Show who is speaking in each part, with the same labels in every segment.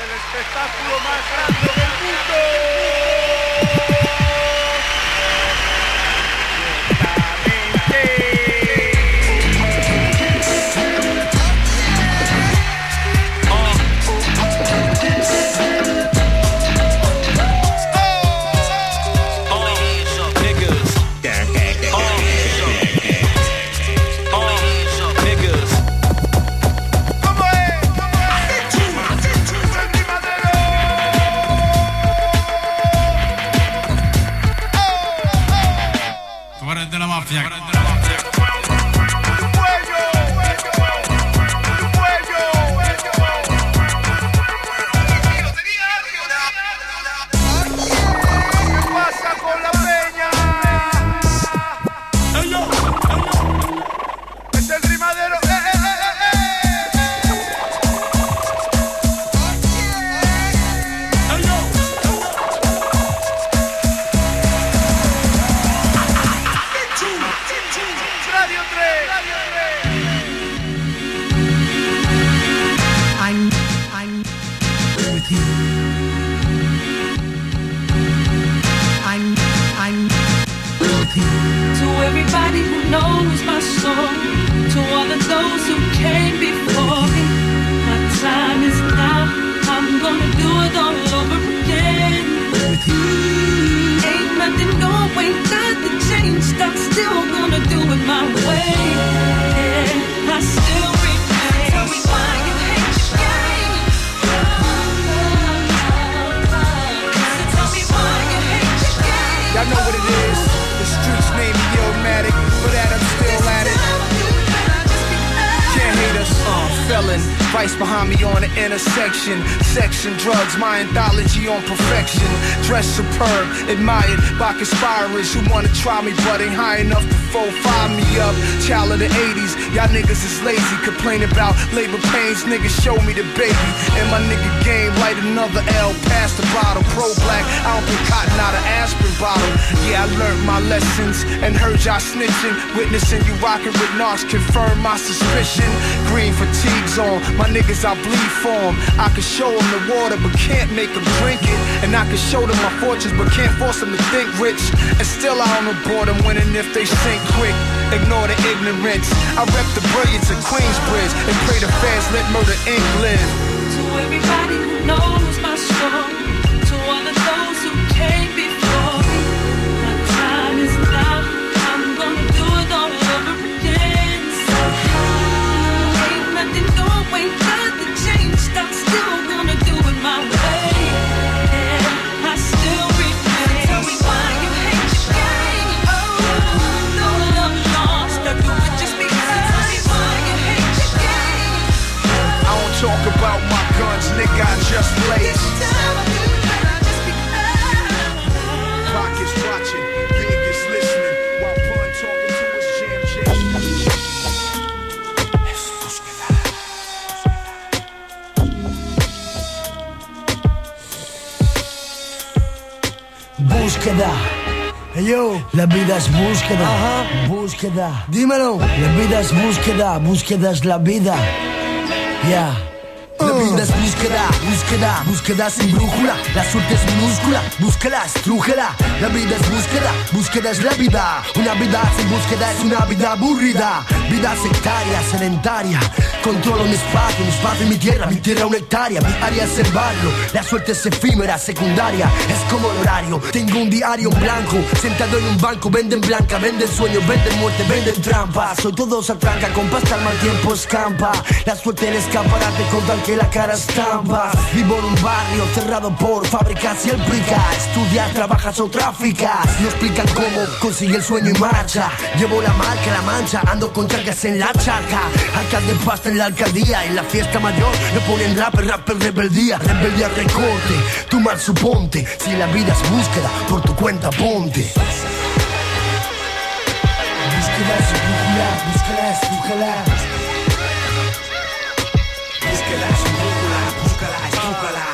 Speaker 1: el espectáculo más grande del mundo.
Speaker 2: Vice behind me on the intersection. Section drugs, my anthology on perfection. Dressed superb, admired by conspirers who wanna try me but ain't high enough to fire me up. Child of the 80s, y'all niggas is lazy. Complain about labor pains, niggas show me the baby. And my nigga game, light another L, pass the bottle. Pro-black, I don't put cotton out of aspirin bottle. Yeah, I learned my lessons and heard y'all snitching. Witnessing you rockin' with narcs, confirm my suspicion. Green fatigues on, my niggas I bleed for them. I can show them the water but can't make them drink it. And I can show them my fortunes but can't force them to think rich. And still I don't abort them winning if they sink quick. Ignore the ignorance. I rep the brilliance of Queensbridge and pray the fans let Murder Inc. live.
Speaker 3: To everybody who knows my story, to all of those who came before me, my time is now. I'm gonna do it all over again. Somehow ain't nothing going, nothing changed. I'm still gonna do it my way. Yeah, I still remain. Tell me why you hate the game. Oh, no love lost. I do it just because. Tell me why you hate the game.
Speaker 2: I don't talk about my guns, nigga, I just blaze. Pockets watching, niggas listening, while Pun talking to his jam.
Speaker 4: Búsqueda. Hey yo, la vida es búsqueda. Búsqueda. Dímelo. La vida es búsqueda, búsqueda es la vida. Ya. La vida es búsqueda, búsqueda, búsqueda sin brújula. La suerte es minúscula, búsquela, estrújela. La vida es búsqueda, búsqueda es la vida. Una vida sin búsqueda es una vida aburrida. Vida sectaria, sedentaria. Controlo mi espacio y mi tierra una hectárea. Mi área es el barrio, la suerte es efímera, secundaria. Es como el horario, tengo un diario en blanco. Sentado en un banco, venden blanca, venden sueños, venden muerte, venden trampa. Soy todo se tranca, con pasta al mal tiempo escampa. La suerte en el escaparate con tal que la cara estampa. Vivo en un barrio cerrado por fábricas y el brica. Estudias, trabajas o traficas. No explican cómo consigue el sueño y marcha. Llevo la marca, la mancha, ando con charcas en la charca. Alcalde pasta en la alcaldía, en la fiesta mayor le ponen rapper rebeldía. Rebeldía recorte, tu mal suponte. Si la vida es búsqueda, por tu cuenta ponte. Búsqueda, brújula, búsquela, estrújala. Búsqueda, brújula, búsquela, estrújala.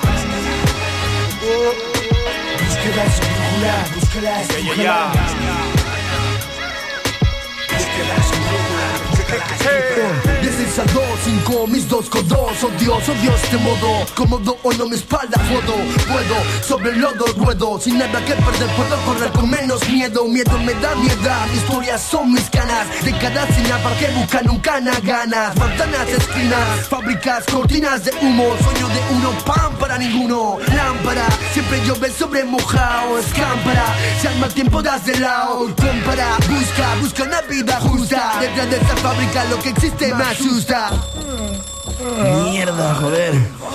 Speaker 4: Búsqueda, brújula, búsquela, estrújala. Búsqueda, brújula, búsquela, estrújala. 6 a 2, 5, mis 2 codos. Oh Dios, este modo. Cómodo o no mi espalda puedo sobre el lodo ruedo. Sin nada que perder puedo correr con menos miedo. Miedo me da miedo, mis historias son mis canas. Décadas sin nada que buscar nunca nada ganas. Manzanas, esquinas, fábricas, cortinas de humo. Sueño de uno, pan para ninguno. Lámpara, siempre llueve sobre mojado. Escámpara, si al mal tiempo das de lado. Compara, busca una vida justa. Detrás de esa fábrica lo que existe me asusta. Mierda, joder.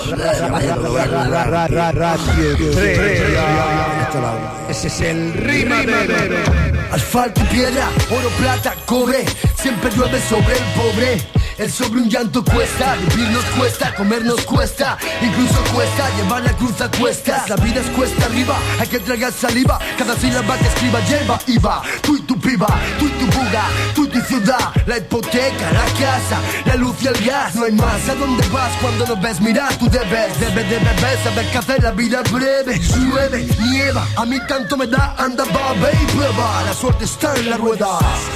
Speaker 1: Ese es el rimadero.
Speaker 4: Asfalto y piedra, oro, plata, cobre. Siempre llueve sobre el pobre. El sobre un llanto cuesta, vivir nos cuesta, comer nos cuesta, incluso cuesta llevar la cruz a cuestas. La vida es cuesta arriba, hay que tragar saliva. Cada sílaba que escriba lleva IVA. Tú y tu piba, tú y tu buga, tú y tu ciudad. La hipoteca, la casa, la luz y el gas. No hay más, ¿a dónde vas cuando no ves? Mira, tú debes saber qué hacer, la vida es breve. Llueve, nieva, a mí tanto me da, anda, va, ve y prueba. La suerte está en la rueda.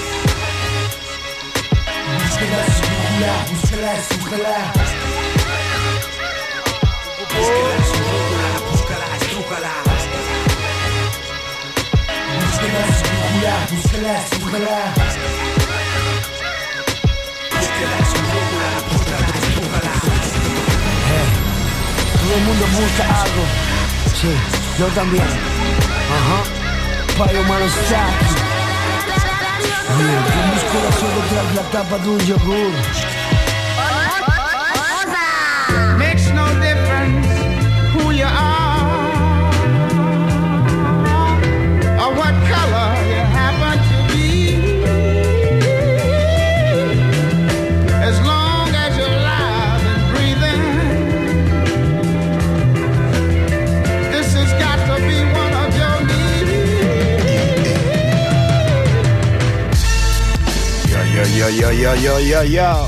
Speaker 4: Búscala, estrújala. Búscala, estrújala. Todo el mundo busca algo. Sí, yo también. Payo Malo está aquí. Yo busco la suerte tras la tapa de un yogur.
Speaker 1: Makes no difference who you are or what color you happen to be, as long as you're alive and breathing. This has got to be one of your needs.
Speaker 5: Yo.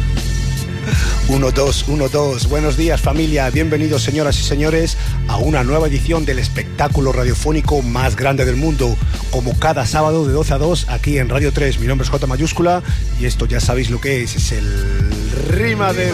Speaker 5: 1, 2. Buenos días, familia. Bienvenidos, señoras y señores, a una nueva edición del espectáculo radiofónico más grande del mundo. Como cada sábado de 12 a 2 aquí en Radio 3. Mi nombre es J mayúscula y esto ya sabéis lo que es el rimadero.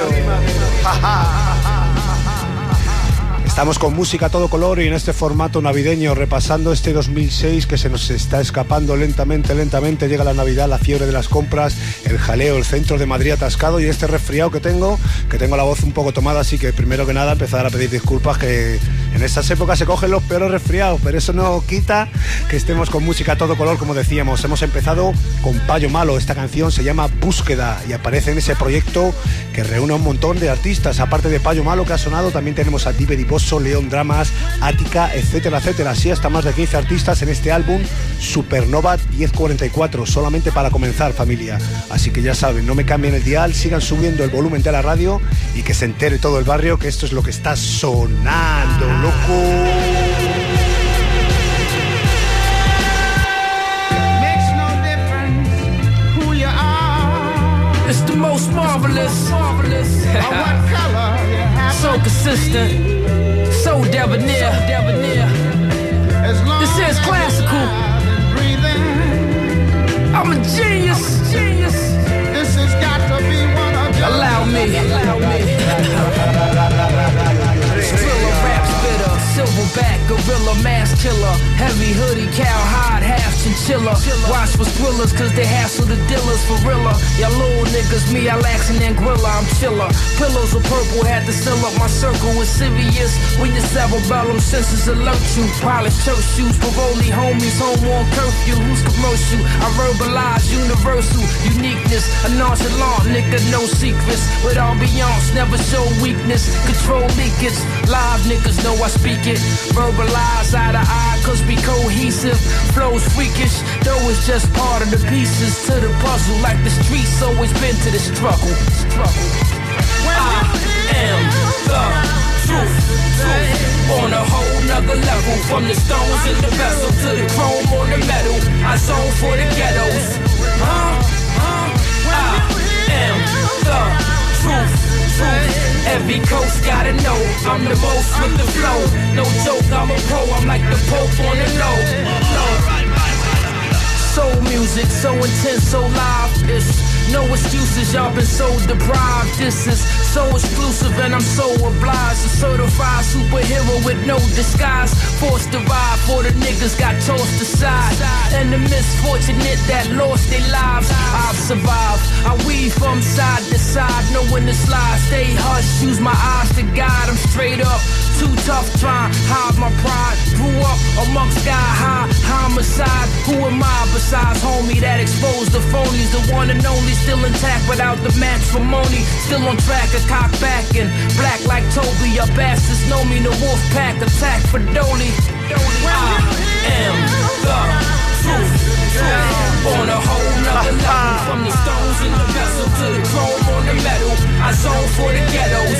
Speaker 5: Estamos con música a todo color y en este formato navideño, repasando este 2006 que se nos está escapando lentamente. Llega la Navidad, la fiebre de las compras, el jaleo, el centro de Madrid atascado y este resfriado que tengo la voz un poco tomada, así que primero que nada empezar a pedir disculpas, que en estas épocas se cogen los peores resfriados, pero eso no quita que estemos con música a todo color, como decíamos. Hemos empezado con Payo Malo, esta canción se llama Búsqueda y aparece en ese proyecto que reúne a un montón de artistas. Aparte de Payo Malo que ha sonado, también tenemos a Diver y Bosso, León Dramas, Ática, etcétera, así hasta más de 15 artistas en este álbum Supernova 1044, solamente para comenzar, familia. Así que ya saben, no me cambien el dial, sigan subiendo el volumen de la radio y que se entere todo el barrio que esto es lo que está sonando, loco.
Speaker 6: It's the most marvelous. So consistent, so debonair. This is classical. I'm a genius.
Speaker 1: This has got to be one of your.
Speaker 6: Allow me. Thriller rap spitter, silverback, gorilla, mass killer, heavy hoodie, cowhide, half chinchilla. Watch for thrillers, cause they hassle the dealers for realer. Y'all little niggas, me, I laxin' and gorilla, I'm chiller. Pillows of purple, had to seal up my circle with serious. When your cerebellum senses alert you. Polished church shoes, parole homies, home on curfew. Who's commercial? I verbalize universal uniqueness. A nonchalant nigga, no secrets. With ambiance, never show weakness. Control leakage. Live niggas know I speak it. Verbalize eye to eye, cause we cohesive. Flows freakish, though it's just part of the pieces to the puzzle. Like the streets always been to the struggle. I am the truth. On a whole nother level. From the stones in the vessel to the chrome on the metal. I zone for the ghettos. I am the truth. Every coast gotta know I'm the most with the flow. No joke, I'm a pro, I'm like the Pope on the low. Soul music, so intense, so live. It's No excuses, y'all been so deprived. This is so exclusive and I'm so obliged. A certified superhero with no disguise. Forced to ride for the niggas got tossed aside. And the misfortunate that lost their lives. I've survived, I weave from side to side. Knowing the slide, stay hush, use my eyes to guide. I'm straight up, too tough trying hide my pride. Grew up amongst sky high homicide. Who am I besides homie that exposed the phonies? The one and only, still intact without the matrimony. Still on track, a cock back and black like Toby. Your bastards know me, the wolf pack attack for Dolly. I am the truth. On a whole nother level, from the stones in the vessel to the chrome on the metal. I zone for the ghettos.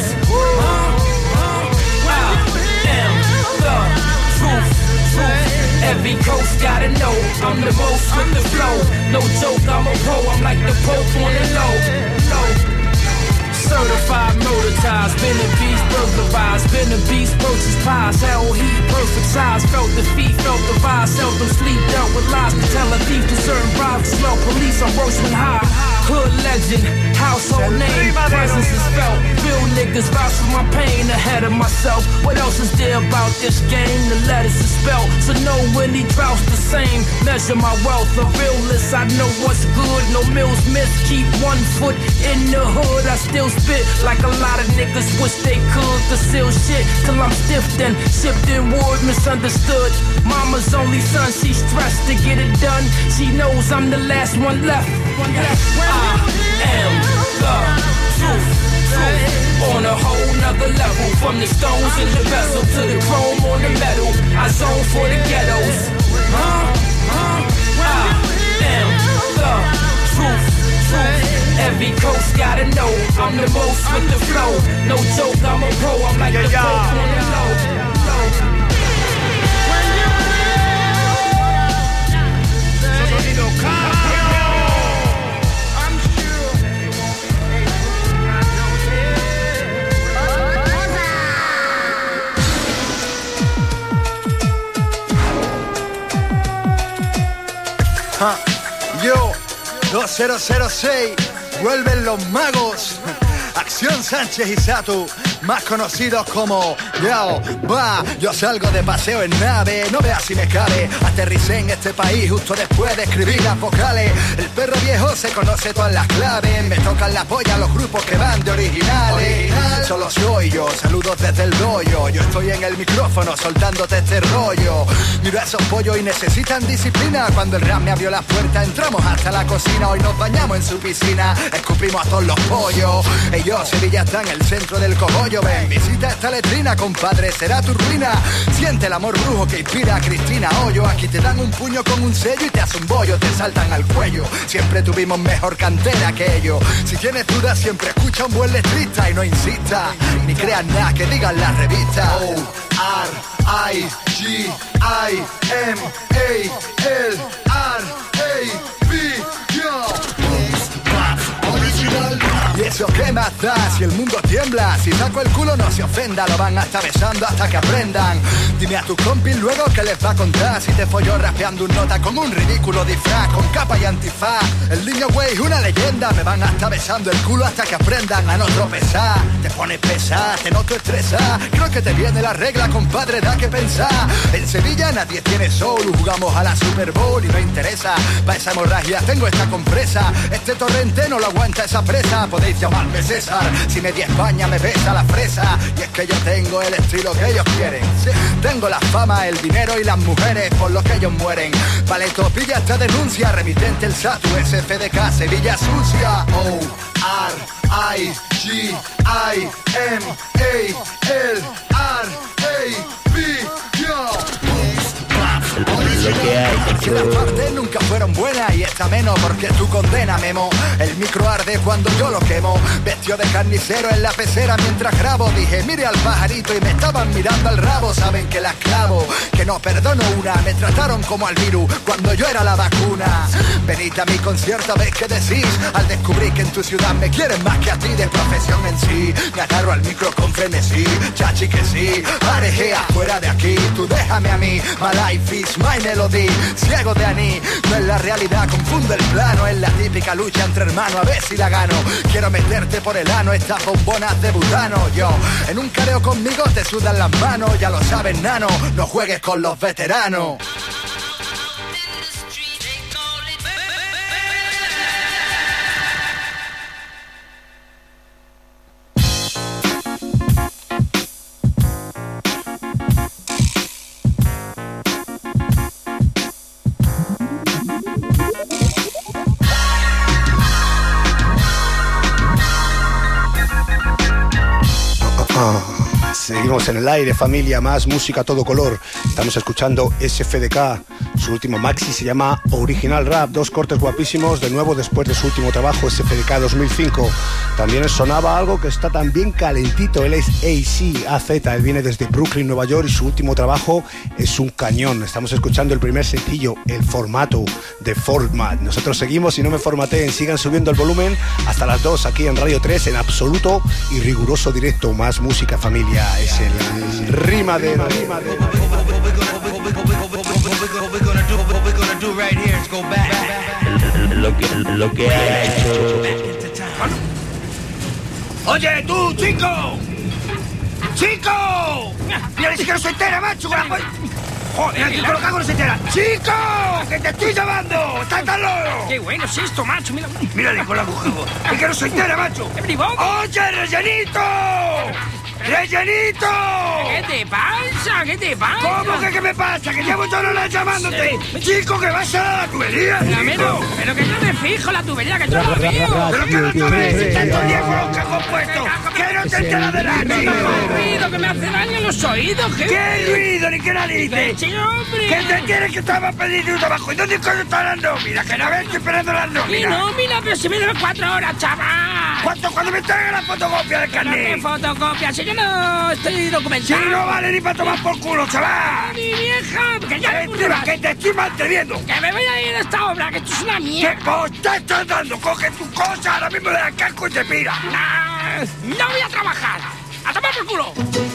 Speaker 6: I am the truth. Every coast gotta know I'm the most with the flow. No joke, I'm a pro, I'm like the Pope on the low. Certified motorized, been a beast burglarized, been a beast purchase pies, hell heat, perfect size, felt the feet, felt the vibe, seldom sleep, dealt with lies, to tell a thief to certain bribes, smell police, I'm roasting high. Hood legend, household name, presence is felt. Real niggas vouch for my pain ahead of myself. What else is there about this game? The letters are spelled, so know when he droughts the same. Measure my wealth, a realist, I know what's good. No mills miss, keep 1 foot in the hood. I still spit like a lot of niggas wish they could. Conceal shit till I'm stiffed and shipped in wood, misunderstood. Mama's only son, she stressed to get it done. She knows I'm the last one left. I am the truth. On a whole nother level, from the stones in the vessel to the chrome on the metal. I zone for the ghettos. I am the truth. Every coast gotta know I'm the most with the flow. No joke, I'm a pro. I'm like the Pope on the low.
Speaker 7: Yo, 2006, vuelven los magos. Acción Sánchez y Satu, más conocidos como Yo, va, yo salgo de paseo en nave, no veas si me cabe. Aterricé en este país justo después de escribir las vocales. El perro viejo se conoce todas las claves. Me tocan la polla los grupos que van de originales. Solo soy yo, saludos desde el doyo. Yo estoy en el micrófono soltándote este rollo. Mira esos pollos y necesitan disciplina. Cuando el rap me abrió la puerta entramos hasta la cocina. Hoy nos bañamos en su piscina, escupimos a todos los pollos. Ellos, Sevilla está en el centro del cogollo. Ven, visita esta letrina, compadre, será tu ruina. Siente el amor brujo que inspira a Cristina Hoyo. Aquí te dan un puño con un sello y te hacen un bollo, te saltan al cuello. Siempre tuvimos mejor cantera que ellos. Si tienes dudas siempre escucha un buen letrista y no insista, ni creas nada que digan las revistas. O-R-I-G-I-M-A-L-R-A-B, yo. Y eso qué más da si el mundo tiembla. Si saco el culo no se ofenda, lo van hasta besando hasta que aprendan. Dime a tu compi luego que les va a contar si te folló rapeando un nota con un ridículo disfraz, con capa y antifaz. El niño güey una leyenda, me van hasta besando el culo hasta que aprendan a no tropezar. Te pones pesada, te noto estresada, creo que te viene la regla, compadre, da que pensar. En Sevilla nadie tiene soul, jugamos a la Super Bowl y no interesa. Pa' esa hemorragia tengo esta compresa, este torrente no lo aguanta esa presa. Podéis llamarme César, si media España me besa la fresa. Y es que yo tengo el estilo que ellos quieren. Sí, tengo la fama, el dinero y las mujeres por los que ellos mueren. Paleto, pilla esta denuncia, remitente el SATU, SFDK, Sevilla sucia. O-R-I-G-I-M-A-L-R-A-B, yo. Que las partes nunca fueron buenas y esta menos porque tú condena, Memo. El micro arde cuando yo lo quemo. Vestido de carnicero en la pecera mientras grabo. Dije, mire al pajarito y me estaban mirando al rabo. Saben que las clavo, que no perdono una. Me trataron como al virus cuando yo era la vacuna. Venid a mi concierto a ver qué decís. Al descubrir que en tu ciudad me quieren más que a ti de profesión en sí. Me agarro al micro con frenesí, chachi que sí. Arejea fuera de aquí, tú déjame a mí. My life is my melody, ciego de aní. No no es la realidad, confunde el plano. Es la típica lucha entre hermanos, a ver si la gano. Quiero meterte por el ano estas bombonas de butano. Yo, en un careo conmigo te sudan las manos. Ya lo sabes, nano, no juegues con los veteranos.
Speaker 5: Seguimos en el aire, familia, más música a todo color. Estamos escuchando SFDK, su último maxi se llama Original Rap, 2 cortes guapísimos, de nuevo después de su último trabajo, SFDK 2005. También sonaba algo que está también calentito, él es AZ, él viene desde Brooklyn, Nueva York, y su último trabajo es un cañón. Estamos escuchando el primer sencillo, El Formato, de Format. Nosotros seguimos y no me formateen, sigan subiendo el volumen hasta las 2 aquí en Radio 3 en absoluto y riguroso directo. Más música, familia, es el rima de...
Speaker 8: Lo que ha hecho.
Speaker 2: Oye, tú, chico. ¡Chico! Mira, ni siquiera soy entera, macho. Joder, que lo cago no se entera. ¡Chico! ¡Que te estoy llamando! ¡Estás tan loco!
Speaker 9: ¡Qué bueno es esto, macho! Mira,
Speaker 2: mira, Nicolás, cogido. Es que no soy entera, macho. ¡Oye, rellenito! ¡Rellenito!
Speaker 9: ¿Qué te pasa? ¿Qué te pasa?
Speaker 2: ¿Cómo que qué me pasa? Que llevo toda la hora llamándote. Sí. Chico, que vas a la tubería.
Speaker 9: Pero que yo me fijo la tubería, que yo lo veo.
Speaker 2: Pero que no te ves, si tanto tiempo los cajos puestos. Que no te enteras de nada.
Speaker 9: El ruido que me hace daño en los oídos.
Speaker 2: ¿Qué ruido ni qué narices?
Speaker 9: Sí, hombre.
Speaker 2: ¿Qué te tienes que estar pidiendo un trabajo? ¿Y dónde coño está la nómina? Que no ves, estoy esperando la nómina.
Speaker 9: ¿Y nómina? Pero si me debe 4 horas, chaval.
Speaker 2: ¿Cuánto? Cuando me traiga la fotocopia del carnet.
Speaker 9: ¿Qué fotocopia? Si yo no estoy documentado.
Speaker 2: Si no vale ni para tomar por culo, chaval.
Speaker 9: Mi vieja, que ya
Speaker 2: que te estoy manteniendo.
Speaker 9: Que me voy a ir a esta obra, que esto es una mierda.
Speaker 2: ¿Qué posta estás dando? Coge tu cosa, ahora mismo le das casco y te pira.
Speaker 9: No voy a trabajar. ¡A tomar por culo!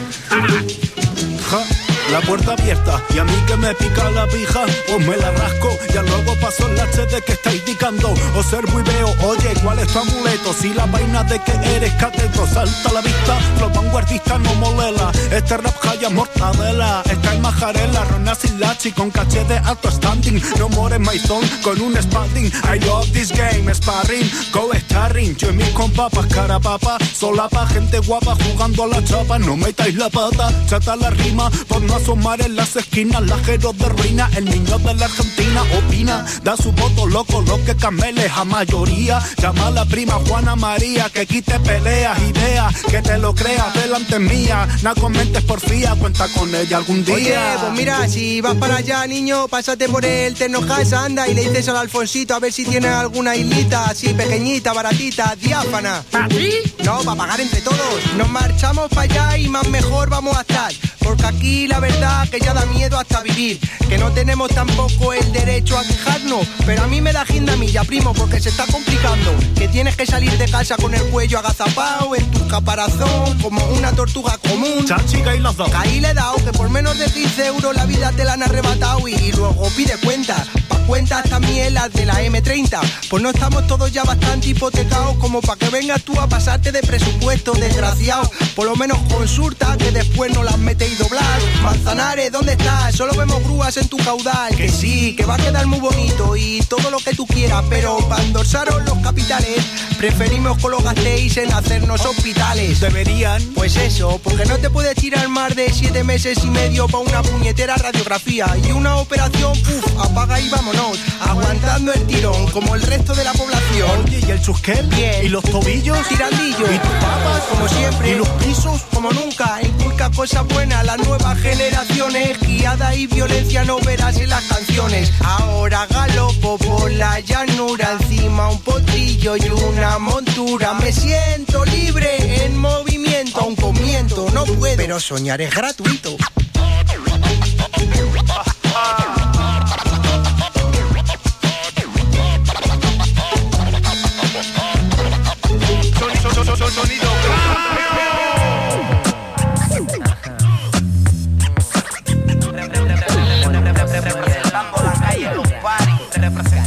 Speaker 10: La puerta abierta y a mí que me pica la pija, pues me la rasco. Ya luego paso el HD que está indicando. Observo y veo, oye, ¿cuál es tu amuleto? Si la vaina de que eres cateto salta a la vista, los vanguardistas no molela. Este rap jaya mortadela, está en majarela, Rona Silachi con caché de alto standing. No more maizón con un spalding. I love this game, sparring, co-starring. Yo y mis compapas, cara papa, solapa, gente guapa jugando a la chapa. No metáis la pata, chata la rima, por no asomar en las esquinas, lajeros de ruina. El niño de la Argentina opina, da su voto loco, lo que cameles a mayoría. Llama a la prima Juana María, que quite peleas, ideas, que te lo creas delante mía. No comentes porfía, cuenta con ella algún día.
Speaker 11: Oye, pues mira, si vas para allá, niño, pásate por el Tecnocasa, anda, y le dices al Alfonsito a ver si tiene alguna islita así pequeñita, baratita, diáfana.
Speaker 9: ¿Para ti?
Speaker 11: No, para pagar entre todos. Nos marchamos para allá y más mejor vamos a estar. Porque aquí la verdad que ya da miedo hasta vivir. Que no tenemos tampoco el derecho a quejarnos. Pero a mí me da gindamilla, primo, porque se está complicando. Que tienes que salir de casa con el cuello agazapado, en tu caparazón, como una tortuga común.
Speaker 10: Chachica y los dos.
Speaker 11: Que ahí le he dado que por menos de 15 euros la vida te la han arrebatado y luego pide cuentas. Pa' cuentas también las de la M30. Pues no estamos todos ya bastante hipotecados como para que vengas tú a pasarte de presupuesto, desgraciado. Por lo menos consulta, que después no las metéis doblar. Manzanares, ¿dónde estás? Solo vemos grúas en tu caudal. Que sí, que va a quedar muy bonito y todo lo que tú quieras, pero para endorsaros los capitales preferimos que lo gastéis en hacernos hospitales.
Speaker 10: Deberían.
Speaker 11: Pues eso, porque no te puedes tirar más de 7 meses y medio para una puñetera radiografía y una operación, apaga y vámonos, aguantando el tirón como el resto de la población.
Speaker 10: Oye, ¿y el chusquel?
Speaker 11: Bien.
Speaker 10: ¿Y los tobillos?
Speaker 11: Tirandillo.
Speaker 10: ¿Y tus papas?
Speaker 11: Como siempre.
Speaker 10: ¿Y los pisos?
Speaker 11: Como nunca. Inculca cosas buenas a las nuevas generaciones. Guiada y violencia no verás en las canciones. Ahora galopo por la llanura, encima un potrillo y una montura. Me siento libre en movimiento, aun comiento no puedo, pero soñar es gratuito.
Speaker 2: Sonido.
Speaker 12: Representando la calle en los paris,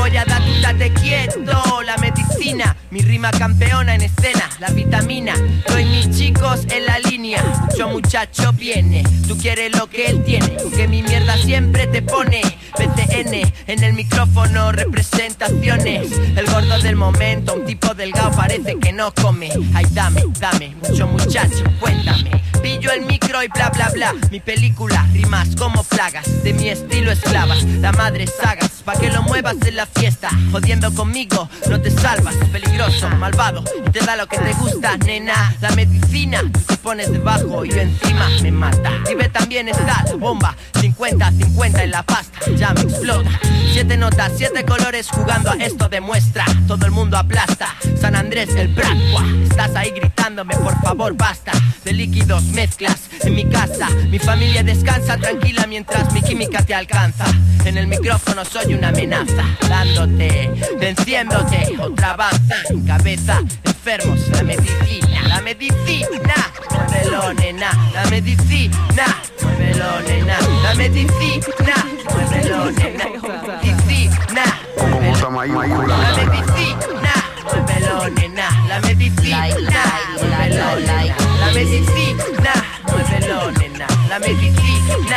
Speaker 12: degollada, tú date quieto. La medicina, mi rima campeona en escena. La vitamina, soy mis chicos en la línea. Mucho muchacho viene, tú quieres lo que él tiene, que mi mierda siempre te pone. BTN, en el micrófono representaciones. El gordo del momento, un tipo delgado parece que no come. Ay, dame, mucho muchacho, cuéntame. Pillo el micro y bla bla bla. Mi película, rimas como plagas, de mi estilo esclavas. La madre sagas, pa' que lo muevas en la fiesta. Jodiendo conmigo, no te salvas. Peligroso, malvado, y te da lo que te gusta, nena. La medicina, te pones debajo y yo encima me mata. Vive también está la bomba, 50-50 en la pasta, ya me explota. 7 notas, 7 colores jugando a esto demuestra. Todo el mundo aplasta, San Andrés el Bracua. Estás ahí gritándome, por favor basta. De líquidos mezclas en mi casa. Mi familia descansa tranquila mientras mi química te alcanza. En el micrófono soy una amenaza, dándote, venciéndote. Otra avanza, en cabeza, enfermos. La medicina, muévelo nena. La medicina, muévelo nena. La medicina, muévelo nena. Medicina, muévelo. La medicina, muévelo nena. La medicina, muévelo nena. La medicina, muévelo nena. La medicina.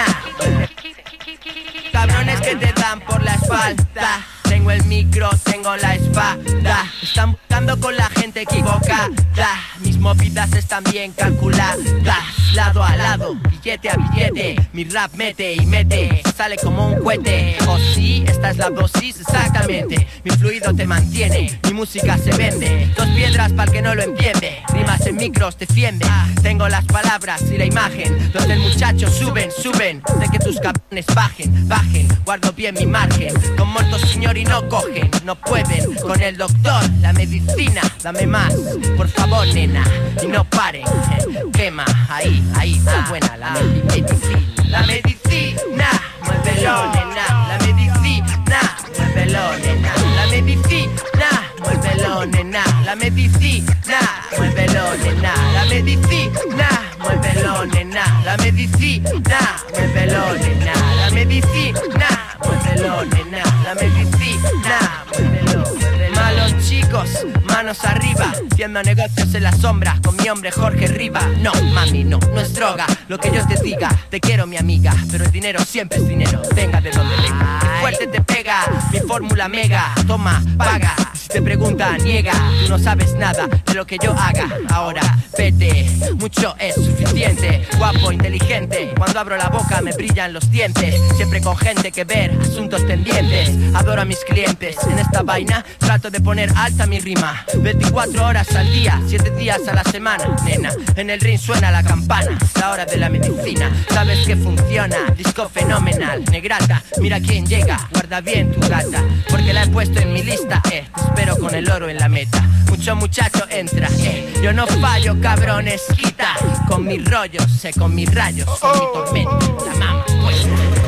Speaker 12: Cabrones que te dan por la espalda. Tengo el micro, tengo la espada. Están buscando con la gente equivocada. Mis movidas están bien calculadas. Lado a lado, billete a billete. Mi rap mete y mete, sale como un cohete. Oh sí, esta es la dosis exactamente. Mi fluido te mantiene, mi música se vende. 2 piedras para el que no lo entiende. Rimas en micros defiende. Tengo las palabras y la imagen. Los del muchacho suben. De que tus cabrones bajen. Guardo bien mi margen. Con muertos señor y no cogen, no pueden con el doctor. La medicina, dame más, por favor nena. Y no paren, quema, ahí, está buena la medicina. La medicina, muévelo nena. La medicina, muévelo nena. La medicina, muévelo nena. La medicina, muévelo nena. La medicina, muévelo nena. La medicina, muévelo nena. La medicina, muévelo nena. La medicina, muévelo. Malos chicos, manos arriba, haciendo negocios en la sombra con mi hombre Jorge Riva. No, mami, no es droga, lo que yo te diga. Te quiero mi amiga, pero el dinero siempre es dinero, venga de donde venga. Qué fuerte te pega, mi fórmula mega. Toma, paga, si te pregunta, niega. Tú no sabes nada de lo que yo haga. Ahora, vete, mucho es suficiente. Guapo, inteligente, cuando abro la boca me brillan los dientes. Siempre con gente que ver, asuntos pendientes. Adoro a mis clientes, en esta vaina trato de poner alta mi rima. 24 horas al día, 7 días a la semana. Nena, en el ring suena la campana. La hora de la medicina, sabes que funciona. Disco fenomenal, negrata, mira quién llega. Guarda bien tu gata, porque la he puesto en mi lista. Te espero con el oro en la meta. Mucho muchacho entra, yo no fallo, cabrones, quita. Con mis rollos, sé con mis rayos, con mi tormenta. La mama, pues.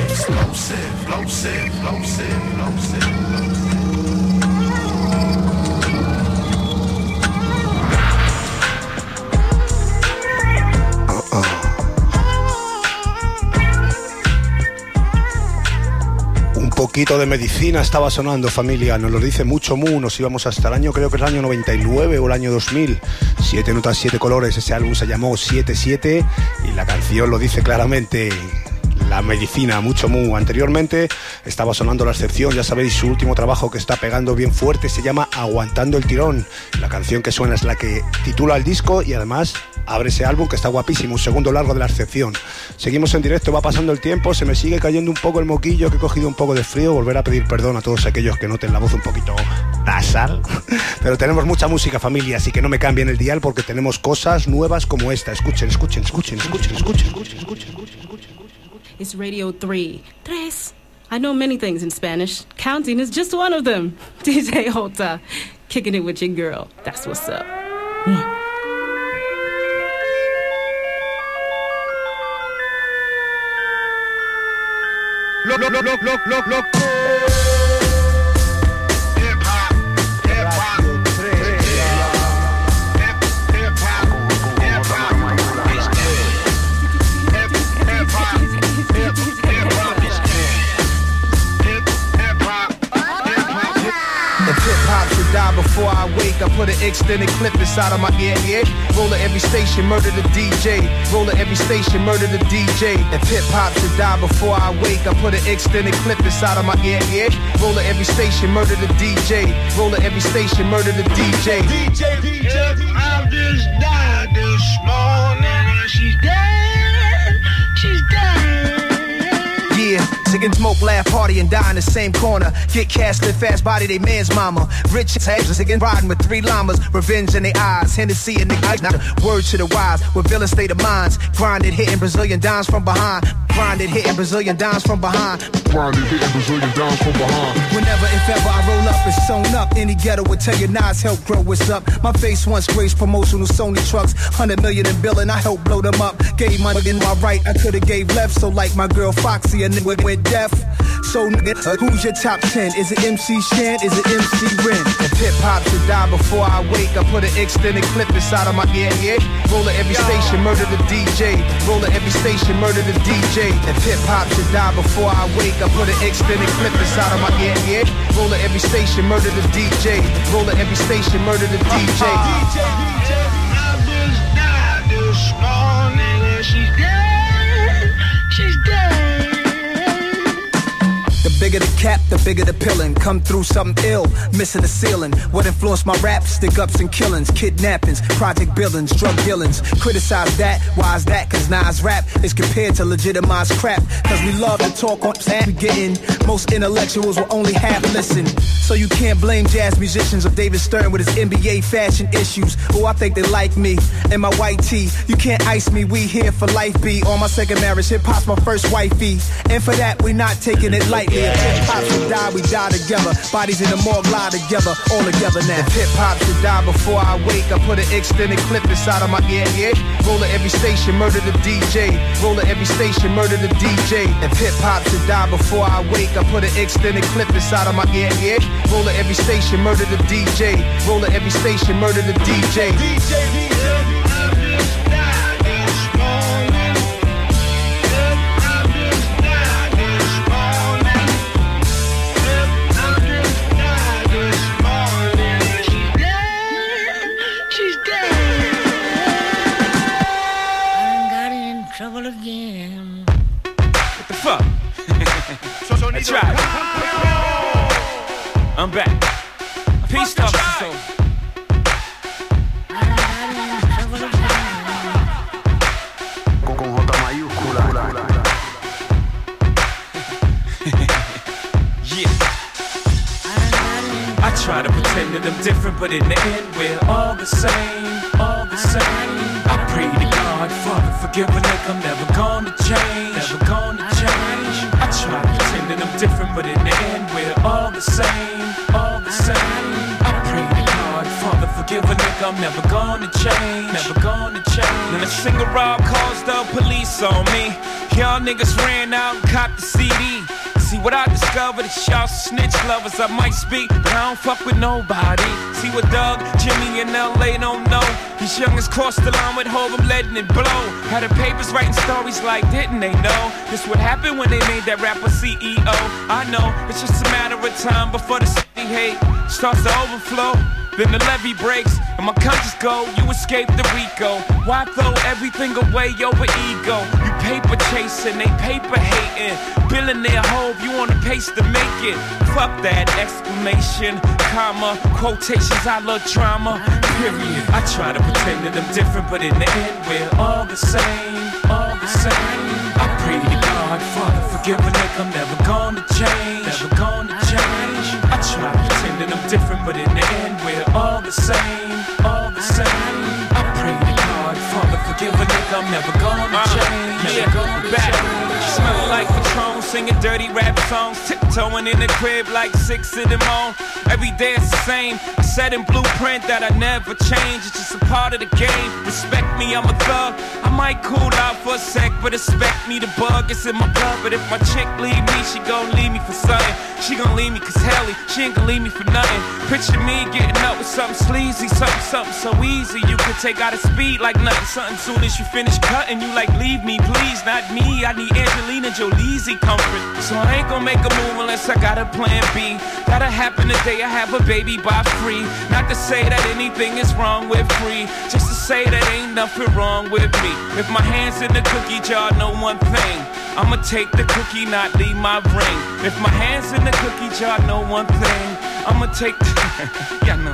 Speaker 12: Explosive.
Speaker 5: Un poquito de medicina estaba sonando, familia. Nos lo dice mucho Mu. Nos íbamos hasta el año, creo que es el año 99 o el año 2000. 7 notas, 7 colores. Ese álbum se llamó 7-7 y la canción lo dice claramente. La medicina, mucho Mu. Anteriormente estaba sonando La Excepción, ya sabéis, su último trabajo que está pegando bien fuerte se llama Aguantando el Tirón. La canción que suena es la que titula el disco y además abre ese álbum que está guapísimo, un segundo largo de La Excepción. Seguimos en directo, va pasando el tiempo, se me sigue cayendo un poco el moquillo, que he cogido un poco de frío, volver a pedir perdón a todos aquellos que noten la voz un poquito nasal. Pero tenemos mucha música, familia, así que no me cambien el dial porque tenemos cosas nuevas como esta. Escuchen.
Speaker 13: It's Radio 3. Tres. I know many things in Spanish. Counting is just one of them. DJ Jota, kicking it with your girl. That's what's up.
Speaker 1: Look.
Speaker 2: die before I wake. I put an extended clip inside of my ear. Roll at every station, murder the DJ. Roll at every station, murder the DJ. If hip hop should die before I wake, I put an extended clip inside of my ear. Roll at every station, murder the DJ. Roll at every station, murder the DJ.
Speaker 1: I just died this morning and she's dead. She's dead.
Speaker 2: Yeah, sick smoke, laugh, party, and die in the same corner. Get cash, live fast, body, they man's mama. Rich heads, sick riding with 3 llamas. Revenge in their eyes, Hennessy and the ice. Word to the wise, with villain state of minds. Grinded, hitting Brazilian dimes from behind. Grinded, hitting Brazilian dimes from behind.
Speaker 14: Grinded, hitting Brazilian dimes from behind.
Speaker 2: Whenever, if ever I roll up, it's sewn up. Any ghetto would tell you Nas help grow what's up. My face once graced promotional Sony trucks. 100 million in billing, I helped blow them up. Gave my in my right, I could've gave left. So like my girl Foxy, a nigga went deaf. So nigga, who's your top 10? Is it MC Shan? Is it MC Ren? If hip hop should die before I wake, I put an extended clip inside of my ear. Roll at every station, murder the DJ. Roll at every station, murder the DJ. If hip hop should die before I wake, I put an extended clip inside of my ear. Roll at every station, murder the DJ. Roll at every station, murder the DJ.
Speaker 1: I just died this morning and she's dead. She's dead.
Speaker 2: The bigger the cap, the bigger the pillin'. Come through something ill, missing the ceiling. What influenced my rap? Stick-ups and killings, kidnappings, project billings, drug dealings. Criticize that, why is that? Cause Nas rap is compared to legitimized crap. Cause we love to talk on we getting. Most intellectuals will only half listen. So you can't blame jazz musicians or David Stern with his NBA fashion issues. Oh, I think they like me and my white tee. You can't ice me, we here for life, B. On my second marriage, hip-hop's my first wifey. And for that, we not taking it lightly. If hip-hop should die, we die together. Bodies in the morgue lie together, all together now. If hip-hop should die before I wake, I put an extended clip inside of my ear. Roll at every station, murder the DJ. Roll at every station, murder the DJ. If hip-hop should die before I wake, I put an extended clip inside of my ear. Roll at every station, murder the DJ. Roll at every station, murder the DJ.
Speaker 15: That's right. I'm back. Peace officer.
Speaker 14: Con J mayúscula.
Speaker 15: Yeah. I try to pretend that I'm different, but in the end we're all the same, all the same. I pray to God, Father, forgive a nigga, I'm never gonna change, never gonna change. I try to pretend that I'm different, but in the end we're all the same, all the same. I pray to God, Father, forgive a nigga, I'm never gonna change, never gonna change. Then a single rob calls the police on me. Y'all niggas ran out and copped the CD. See what I discovered is y'all snitch lovers. I might speak, but I don't fuck with nobody. See what Doug, Jimmy, and LA don't know. These youngins crossed the line with Hov, I'm letting it blow. Had the papers writing stories like, didn't they know? This what happened when they made that rapper CEO. I know, it's just a matter of time before the city hate starts to overflow. Then the levee breaks, and my conscience go, you escape the Rico. Why throw everything away over ego? You paper chasing, they paper hating. Billionaire Hov, you on the pace to make it. Fuck that exclamation, comma, quotations, I love drama, period. I try to pretend that I'm different, but in the end we're all the same, all the same. I pray to God, Father, forgive a nigga, I'm never gonna change, never gonna change. I try to pretend that I'm different, but in the end we're all the same, all the same. I pray to God, Father, forgive a nigga, I'm never gonna change, never gonna change. Smelling like Patron, singing dirty rap songs, tiptoeing in the crib like 6 in the morning. Every day it's the same, a set in blueprint that I never change. It's just a part of the game. Respect me, I'm a thug. I might cool out for a sec, but expect me to bug. It's in my blood, but if my chick leave me, she gon' leave me for something. She gon' leave me cause helly, she ain't gon' leave me for nothing. Picture me getting up with something sleazy, something so easy. You could take out a speed like nothing. Something soon as you finish cutting, you like leave me, please, not me. I need Angelina Jolie's comfort. So I ain't gon' make a move unless I got a plan B. That'll happen the day I have a baby by free. Not to say that anything is wrong with free, just to say that ain't nothing wrong with me. If my hand's in the cookie jar, know one thing, I'ma take the cookie, not leave my ring. If my hand's in the cookie jar, know one thing, I'ma take the yeah, no.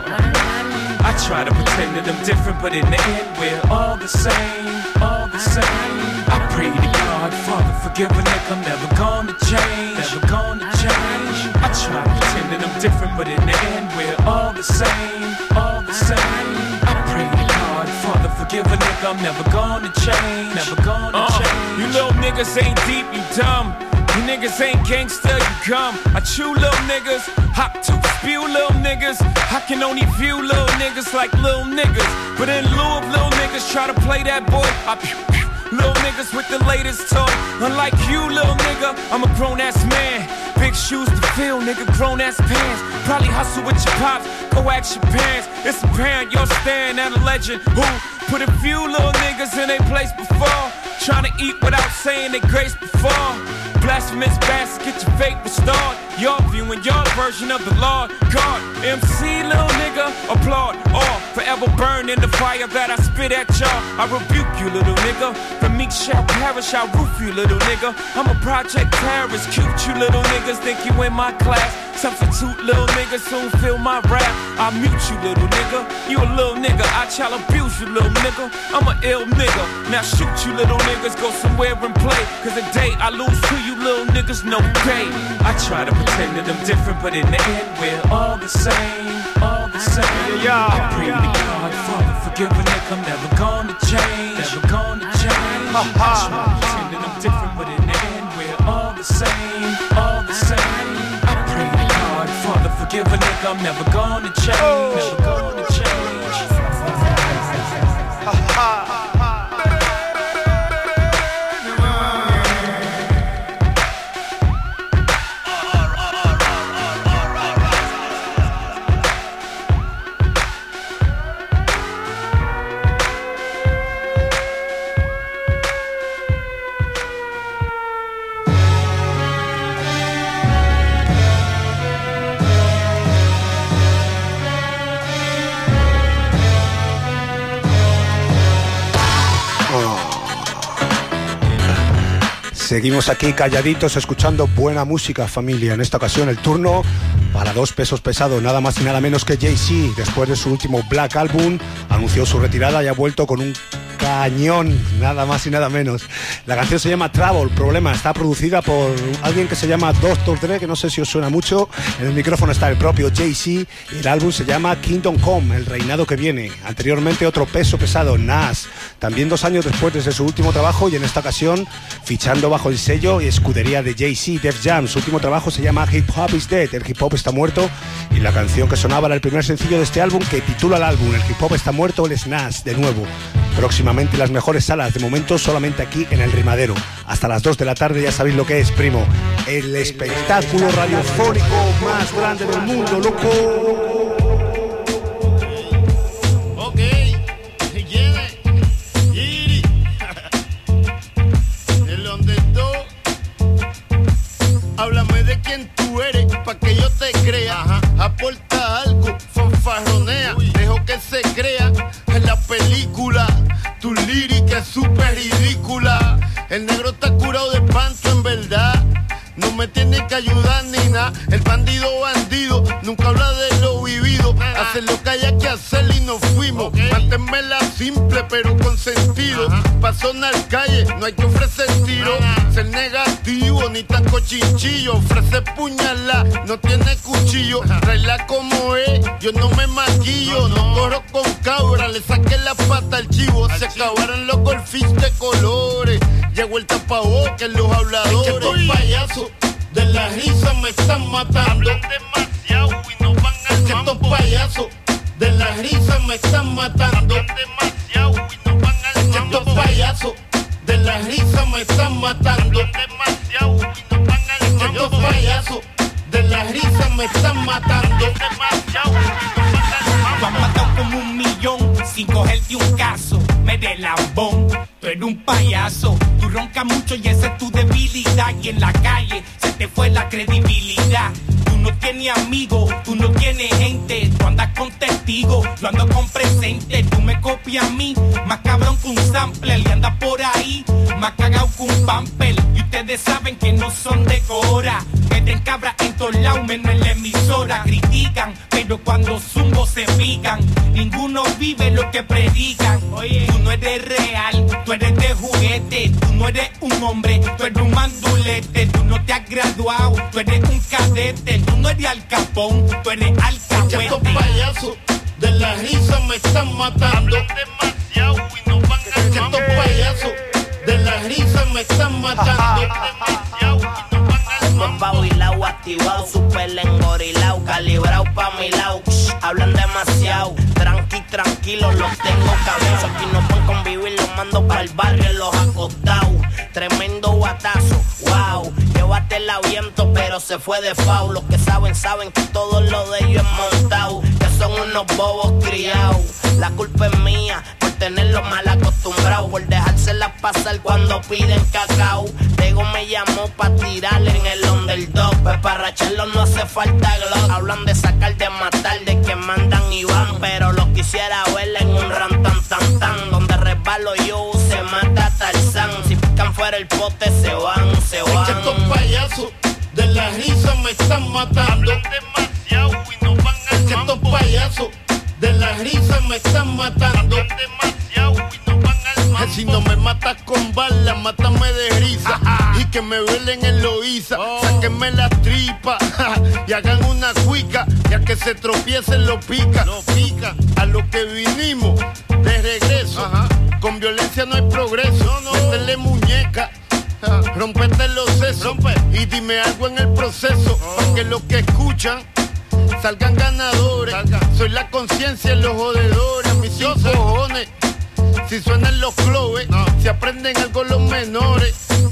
Speaker 15: I try to pretend that I'm different, but in the end we're all the same, all the same. I pray to God, Father, forgive a nigga, I'm never gonna change, never gonna change. I try to pretend that I'm different, but in the end we're all the same, all the same. I pray to God, Father, forgive a nigga, I'm never gonna change, never gonna change. You little niggas ain't deep, you dumb. You niggas ain't gangsta, you come. I chew little niggas, hop to spew little niggas. I can only view little niggas like little niggas. But in lieu of little niggas try to play that boy, I pew pew. Little niggas with the latest toy. Unlike you, little nigga, I'm a grown-ass man. Big shoes to fill, nigga, grown-ass pants. Probably hustle with your pops, go ask your parents. It's apparent you're staring at a legend who put a few little niggas in their place before. Trying to eat without saying they grace before. Blasphemous bastards, get your fate restored. Your view and your version of the Lord God. MC, little nigga, applaud. All forever burn in the fire that I spit at y'all. I rebuke you, little nigga. The meek shall perish, I'll roof you, little nigga. I'm a project terrorist, cute you little niggas think you in my class. Substitute little niggas, soon feel my rap. I'll mute you, little nigga. You a little nigga, I shall abuse you, little nigga. I'm a ill nigga. Now shoot you little niggas, go somewhere and play. Cause the day I lose to you little niggas, no pay. I try to pretend that I'm different, but in the end we're all the same, all the same. I pray to God, Father, forgive a nigga, I'm never gonna change, never gonna change. I try to pretend that I'm different, but in the end we're all the same, all the same. I pray to God, Father, forgive a nigga, I'm never gonna change, never gonna change.
Speaker 5: Seguimos aquí calladitos escuchando buena música, familia. En esta ocasión el turno para dos pesos pesados, nada más y nada menos que Jay-Z. Después de su último Black Album anunció su retirada y ha vuelto con un cañón, nada más y nada menos. La canción se llama Trouble, Problema. Está producida por alguien que se llama Dr. Dre, que no sé si os suena mucho. En el micrófono está el propio Jay-Z y el álbum se llama Kingdom Come, el reinado que viene. Anteriormente otro peso pesado, Nas, también 2 años después de su último trabajo, y en esta ocasión fichando bajo el sello y escudería de Jay-Z, Def Jam. Su último trabajo se llama Hip Hop is Dead, el hip hop está muerto, y la canción que sonaba era el primer sencillo de este álbum que titula el álbum, el hip hop está muerto, él es Nas, de nuevo. Próximamente las mejores salas, de momento solamente aquí en El Rimadero. Hasta las 2 de la tarde ya sabéis lo que es, primo. El espectáculo radiofónico más grande del mundo, loco.
Speaker 1: Ok, si quieres, Giri. El underdog. Háblame de quién tú eres, pa' que yo te crea. Ajá. Aporta algo, fanfarronea. Dejo que se crea en la película. Tu lírica es súper ridícula. El negro está curado de pancho en verdad. No me tiene que ayudar ni nada. El bandido nunca habla de lo vivido. Hacer lo que haya que hacer y nos fuimos. Manténmela simple pero con sentido. Pa' sonar calle no hay que ofrecer tiro. Ser negativo ni tan cochinchillo. Ofrece puñalada, no tiene cuchillo. Traela como es, yo no me maquillo. No corro con cabra, le saqué la pata al chivo. Se acabaron los golfis de colores. Llegó el tapabocas, los habladores. Estos payasos de la risa me están matando. Hablan demasiado y no van al mambo. Estos payasos de la risa me están matando. Hablan demasiado y no van al mambo. Estos payasos de la risa me están matando. Hablan demasiado y no van al mambo. Estos payasos de la risa me están matando. Demasiado y no van al mambo.
Speaker 16: Tú has matado como 1 millón sin cogerte un caso. Me de lambón, tú eres un payaso. Tú roncas mucho y esa es tu debilidad. Y en la calle se te fue la credibilidad. Tú no tienes amigos, tú no tienes gente. Tú andas con contigo, yo ando con presente, tú me copias a mí, más cabrón que un sampler, y anda por ahí, más cagao que un pamper, y ustedes saben que no son de Cora, meten cabra en todos lados, menos en la emisora, critican, pero cuando zumbo se pican, ninguno vive lo que predican, oye, tú no eres real, tú eres de juguete, tú no eres un hombre, tú eres un mandulete, tú no te has graduado, tú eres un cadete, tú no eres Al Capón, tú eres alcahuete.
Speaker 1: Estos payasos de la risa me están matando. Demasiado y no van a estos payasos de la risa me están matando. Demasiado y no van al mambo.
Speaker 17: Bailao, activado, super engorilao, calibrao pa' mi lado. Hablan demasiado, tranquilo, los tengo cabeza. Aquí no pueden convivir, los mando pa'l barrio, los acostados. Tremendo guatazo, wow. Llévate el viento, pero se fue de foul. Los que saben que todo lo de ellos es montado. Que son unos bobos criados. La culpa es mía por tenerlos mal acostumbrados, por dejárselas pasar cuando piden cacao. Tego me llamó pa' tirarle en el underdog, pues para racharlo no hace falta glock. Hablan de sacar, de matar, de que mandan y van, pero lo quisiera ver en un rantan tan tan, donde resbalo yo se mata Tarzán. Si pican fuera el pote se van.
Speaker 1: Es que estos payasos de la risa me están matando. Demasiado y no van al mambo. Es que estos payasos de la risa me están matando. Demasiado y no van al mambo. Si no me matas con balas, mátame de risa. Y que me velen en Loíza. Sáquenme la tripa y hagan una cuica. Y al que se tropiece lo pica. A lo que vinimos de regreso. Con violencia no hay progreso. Métele muñeca, rompete los sesos y dime algo en el proceso, para que los que escuchan salgan ganadores. Soy la conciencia en los jodedores, mis 5 cojones. Si suenan los clubes, si aprenden algo los menores.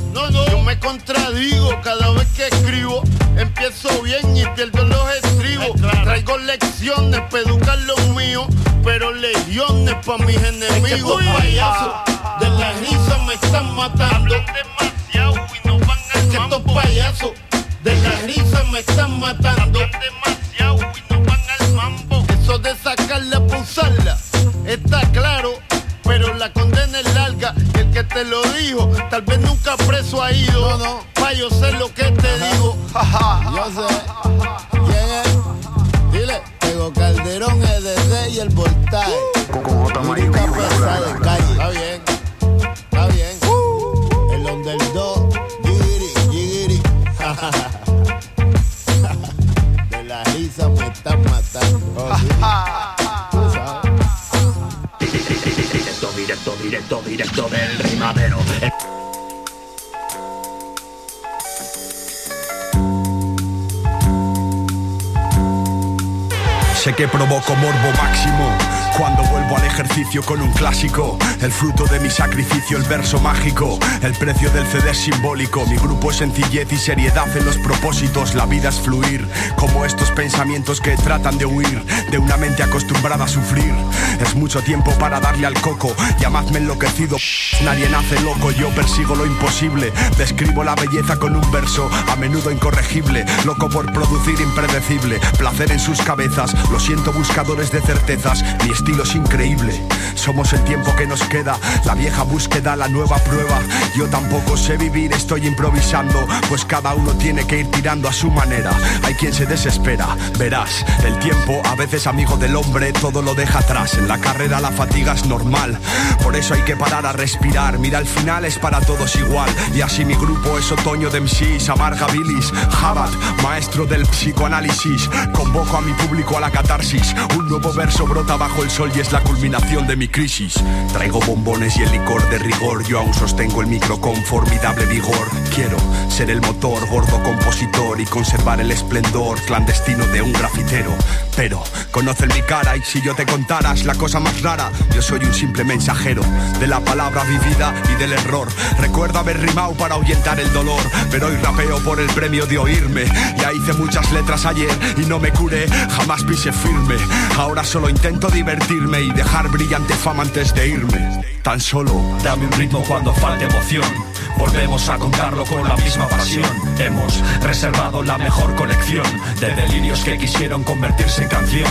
Speaker 1: Yo me contradigo cada vez que escribo. Empiezo bien y pierdo los estribos. Traigo lecciones para educar los míos, pero legiones pa' mis enemigos. Es que estos payasos de la risa me están matando. Demasiado y no van al mambo. Es que estos payasos de la risa me están matando. Demasiado y no van al mambo. Eso de sacarla pa' usarla está claro, pero la condena es larga. El que te lo dijo, tal vez nunca preso ha ido. Pa' yo sé lo que te digo.
Speaker 18: Yo sé. ¿Quién es? Dile. Tego Calderón, EDD y el voltaje. Lírica pesada de calle. Está bien. Está bien. El underdog. Gigiri. De la risa me están matando.
Speaker 8: Directo del rimadero.
Speaker 19: Sé que provoco morbo máximo cuando vuelvo al ejercicio con un clásico. El fruto de mi sacrificio, el verso mágico. El precio del CD es simbólico. Mi grupo es sencillez y seriedad en los propósitos. La vida es fluir, como estos pensamientos que tratan de huir de una mente acostumbrada a sufrir. Es mucho tiempo para darle al coco. Llamadme enloquecido, nadie nace loco. Yo persigo lo imposible. Describo la belleza con un verso, a menudo incorregible. Loco por producir impredecible. Placer en sus cabezas. Lo siento, buscadores de certezas. Mi estilo es increíble. Somos el tiempo que nos queda. La vieja búsqueda, la nueva prueba. Yo tampoco sé vivir, estoy improvisando, pues cada uno tiene que ir tirando a su manera. Hay quien se desespera, verás. El tiempo, a veces amigo del hombre, todo lo deja atrás. En la carrera la fatiga es normal. Por eso hay que parar a respirar. Mira, al final es para todos igual. Y así mi grupo es otoño de MCs. Amarga bilis, Jabat, maestro del psicoanálisis. Convoco a mi público a la catarsis. Un nuevo verso brota bajo el sol y es la culminación de mi crisis. Traigo bombones y el licor de rigor. Yo aún sostengo el micro con formidable vigor. Quiero ser el motor, gordo compositor, y conservar el esplendor clandestino de un grafitero. Pero conocen mi cara, y si yo te contaras la cosa más rara, yo soy un simple mensajero de la palabra vivida y del error. Recuerdo haber rimado para ahuyentar el dolor, pero hoy rapeo por el premio de oírme. Ya hice muchas letras ayer y no me curé, jamás pise firme. Ahora solo intento divertirme y dejar brillante fama antes de irme. Tan solo dame un ritmo cuando falte emoción. Volvemos a contarlo con la misma pasión. Hemos reservado la mejor colección de delirios que quisieron convertirse en canción.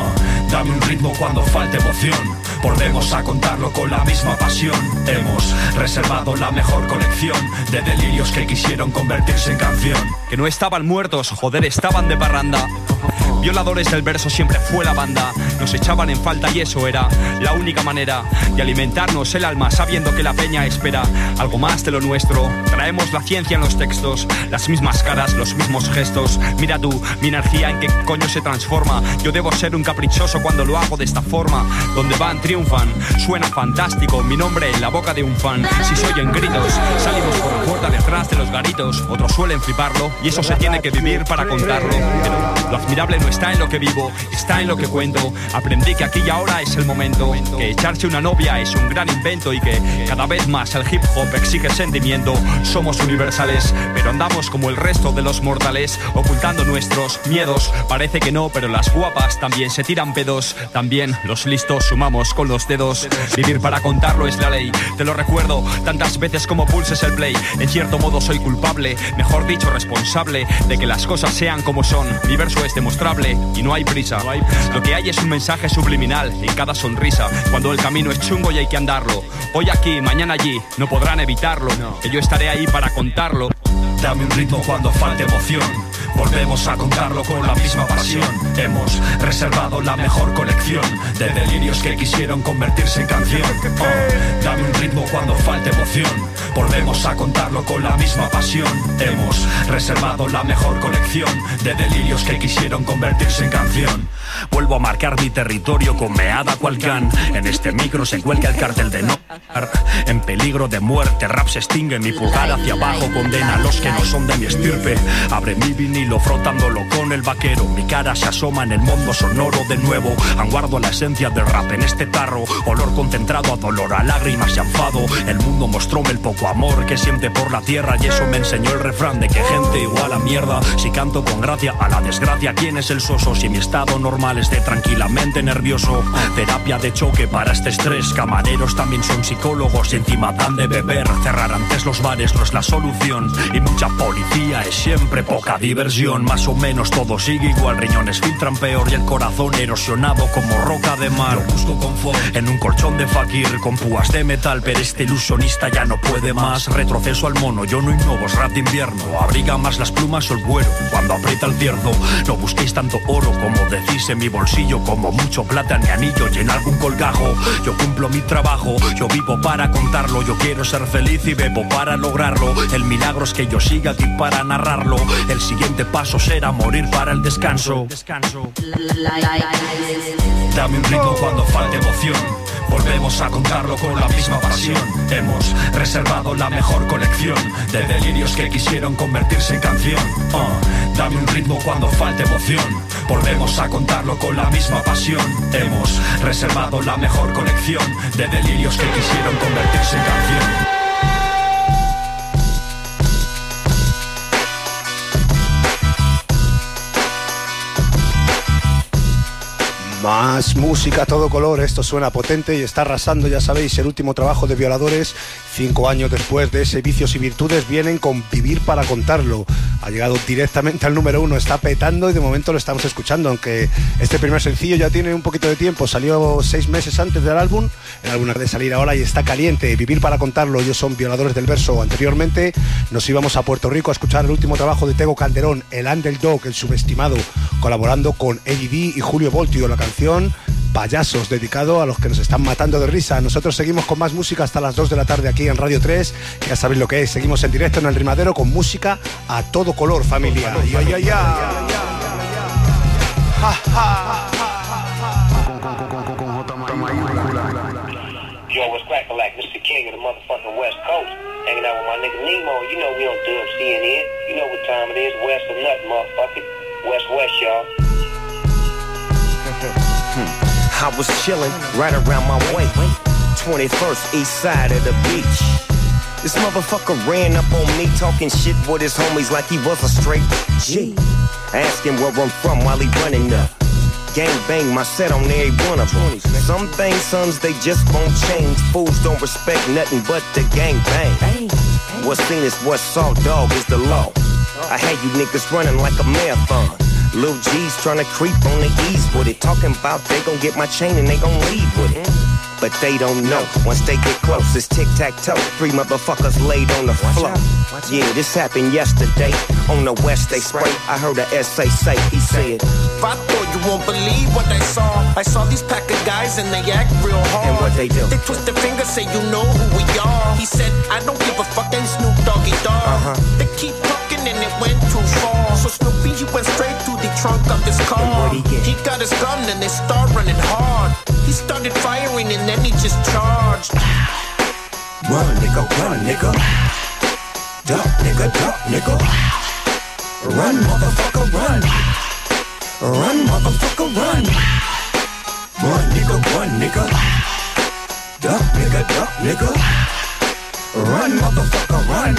Speaker 19: Dame un ritmo cuando falte emoción. Volvemos a contarlo con la misma pasión. Hemos reservado la mejor colección de delirios que quisieron convertirse en canción.
Speaker 20: Que no estaban muertos, joder, estaban de parranda. Violadores del verso siempre fue la banda. Nos echaban en falta y eso era la única manera de alimentarnos el alma, sabiendo que la peña espera algo más de lo nuestro. Traemos la ciencia en los textos, las mismas caras, los mismos gestos. Mira tú, mi energía en qué coño se transforma. Yo debo ser un caprichoso cuando lo hago de esta forma. Donde van, triunfan, suena fantástico. Mi nombre en la boca de un fan. Si se oyen gritos, salimos por la puerta detrás de los garitos. Otros suelen fliparlo y eso se tiene que vivir para contarlo. Pero lo admirable no está en lo que vivo, está en lo que cuento. Aprendí que aquí y ahora es el momento, que echarse una novia es un gran invento y que cada vez más el hip hop exige sentimiento. Somos universales, pero andamos como el resto de los mortales, ocultando nuestros miedos. Parece que no, pero las guapas también se tiran pedos. También los listos sumamos con los dedos. Vivir para contarlo es la ley, te lo recuerdo tantas veces como pulses el play. En cierto modo soy culpable, mejor dicho responsable, de que las cosas sean como son. Mi verso es demostrable y no hay prisa. Lo que hay es un mensaje subliminal en cada sonrisa. Cuando el camino es chungo y hay que andarlo. Hoy aquí, mañana allí, no podrán evitarlo. Que yo estaré ahí para contarlo.
Speaker 19: Dame un ritmo cuando falte emoción. Volvemos a contarlo con la misma pasión. Hemos reservado la mejor colección de delirios que quisieron convertirse en canción. Dame un ritmo cuando falte emoción. Volvemos a contarlo con la misma pasión. Hemos reservado la mejor colección de delirios que quisieron convertirse en canción. Vuelvo a marcar mi territorio con meada cual can. En este micro se cuelga el cartel de no. En peligro de muerte, rap se extingue. Mi pulgar hacia abajo condena a los que no son de mi estirpe. Abre mi vinilo frotándolo con el vaquero. Mi cara se asoma en el mundo sonoro de nuevo. Guardo la esencia del rap en este tarro. Olor concentrado a dolor, a lágrimas y a enfado. El mundo mostróme el poco amor que siente por la tierra. Y eso me enseñó el refrán de que gente igual a mierda. Si canto con gracia a la desgracia, ¿quién es el soso? Si mi estado normal esté tranquilamente nervioso. Terapia de choque para este estrés. Camareros también son psicólogos y encima dan de beber. Cerrar antes los bares no es la solución. Y mucha policía es siempre poca diversión. Más o menos todo sigue igual. Riñones filtran peor y el corazón erosionado como roca de mar. Yo busco confort en un colchón de fakir con púas de metal, pero este ilusionista ya no puede más. Retroceso al mono, yo no innovo, es rap de invierno. Abriga más las plumas o el cuero cuando aprieta el cierzo. No busquéis tanto oro como decís en mi bolsillo, como mucho plata ni anillo y en algún colgajo. Yo cumplo mi trabajo, yo vivo para contarlo. Yo quiero ser feliz y bebo para lograrlo. El milagro es que yo siga aquí para narrarlo. El siguiente paso será morir para el descanso. Dame un ritmo cuando falte emoción. Volvemos a contarlo con la misma pasión. Hemos reservado la mejor colección de delirios que quisieron convertirse en canción. Dame un ritmo cuando falte emoción. Volvemos a contarlo con la misma pasión. Hemos reservado la mejor colección de delirios que quisieron convertirse en canción.
Speaker 5: Más música a todo color, esto suena potente y está arrasando, ya sabéis, el último trabajo de Violadores. 5 años después de ese Vicios y Virtudes vienen con Vivir para contarlo. Ha llegado directamente al número 1, está petando y de momento lo estamos escuchando, aunque este primer sencillo ya tiene un poquito de tiempo, salió 6 meses antes del álbum. El álbum acaba de salir ahora y está caliente. Vivir para contarlo, ellos son Violadores del Verso. Anteriormente nos íbamos a Puerto Rico a escuchar el último trabajo de Tego Calderón, el Underdog, el subestimado, colaborando con Eddie D y Julio Voltio, la canción Payasos, dedicado a los que nos están matando de risa. Nosotros seguimos con más música hasta las 2 de la tarde aquí en Radio 3, ya sabéis lo que es, seguimos en directo en El Rimadero con música a todo color, familia. Ya, ya, ya. Ja, ja.
Speaker 21: Yo, what's crackin' like Mr. King of the motherfucking West Coast. Hanging out with my nigga Nemo. You know we don't dub CNN. You know what time it is. West of nothing, motherfucker. West, y'all.
Speaker 22: I was chillin' right around my way. 21st east side of the beach. This motherfucker ran up on me talking shit with his homies like he was a straight G. Asking where I'm from while he running up. Gang bang my set on every one of them. Some things, sons, they just won't change. Fools don't respect nothing but the gang bang. What's seen is what's saw, dog, is the law. I had you niggas running like a marathon. Lil G's tryna creep on the ease with it. Talking about they gon' get my chain and they gon' leave with it. But they don't know. Once they get close, it's tic-tac-toe. 3 motherfuckers laid on the floor. Yeah, this happened yesterday. On the west they spray. I heard a SA say, he said,
Speaker 3: I thought you won't believe what I saw. I saw these pack of guys and they act real hard.
Speaker 22: And what they do?
Speaker 3: They twist their fingers, say you know who we are. He said, I don't give a fucking Snoop Doggy Dogg. They keep talking and it went too far. So Snoopy, he went straight to the trunk of his car. He got his gun and they start running hard. He started firing and then he just charged.
Speaker 22: Run, nigga, run, nigga. Duck, nigga, duck, nigga. Run, motherfucker, run. Run, motherfucker, run. Run, nigga, run, nigga. Duck, nigga, duck, nigga. Run, motherfucker, run.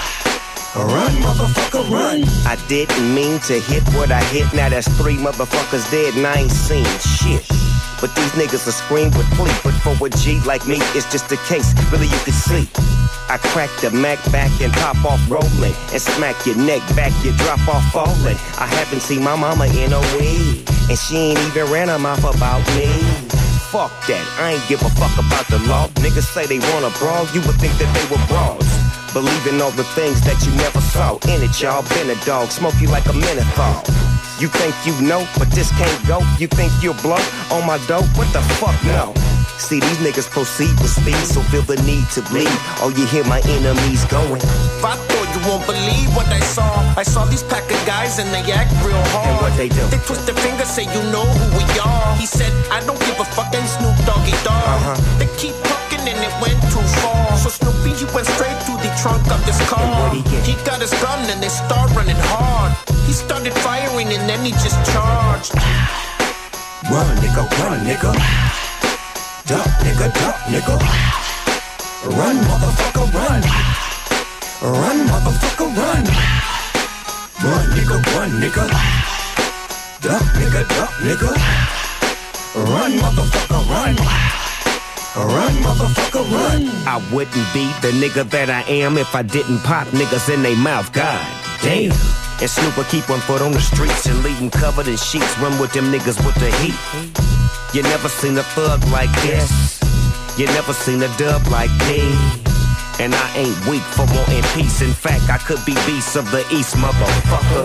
Speaker 22: Run, motherfucker, run. I didn't mean to hit what I hit. Now that's 3 motherfuckers dead and I ain't seen shit. But these niggas will scream with plea. But for a G like me, it's just a case. Really, you can see. I crack the Mac back and pop off rolling. And smack your neck back, you drop off falling. I haven't seen my mama in a week. And she ain't even ran her mouth about me. Fuck that, I ain't give a fuck about the law. Niggas say they wanna brawl, you would think that they were broads. Believing all the things that you never saw. In it, y'all, been a dog, smoke you like a menthol. You think you know, but this can't go. You think you'll blow on my dope? What the fuck, no. See, these niggas proceed with speed, so feel the need to bleed. Oh, you hear my enemies going.
Speaker 3: I thought you won't believe what I saw. I saw these pack of guys and they act real hard.
Speaker 22: And what they do?
Speaker 3: They twist their fingers, say you know who we are. He said, I don't give a fucking Snoop Doggy Dogg. They keep talking and it went too far. So Snoopy, he went straight to the trunk of his car. He got his gun and they start running hard. He started firing and then he just charged.
Speaker 22: Run, nigga, run, nigga. Duck, nigga, duck, nigga. Run, motherfucker, run. Run, motherfucker, run. Run, nigga, run, nigga. Duck, nigga, duck, nigga. Run, motherfucker, run. Run, motherfucker, run. I wouldn't be the nigga that I am if I didn't pop niggas in they mouth. God damn. And Snoop will keep 1 foot on the streets and leave them covered in sheets. Run with them niggas with the heat. You never seen a thug like this. You never seen a dub like me. And I ain't weak for wanting peace. In fact, I could be beast of the East, motherfucker.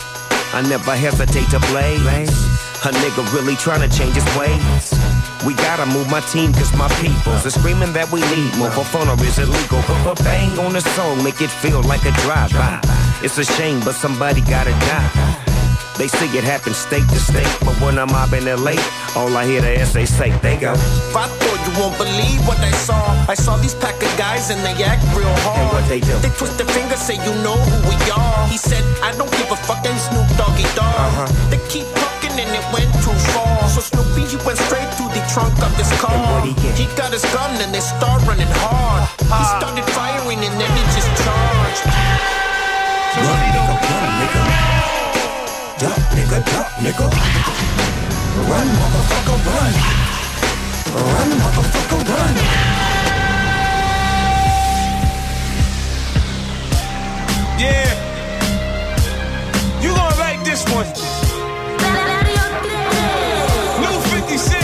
Speaker 22: I never hesitate to blaze. A nigga really tryna change his ways. We gotta move my team cause my peoples are screaming that we need more. For fun or is illegal? But bang on the song, make it feel like a drive-by. It's a shame, but somebody gotta die. They see it happen state to state, but when I'm mobbing LA, all I hear the SA say, they go.
Speaker 3: I thought you won't believe what I saw. I saw these pack of guys and they act real hard.
Speaker 22: And what they do?
Speaker 3: They twist their fingers, say you know who we are. He said, I don't give a fucking Snoop Doggy Dogg. They keep talking and it went too far. So Snoopy, he went straight to the trunk of his car. He got his gun and they start running hard. He started firing and then he just charged.
Speaker 22: Run, nigga, run, nigga. Duck, nigga, duck, nigga. Run, motherfucker, run. Run, motherfucker, run.
Speaker 4: Yeah. You gonna like this one. New 50 Cent.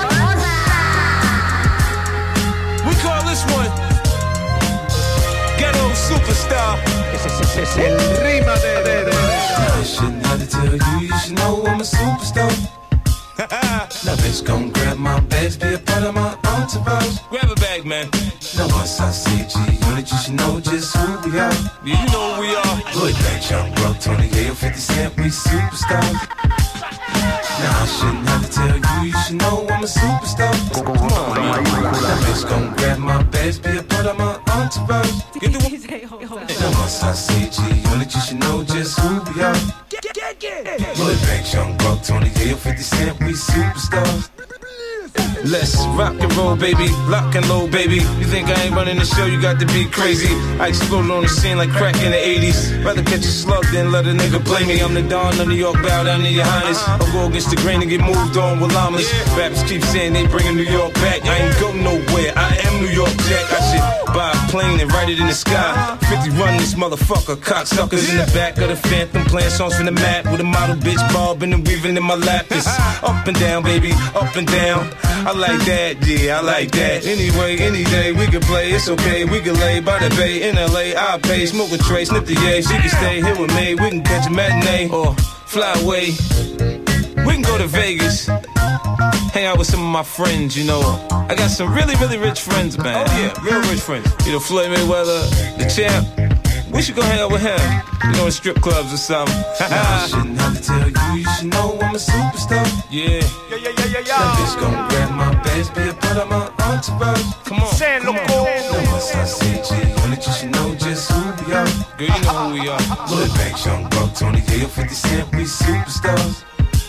Speaker 4: We call this one Ghetto Superstar.
Speaker 5: Es el rimadero.
Speaker 4: I shouldn't have to tell you, you should know I'm a superstar. Now bitch, gon' grab my bags, be a part of my entourage. Grab a bag, man. Now once I say G-Unit, you should know just who we are. Yeah, you know who we are. Lloyd Banks, Young Broke, Tony Yale, 50 Cent, we superstars. Now I shouldn't have to tell you, you should know I'm a superstar. Come on, man. Now bitch, gon' grab my bags, be a part of my entourage. Get the now once I say G-Unit, you should know just who we are. Lloyd Banks, Young Broke, Tony Yale, 50 Cent, we superstars. Let's rock and roll, baby, lock and load, baby. You think I ain't running the show, you got to be crazy. I exploded on the scene like crack in the 80s. Rather catch a slug than let a nigga play me. I'm the Don of New York, bow down to your highness. I'll go against the grain and get moved on with llamas. Rappers keep saying they bringing New York back. I ain't go nowhere, I am New York Jack. I should buy a plane and write it in the sky. 50 run this motherfucker, cocksuckers in the back of the Phantom, playing songs from the map with a model bitch bobbing and weaving in my lap. It's up and down, baby, up and down. I like that, yeah, I like that. Anyway, any day we can play, it's okay. We can lay by the bay in LA. I'll pay, smoke a tray, snip the yay. She can stay here with me. We can catch a matinee or fly away. We can go to Vegas, hang out with some of my friends, you know. I got some really, really rich friends, man. Oh yeah, real rich friends. You know, Floyd Mayweather, the champ. We should go hang out with him, you know, in strip clubs or something. I shouldn't have to tell you, you should know I'm a superstar. Yeah. Now bitch gon' grab my bags, be a part of my entourage. Come on, come on. Now once I say G on it, you should know just who we are. Girl, you know who we are. Lloyd Banks, Young Buck, Tony Gale, 50 Cent, we superstars.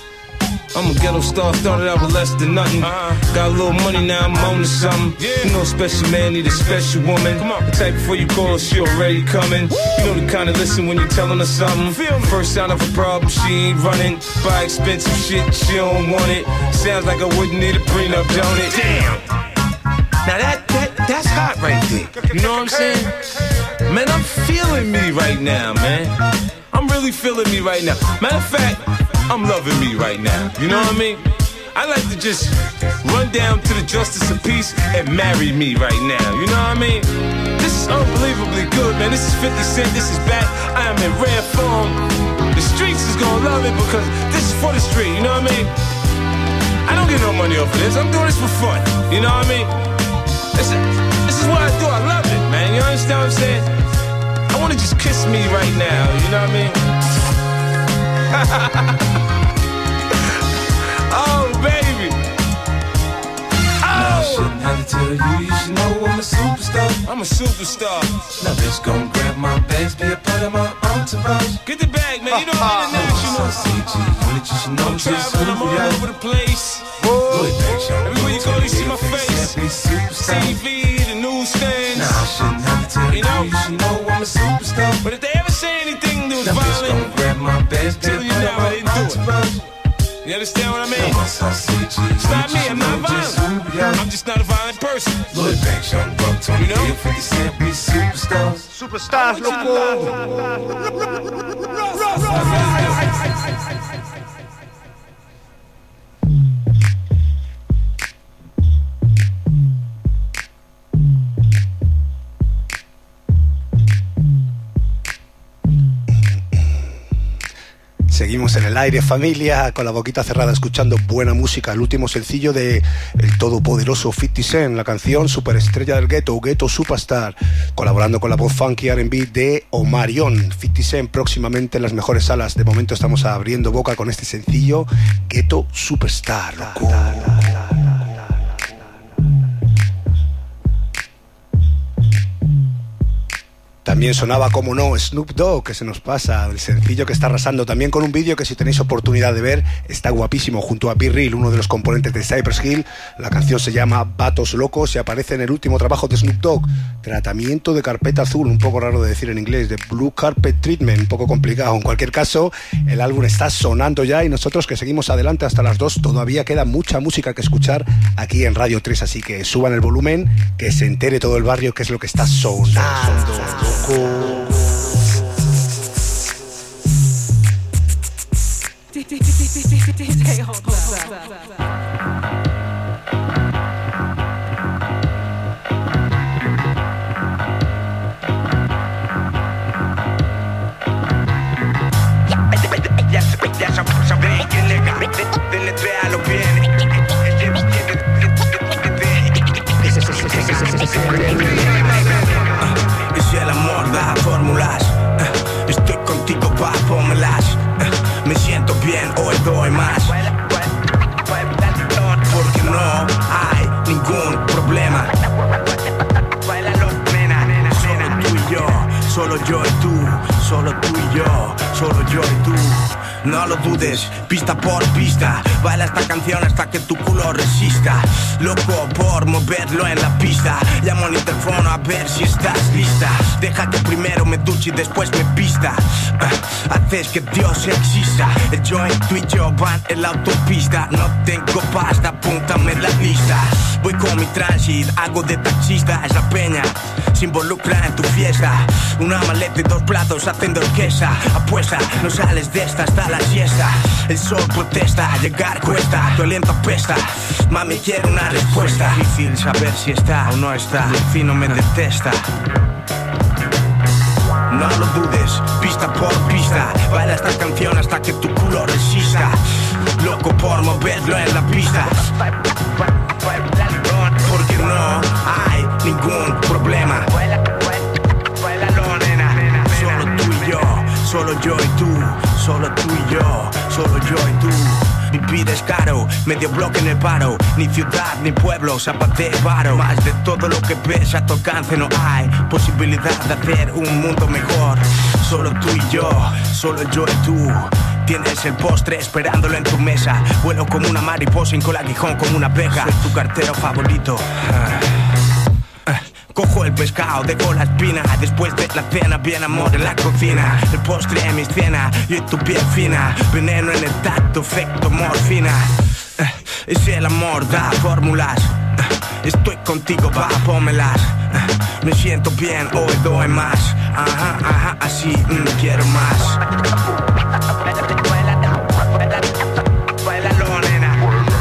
Speaker 4: I'm a ghetto star, started out with less than nothing. Got a little money now, I'm on to something. You know a special man need a special woman. Come on. The type before you call her, she already coming. You know the kind of listen when you're telling her something. First sound of a problem, she ain't running. Buy expensive shit, she don't want it. Sounds like I wouldn't need a prenup, don't it? Damn. Now that's hot right there. You know what I'm saying? Man, I'm feeling me right now, man. I'm really feeling me right now. Matter of fact, I'm loving me right now, you know what I mean? I like to just run down to the Justice of Peace and marry me right now, you know what I mean? This is unbelievably good, man. This is 50 Cent, this is back. I am in rare form. The streets is gonna love it because this is for the street, you know what I mean? I don't get no money off of this, I'm doing this for fun, you know what I mean? This is what I do, I love it, man, you understand what I'm saying? I wanna just kiss me right now, you know what I mean? Oh, baby. Oh. Now I shouldn't have to tell you, you should know I'm a superstar. I'm a superstar. Now bitch gon' grab my bags, be a part of my entourage. Get the bag, man, you know I'm international. You should know I'm traveling, I'm all over the place. Everywhere you go, you see my face. TV, the newsstands. Now I shouldn't have to tell you, you should know I'm a superstar. But if they ever say anything that was violent, grab my bags, tell you now I didn't do it. You understand what I mean? It's not me, I'm not violent. I'm just not a violent person. Lloyd Banks, Young Buck, Tony Gale, 50 Cent, we superstars.
Speaker 5: Superstars, loco. Seguimos en el aire, familia, con la boquita cerrada, escuchando buena música. El último sencillo de el todopoderoso 50 Cent, la canción superestrella del ghetto, Ghetto Superstar, colaborando con la voz funky R&B de Omarion. 50 Cent próximamente en las mejores salas. De momento estamos abriendo boca con este sencillo, Ghetto Superstar. Loco. También sonaba, como no, Snoop Dogg, que se nos pasa, el sencillo que está arrasando, también con un vídeo que si tenéis oportunidad de ver, está guapísimo, junto a B-Real, uno de los componentes de Cypress Hill. La canción se llama Vatos Locos y aparece en el último trabajo de Snoop Dogg, Tratamiento de Carpeta Azul, un poco raro de decir en inglés, de Blue Carpet Treatment, un poco complicado. En cualquier caso, el álbum está sonando ya y nosotros que seguimos adelante hasta las 2, todavía queda mucha música que escuchar aquí en Radio 3, así que suban el volumen, que se entere todo el barrio qué es lo que está sonando.
Speaker 22: Es el amor, da fórmulas. Estoy contigo, pápomelas. Me siento bien, hoy doy más. Porque no hay ningún problema. Solo tú y yo, solo yo y tú, solo tú y yo, solo yo y tú. no lo dudes, pista por pista. Baila esta canción hasta que tu culo resista. Loco por moverlo en la pista. Llamo al interfono a ver si estás lista. Deja que primero me duche y después me pista. Haces que Dios exista. El joint, tú y yo van en la autopista. No tengo pasta, apúntame la lista. Voy con mi transit, hago de taxista. Es la peña, se involucra en tu fiesta. Una maleta y 2 platos haciendo orquesta. Apuesta, no sales de esta hasta la siesta. El sol protesta, llegar cuesta. Tu aliento apesta, mami quiero una respuesta. Difícil saber si está o no está. El fino me detesta. No lo dudes, pista por pista. Baila esta canción hasta que tu culo resista. Loco por moverlo en la pista. Porque no hay ningún problema. Bailalo, nena. Solo tú y yo, solo yo y tú. Solo tú y yo, solo yo y tú. Vivir es caro, medio bloque en el paro. Ni ciudad ni pueblo, zapate varo. Más de todo lo que ves a tu alcance no hay posibilidad de hacer un mundo mejor. Solo tú y yo, solo yo y tú. Tienes el postre esperándolo en tu mesa. Vuelo como una mariposa, hinco el aguijón como una abeja. Soy tu cartero favorito. Cojo el pescado, dejo la espina. Después de la cena, bien amor en la cocina. El postre en mi escena, yo y tu piel fina. Veneno en el tacto, efecto morfina. Es el amor, da fórmulas. Estoy contigo, va, pónmelas. Me siento bien, hoy doy más. Ajá, ajá, así, quiero más. Bailalo, nena.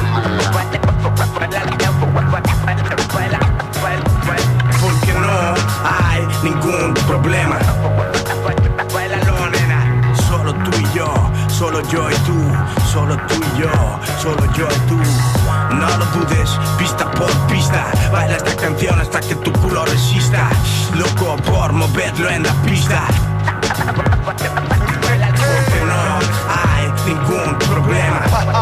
Speaker 22: Porque no hay ningún problema. Bailalo, nena. Solo tú y yo, solo yo y tú. Solo tú y yo, solo yo y tú. No lo dudes, pista por pista. Baila esta canción hasta que tu culo resista. Loco por moverlo en la pista. Porque no hay ningún problema.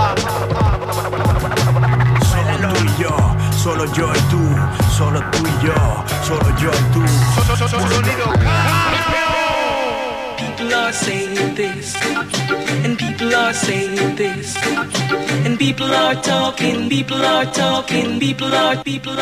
Speaker 22: Solo tú y yo, solo yo y tú. Solo tú y yo, solo yo y tú. Sonido.
Speaker 6: People are saying this, and people are saying this, and people are talking, people are talking, people are.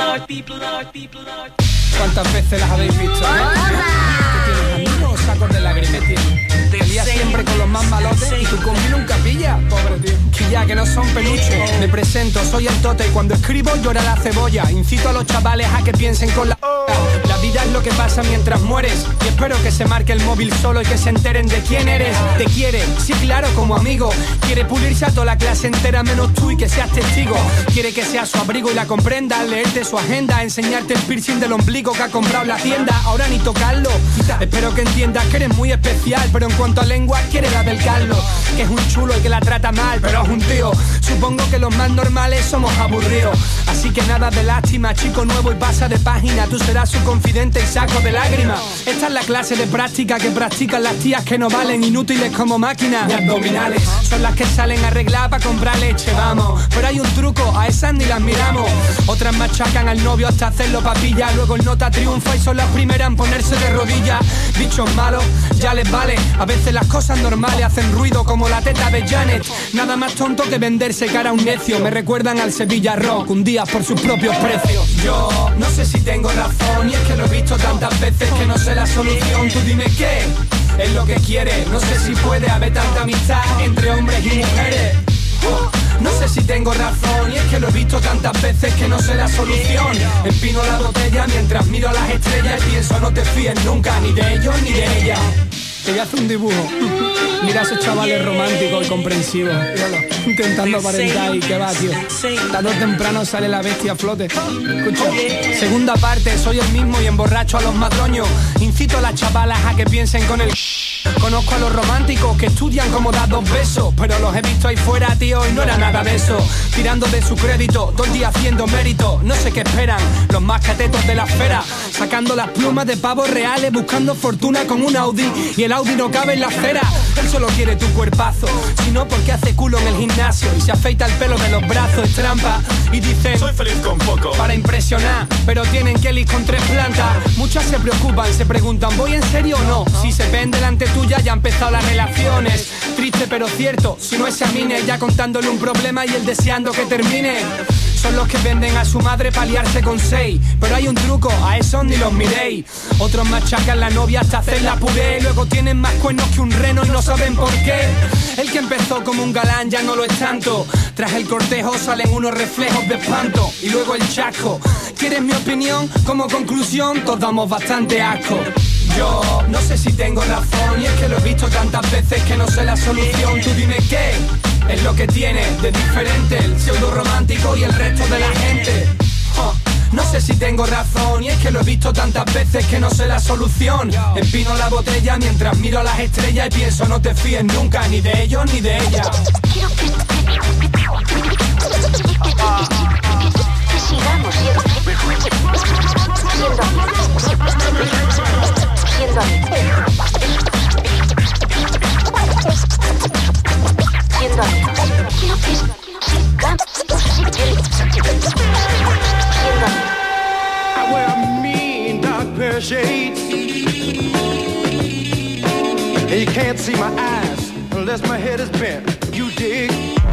Speaker 11: ¿Cuántas veces las habéis visto? ¿Que tienes amigos? Sacos de lágrimas tienes. Te lías siempre con los más malotes y tu combi nunca pilla. Pobre tío. Que ya que no son peluches. Me presento, soy el Tote y cuando escribo llora la cebolla. Incito a los chavales a que piensen con la... La vida es lo que pasa mientras mueres. Y espero que se marque el móvil solo y que se enteren de quién eres. Te quiere, sí claro, como amigo. Quiere pulirse a toda la clase entera menos tú y que seas testigo. Quiere que seas su abrigo y la comprenda. Leerte su agenda, enseñarte el piercing del ombligo que ha comprado en la tienda. Ahora ni tocarlo. Espero que entiendas que eres muy especial, pero en cuanto a lengua quiere la del Carlos. Que es un chulo y que la trata mal, pero es un tío. Supongo que los más normales somos aburridos. Así que nada de lástima, chico nuevo y pasa de página. Tú serás su confidente y saco de lágrimas. Esta es la clase de práctica que practican las tías que no valen, inútiles como máquinas. Y abdominales son las que salen arregladas para comprar leche, vamos. Pero hay un truco, a esas ni las miramos. Otras machacan al novio hasta hacerlo papilla. Luego el nota triunfa y son las primeras en ponerse de rodillas. Bichos malos, ya les vale. A veces las cosas normales hacen ruido como la teta de Janet. Nada más tonto que venderse cara a un necio. Me recuerdan al Sevilla Rock, un día por sus propios precios. Yo no sé si tengo razón y es que lo he visto tantas veces que no sé la solución. Tú dime qué es lo que quieres. No sé si puede haber tanta amistad entre hombres y mujeres. No sé si tengo razón y es que lo he visto tantas veces que no sé la solución. Empino la botella mientras miro las estrellas y pienso no te fíes nunca ni de ellos ni de ella. Te voy a hacer un dibujo. Mira a esos chavales románticos y comprensivos. Míralo, intentando aparentar y que va, tío. Tarde o temprano sale la bestia a flote. Escucha. Segunda parte, soy el mismo y emborracho a los madroños. Incito a las chavalas a que piensen con el... Conozco a los románticos que estudian como dar 2 besos, pero los he visto ahí fuera, tío, y no era nada de eso. Tirando de su crédito, todo el día haciendo mérito. No sé qué esperan, los más catetos de la esfera. Sacando las plumas de pavos reales, buscando fortuna con un Audi. Y el Audi no cabe en la acera. Él solo quiere tu cuerpazo, sino porque hace culo en el gimnasio y se afeita el pelo de los brazos, es trampa. Y dicen, soy feliz con poco, para impresionar, pero tienen Kelly con 3 plantas. Muchas se preocupan, se preguntan, ¿voy en serio o no? Si se ven delante
Speaker 7: tuya ya han empezado las relaciones. Triste pero cierto, si no es a mí, ella contándole un problema y él deseando que termine. Son los que venden a su madre pa' liarse con 6. Pero hay un truco, a esos ni los miréis. Otros machacan la novia hasta hacerla puré. Luego tienen más cuernos que un reno y no saben por qué. El que empezó como un galán ya no lo es tanto. Tras el cortejo salen unos reflejos de espanto. Y luego el chasco. ¿Quieres mi opinión? Como conclusión, todos damos bastante asco. Yo no sé si tengo razón, y es que lo he visto tantas veces que no sé la solución. Tú dime qué es lo que tiene de diferente el pseudo romántico y el resto de la gente. No sé si tengo razón, y es que lo he visto tantas veces que no sé la solución. Empino la botella mientras miro a las estrellas y pienso no te fíes nunca ni de ellos ni de ella.
Speaker 9: Que sigamos siendo
Speaker 2: I wear a mean dark pair of shades, and you can't see my eyes unless my head is bent. You dig?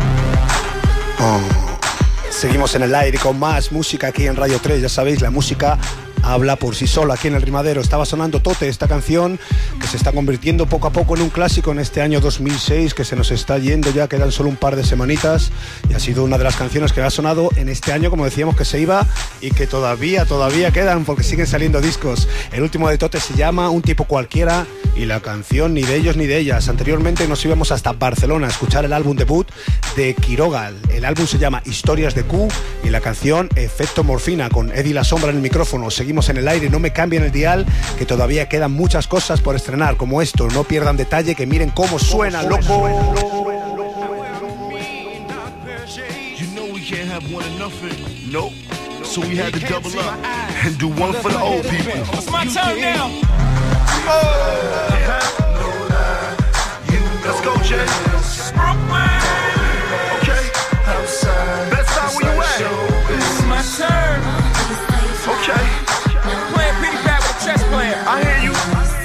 Speaker 5: Seguimos en el aire con más música aquí en Radio 3. Ya sabéis, la música habla por sí sola. Aquí en el Rimadero estaba sonando Tote, esta canción que se está convirtiendo poco a poco en un clásico en este año 2006, que se nos está yendo ya, quedan solo un par de semanitas, y ha sido una de las canciones que ha sonado en este año, como decíamos que se iba, y que todavía quedan porque siguen saliendo discos. El último de Tote se llama Un tipo cualquiera, y la canción ni de ellos ni de ellas. Anteriormente nos íbamos hasta Barcelona a escuchar el álbum debut de Quiroga. El álbum se llama Historias de Q y la canción Efecto Morfina, con Eddie La Sombra en el micrófono. Seguimos en el aire, no me cambien el dial, que todavía quedan muchas cosas por estrenar, como esto. No pierdan detalle, que miren cómo suena, loco.
Speaker 1: You know we can't have one and nothing. Nope. So we had to double up and do one for the old people.
Speaker 16: It's my turn now.
Speaker 1: Let's go, Jay. Okay. Best time where you at?
Speaker 16: It's my turn.
Speaker 1: Okay.
Speaker 16: Playing piggy back with a chess player.
Speaker 1: I hear you.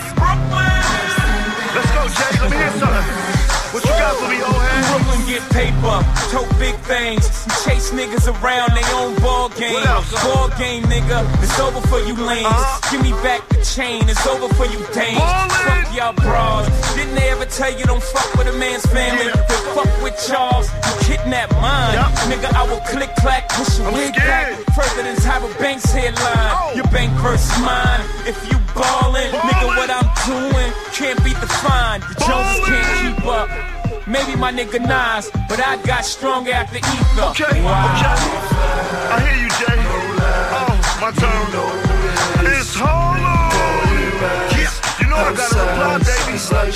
Speaker 1: Let's go, Jay. Let me hear something. What you got for me, old head?
Speaker 16: Brooklyn get paper, tote big things. You chase niggas around they own ball game. Ball game, nigga, it's over for you lanes. Give me back the chain, it's over for you dames. Fuck y'all bras. Didn't they ever tell you don't fuck with a man's family? Then fuck with Charles, you kidnap mine. Nigga, I will click clack, push your wig back further than Tyra Banks' headline. Your bank versus mine. If you ballin', nigga, what I'm doing can't beat the fine. The Joneses can't keep up. Maybe my nigga Nas, but I got stronger after ether.
Speaker 1: Okay,
Speaker 16: wow.
Speaker 1: Okay. I hear you, Jay. Oh, my turn. It's Harlem. Yeah, you know I got a reply, baby.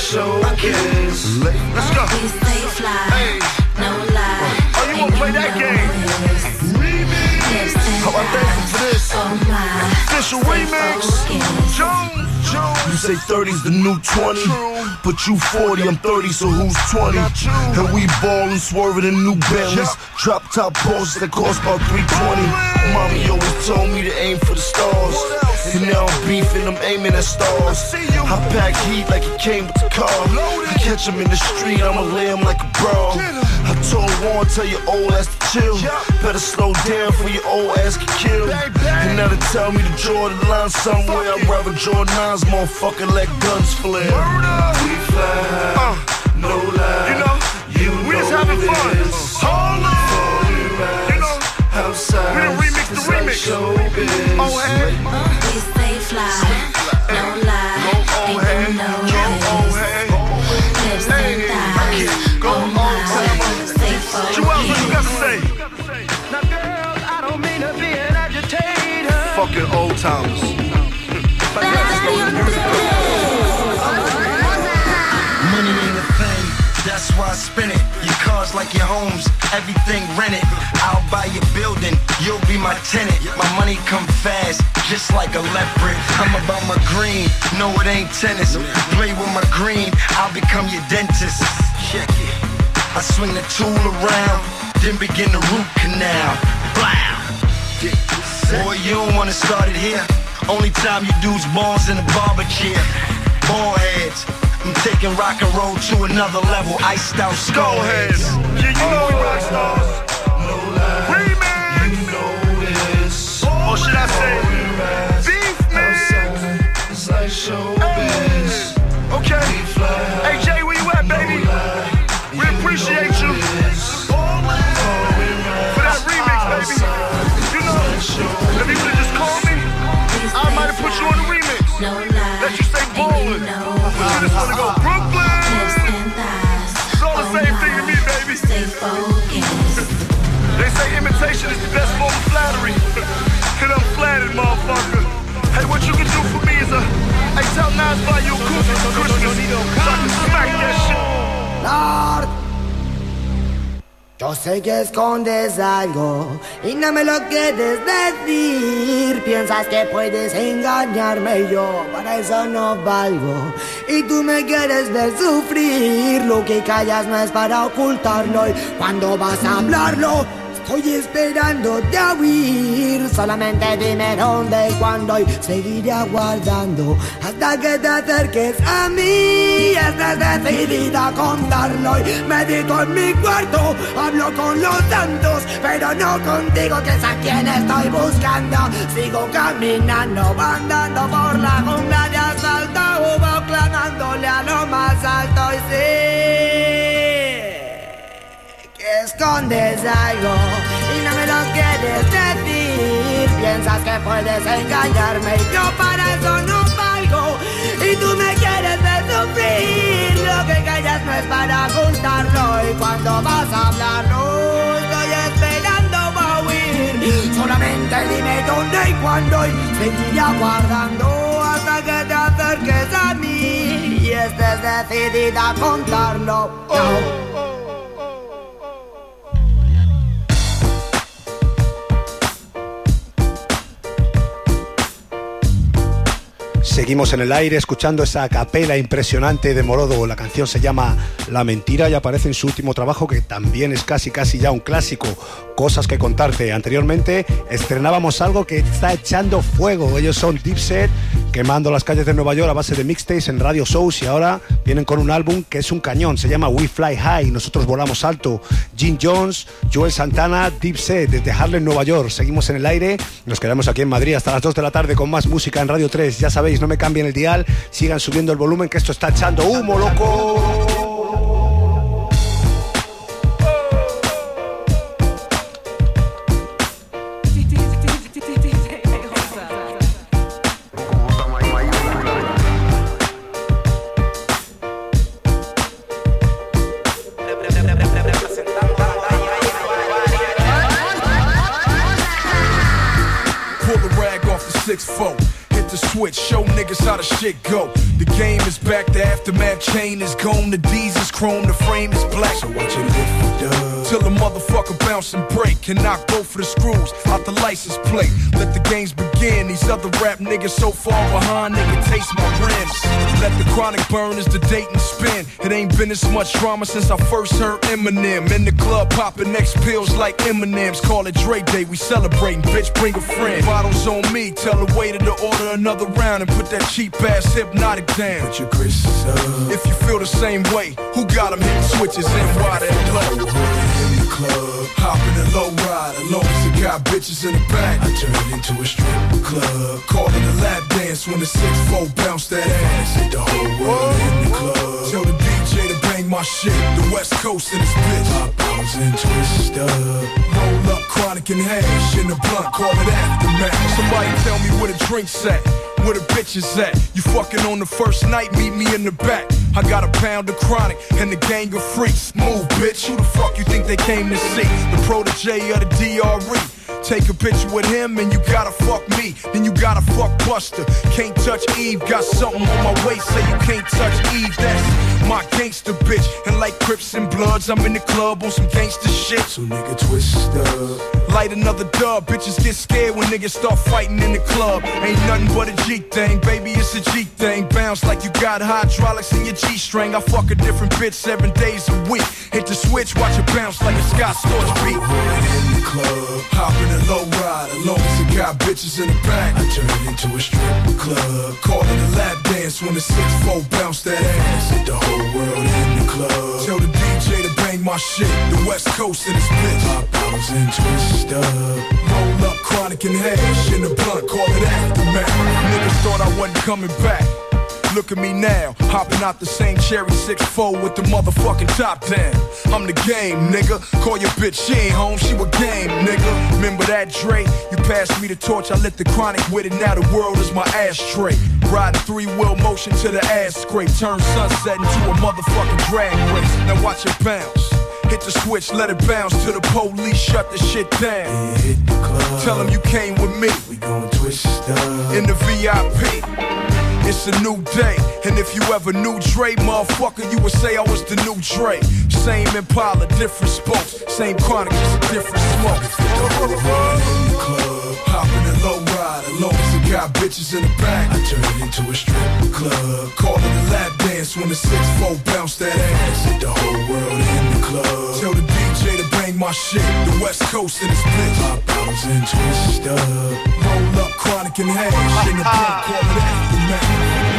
Speaker 1: Let's go. Hey. Oh, you wanna play that game? How about that for this? Official remix. Jones. You say 30's the new 20, but you 40, I'm 30, so who's 20? And we ballin', swerving in New Bentleys, drop top Porsches that cost about 320. Mommy always told me to aim for the stars, and now I'm beefing, I'm aiming at stars. I pack heat like it came with the car. I catch him in the street, I'ma lay him like a bra. I told Warren, tell your old ass to chill. Better slow down for your old ass get killed. And now they tell me to draw the line somewhere. I'd rather draw nines, motherfucker, let guns flare. We fly, no lie. You know, we just having fun. Hold on. You know, outside, we done remix the remix. Oh, hey.
Speaker 9: We stay fly, no lie.
Speaker 1: Go, oh, hey. Go, oh, hey.
Speaker 9: Lips and thighs, oh my. Stay focused.
Speaker 1: What you got to say?
Speaker 2: Now, girl, I don't mean to be an agitator.
Speaker 1: Fucking old timers.
Speaker 23: Money ain't a thing, that's why I spend it. Your cars like your homes, everything rented. I'll buy your building, you'll be my tenant. My money come fast, just like a leopard. I'm about my green, no it ain't tennis. Play with my green, I'll become your dentist. Check it. I swing the tool around, then begin the root canal. Blah. Boy, you don't wanna start it here. Only time you do's balls in a barber chair. Ball heads, I'm taking rock and roll to another level. Iced out skullheads.
Speaker 10: Yeah, you know we rock stars. Remix. You know this. Or should I say, beef man? It's like showbiz. Okay. Hey Jay, where you at, baby? We appreciate you for that remix, baby. You know, if you could've just called me, I might have put you on the remix. Let you say bowling. But you just wanna go Brooklyn. It's all the same thing to me, baby. They say imitation is the best form of flattery. And I'm flattered, motherfucker. Hey, what you can do for me is hey, tell Nas buy you a Christmas so I can smack that shit.
Speaker 12: Lord, yo sé que escondes algo y no me lo quieres decir. Piensas que puedes engañarme y yo para eso no valgo. Y tú me quieres ver sufrir. Lo que callas no es para ocultarlo. Y cuando vas a hablarlo, estoy esperándote a huir. Solamente dime dónde y cuándo y seguiré aguardando hasta que te acerques a mí. Estás decidida a contarlo y medito en mi cuarto. Hablo con los santos, pero no contigo, que es a quien estoy buscando. Sigo caminando, andando por la jungla de asfalto, clamándole a lo más alto y escondes algo y no me lo quieres decir. Piensas que puedes engañarme y yo para eso no valgo. Y tú me quieres ver sufrir. Lo que callas no es para ocultarlo. Y cuando vas a hablarlo, estoy esperando a huir. Solamente dime dónde y cuándo y seguiré aguardando hasta que te acerques a mí y estés decidida a contarlo.
Speaker 5: Seguimos en el aire escuchando esa capela impresionante de Morodo. La canción se llama La Mentira y aparece en su último trabajo, que también es casi ya un clásico, Cosas que contarte. Anteriormente estrenábamos algo que está echando fuego. Ellos son Dipset, quemando las calles de Nueva York a base de mixtapes en radio shows, y ahora vienen con un álbum que es un cañón. Se llama We Fly High, nosotros volamos alto. Jim Jones, Joel Santana, Dipset desde Harlem, Nueva York. Seguimos en el aire, nos quedamos aquí en Madrid hasta las 2 de la tarde con más música en Radio 3. Ya sabéis, no me cambien el dial, sigan subiendo el volumen, que esto está echando humo, loco.
Speaker 19: Switch, show niggas how the shit go. The game is back, the aftermath chain is gone. The D's is chrome, the frame is black. So watch it lift it up till the motherfucker bounce and break. Can knock both of the screws out the license plate. Let the games begin. These other rap niggas so far behind, they can taste my rims. Let the chronic burn as the date and spin. It ain't been this much drama since I first heard Eminem. In the club popping next pills like M&M's. Call it Dre Day, we celebrating. Bitch, bring a friend. Bottles on me, tell the waiter to order another round and put that cheap ass Hypnotic down. Put your Chris's up. If you feel the same way, who got them hitting switches and why they low? In the club, hop in a low ride. As long as it got bitches in the back, I turn it into a strip club. Call it a lap dance when the 6'4" bounce that ass. Hit the whole world in the club. Tell the DJ to bang my shit. The West Coast in this bitch. Pop bottles and twist up. Roll up chronic and hash in the blunt. Call it aftermath. Somebody tell me where the drinks at. Where the bitches at? You fucking on the first night, meet me in the back. I got a pound of chronic and the gang of freaks. Move, bitch, who the fuck you think they came to see? The protege of the DRE. Take a picture with him and you gotta fuck me. Then you gotta fuck Buster. Can't touch Eve, got something on my waist. Say you can't touch Eve, that's my gangster bitch. And like Crips and Bloods, I'm in the club on some gangster shit. So nigga twist up. Light another dub, bitches get scared when niggas start fighting in the club. Ain't nothing but a G thing, baby, it's a G thing. Bounce like you got hydraulics in your G-string. I fuck a different bitch 7 days a week. Hit the switch, watch it bounce like a Scott Storch beat. In the club, hop in a low ride, as long as it got bitches in the back. I turn it into a strip club. Call it a lap dance when the 6'4" bounce that ass. Hit the whole world in the club. Tell the DJ to bang my shit, the West Coast in this bitch. Pop bottles and twist up. Roll up chronic and hash in the blunt, call it aftermath. Niggas thought I wasn't coming back. Look at me now, hopping out the same cherry 6'4" with the motherfucking top down. I'm the game, nigga. Call your bitch, she ain't home, she with game, nigga. Remember that Dre? You passed me the torch, I lit the chronic with it. Now the world is my ashtray. Riding 3-wheel motion to the ass scrape. Turn sunset into a motherfucking drag race. Now watch it bounce. Hit the switch, let it bounce till the police shut the shit down. Yeah, hit the club. Tell them you came with me. We gon' twist up. In the VIP. It's a new day, and if you ever knew Dre, motherfucker, you would say I was the new Dre. Same Impala, different spokes, same chronic, just a different smoke. In the club, hop in a low ride, as long as it got bitches in the back. I turn it into a strip club. Call it a lap dance when the 6'4" bounce that ass. Hit the whole world in the club. Tell the DJ to bang my shit, the West Coast in this bitch. Pop bottles and twist up. Roll up chronic and hash in the blunt, call it aftermath.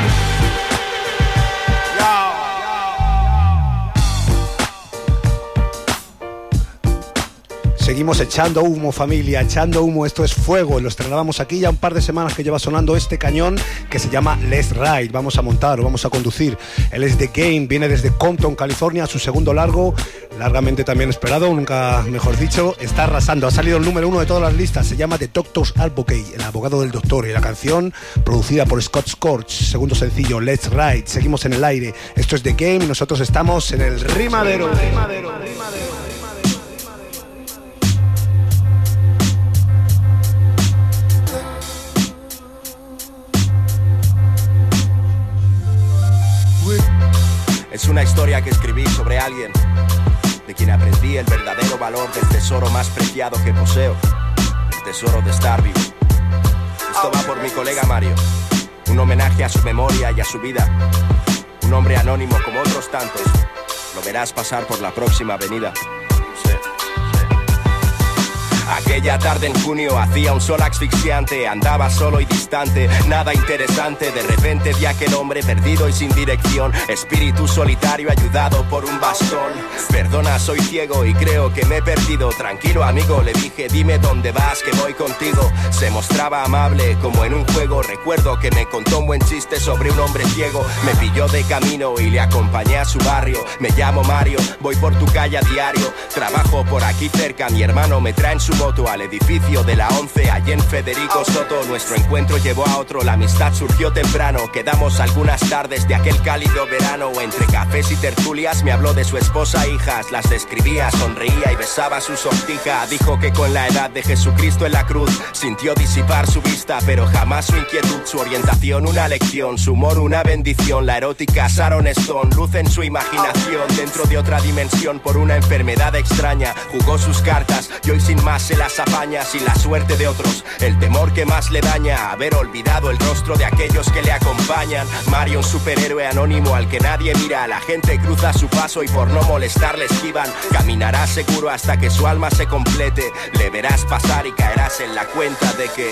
Speaker 5: Seguimos echando humo, familia, echando humo. Esto es fuego. Lo estrenábamos aquí ya un par de semanas que lleva sonando este cañón que se llama Let's Ride. Vamos a montar o vamos a conducir. Él es The Game, viene desde Compton, California, su segundo largo, largamente también esperado, nunca mejor dicho. Está arrasando, ha salido el número 1 de todas las listas. Se llama The Doctor's Advocate, el abogado del doctor. Y la canción, producida por Scott Scorch, segundo sencillo, Let's Ride. Seguimos en el aire. Esto es The Game y nosotros estamos en el Rimadero.
Speaker 22: Es una historia que escribí sobre alguien de quien aprendí el verdadero valor del tesoro más preciado que poseo, el tesoro de estar vivo. Esto va por mi colega Mario, un homenaje a su memoria y a su vida. Un hombre anónimo como otros tantos, lo verás pasar por la próxima avenida. Aquella tarde en junio hacía un sol asfixiante. Andaba solo y distante, nada interesante. De repente vi a aquel hombre perdido y sin dirección. Espíritu solitario ayudado por un bastón. Perdona, soy ciego y creo que me he perdido. Tranquilo amigo, le dije, dime dónde vas que voy contigo. Se mostraba amable como en un juego. Recuerdo que me contó un buen chiste sobre un hombre ciego. Me pilló de camino y le acompañé a su barrio. Me llamo Mario, voy por tu calle a diario. Trabajo por aquí cerca, mi hermano me trae en su moto al edificio de la 11, allí en Federico Soto. Nuestro encuentro llevó a otro, la amistad surgió temprano. Quedamos algunas tardes de aquel cálido verano. Entre cafés y tertulias me habló de su esposa e hijas. Las describía, sonreía y besaba su sortija. Dijo que con la edad de Jesucristo en la cruz sintió disipar su vista, pero jamás su inquietud. Su orientación una lección, su humor una bendición. La erótica Sharon Stone, luz en su imaginación. Dentro de otra dimensión por una enfermedad extraña. Jugó sus cartas y hoy sin más se las apaña. Sin la suerte de otros, el temor que más le daña, haber olvidado el rostro de aquellos que le acompañan. Mario, un superhéroe anónimo al que nadie mira. La gente cruza su paso y por no molestar le esquivan. Caminará seguro hasta que su alma se complete. Le verás pasar y caerás en la cuenta de que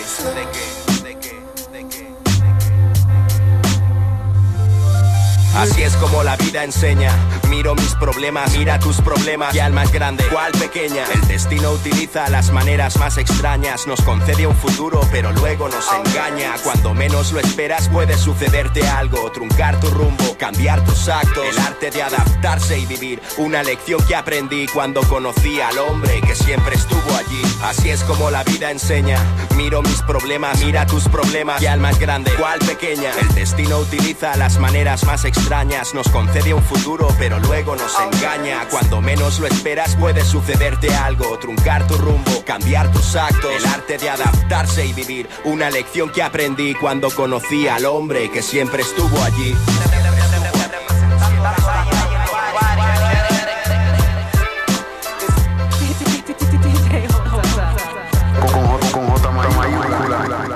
Speaker 22: así es como la vida enseña. Miro mis problemas, mira tus problemas. Y al más grande, ¿cuál pequeña? El destino utiliza las maneras más extrañas. Nos concede un futuro, pero luego nos engaña. Cuando menos lo esperas puede sucederte algo. Truncar tu rumbo, cambiar tus actos. El arte de adaptarse y vivir. Una lección que aprendí cuando conocí al hombre que siempre estuvo allí. Así es como la vida enseña. Miro mis problemas, mira tus problemas. Y al más grande, ¿cuál pequeña? El destino utiliza las maneras más extrañas. Nos concede un futuro, pero luego nos engaña. Cuando menos lo esperas puede sucederte algo. Truncar tu rumbo, cambiar tus actos. El arte de adaptarse y vivir. Una lección que aprendí cuando conocí al hombre que siempre estuvo allí.
Speaker 13: Con J mayúscula.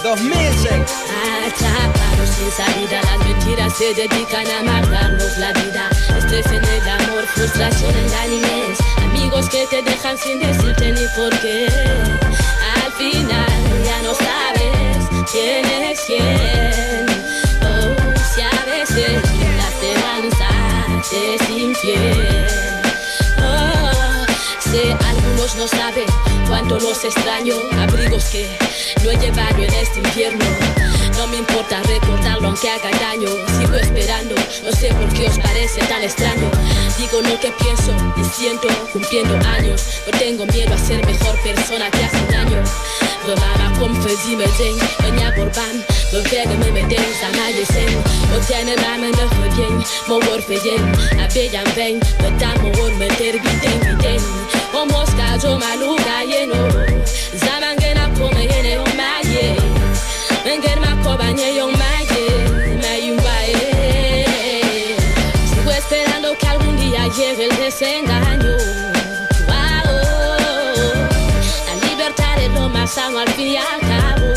Speaker 11: 2006.
Speaker 14: Atrapados sin salida, las mentiras se dedican a amargarnos la vida. Estrés en el amor, frustración en la niñez, amigos que te dejan sin decirte ni por qué. Al final ya no sabes quién es quién. Oh, si a veces la esperanza te es infiel. Oh, sé, algunos no saben cuánto los extraño, abrigos que no he llevado en este invierno. No me importa recordarlo aunque haga daño. Sigo esperando, no sé por qué os parece tan extraño. Digo lo que pienso y siento cumpliendo años. No tengo miedo a ser mejor persona que hace un año. Remama comme faisy me ding, venia borban, me vega me meten, ça m'a laissé. O tiene mame ne revient, mon word feyen, a beyan ven, me da mon word me terbiten biten. O mosca jo maluga yeno, zamangena come yene o maye. Venga makobañe yon maye, mayumbae. Sigo esperando que algún día llegue el desengaño. La libertad es lo más sano al fin y al cabo.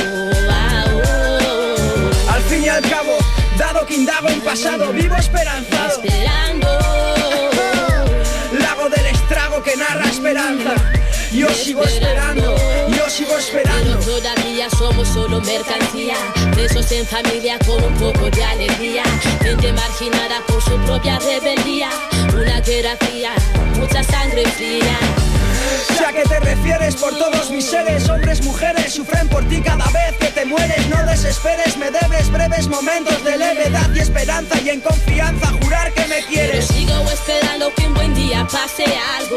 Speaker 11: Al fin y al cabo, dado que indago en pasado, vivo esperanzado.
Speaker 14: Esperando.
Speaker 11: Lago del estrago que narra esperanza. Yo sigo esperando, yo sigo esperando.
Speaker 14: Pero todavía somos solo mercancía, presos en familia con un poco de alegría. Gente marginada por su propia rebeldía. Una guerra fría, mucha sangre fría.
Speaker 11: Si a qué te refieres por todos mis seres, hombres, mujeres, sufren por ti cada vez que te mueres. No desesperes, me debes breves momentos de levedad y esperanza, y en confianza jurar que me quieres.
Speaker 14: Pero sigo esperando que un buen día pase algo.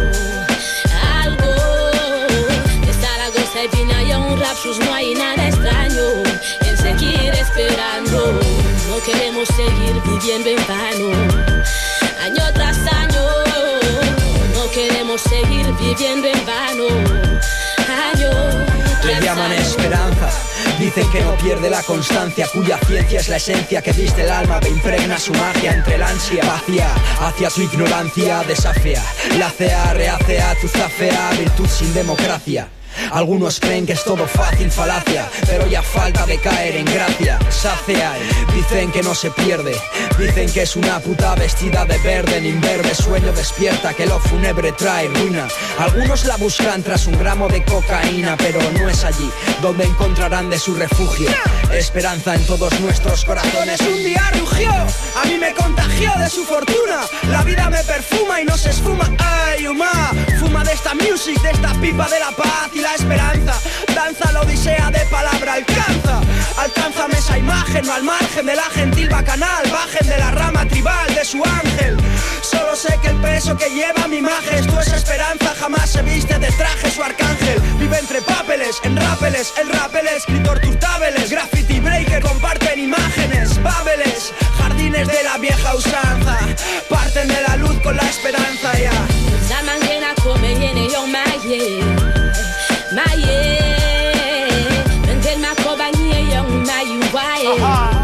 Speaker 14: De Vina y a un rapsus no hay nada extraño en seguir esperando. No queremos seguir viviendo en vano, año tras año. No queremos seguir viviendo en vano, año tras
Speaker 11: Le llaman
Speaker 14: año.
Speaker 11: esperanza. Dicen que no pierde la constancia, cuya ciencia es la esencia que viste el alma, ve impregna su magia entre el ansia vacía hacia su ignorancia, desafía la CA, reacea tu zafea, virtud sin democracia. Algunos creen que es todo fácil, falacia, pero ya falta de caer en gracia. Saciar, dicen que no se pierde, dicen que es una puta vestida de verde. En imberbe sueño despierta que lo fúnebre trae ruina. Algunos la buscan tras un gramo de cocaína, pero no es allí donde encontrarán de su refugio. Esperanza en todos nuestros corazones. Un día rugió, a mí me contagió de su fortuna. La vida me perfuma y no se esfuma. Ay, Uma, fuma de esta music, de esta pipa de la paz y la esperanza. Danza la odisea de palabra, alcánzame esa imagen, no al margen de la gentil bacanal. Bajen de la rama tribal de su ángel. Solo sé que el peso que lleva mi imagen es tu esperanza. Jamás se viste de traje su arcángel. Vive entre papeles, en rápeles, el rap, el escritor turtábeles. Graffiti breaker, comparten imágenes, bábeles, jardines de la vieja usanza. Parten de la luz con la esperanza ya.
Speaker 14: Zamangena come yene yon maye, maye. Vengel makobañe yon mayumbae,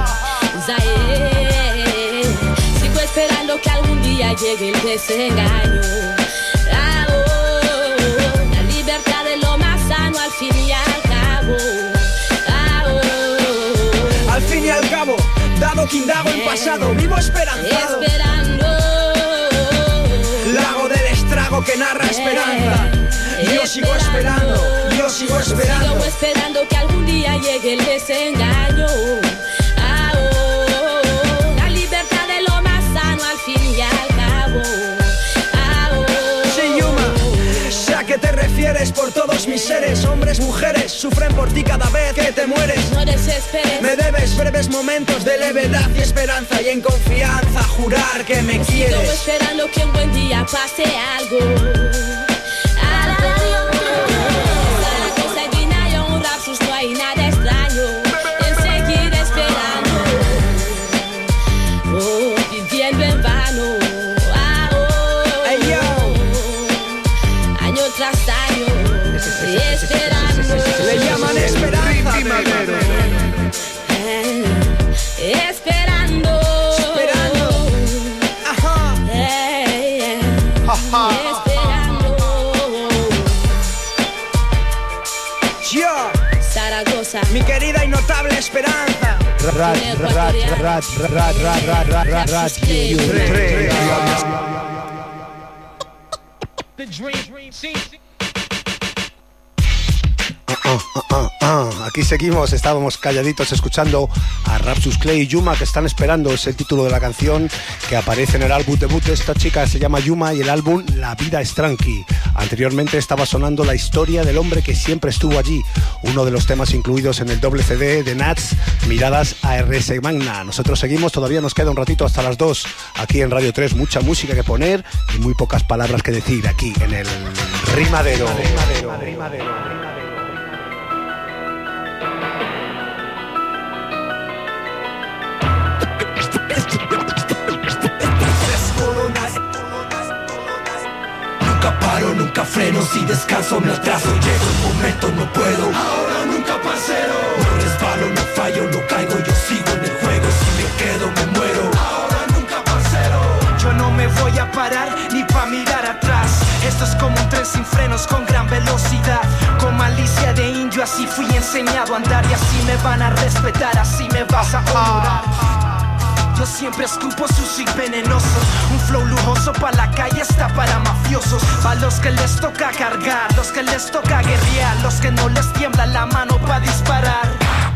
Speaker 14: zae. Sigo esperando que algún día llegue el desengaño. Ah, oh, la libertad es lo más sano al fin y al cabo. Ah, oh,
Speaker 11: al fin y al cabo, dado que indago en pasado, vivo esperanzado.
Speaker 14: Esperando.
Speaker 11: Lago del estrago que narra esperanza. Yo sigo esperando, yo sigo esperando.
Speaker 14: Sigo esperando que algún día llegue el desengaño. Ah, oh, la libertad es lo más sano al fin y al cabo. Ah, oh,
Speaker 11: sí, Yuma, sé a qué te refieres por todos mis seres, hombres, mujeres, sufren por ti cada vez que te mueres.
Speaker 14: No desesperes.
Speaker 11: Me debes breves momentos de levedad y esperanza, y en confianza jurar que me quieres.
Speaker 14: Sigo esperando que un buen día pase algo. No hay nada extraño en seguir esperando, oh, viviendo en vano. Ah, oh,
Speaker 11: hey, yo.
Speaker 14: Año tras año, esperando.
Speaker 11: Le llaman esperanza.
Speaker 14: Esperando.
Speaker 11: Esperando. Ajá.
Speaker 14: Esperando.
Speaker 11: esperanza.
Speaker 5: Aquí seguimos, estábamos calladitos escuchando a Rapsus Clay y Yuma, que están esperando ese título de la canción que aparece en el álbum debut de esta chica. Se llama Yuma y el álbum La vida es tranqui. Anteriormente estaba sonando La historia del hombre que siempre estuvo allí, uno de los temas incluidos en el doble CD de Nats, Miradas a RS Magna. Nosotros seguimos, todavía nos queda un ratito hasta las 2 aquí en Radio 3, mucha música que poner y muy pocas palabras que decir aquí en el Rimadero.
Speaker 4: Nunca paro, nunca freno, si descanso me atraso. Llega un momento, no puedo. Ahora nunca, parcero. No resbalo, no fallo, no caigo, yo sigo en el juego. Si me quedo, me muero. Ahora nunca, parcero.
Speaker 11: Yo no me voy a parar ni pa' mirar atrás. Esto es como un tren sin frenos con gran velocidad. Con malicia de indio así fui enseñado a andar. Y así me van a respetar, así me vas a honorar. Yo siempre escupo sushi venenoso. Un flow lujoso pa' la calle, está para mafiosos. Pa' los que les toca cargar, los que les toca guerrear, los que no les tiembla la mano pa' disparar.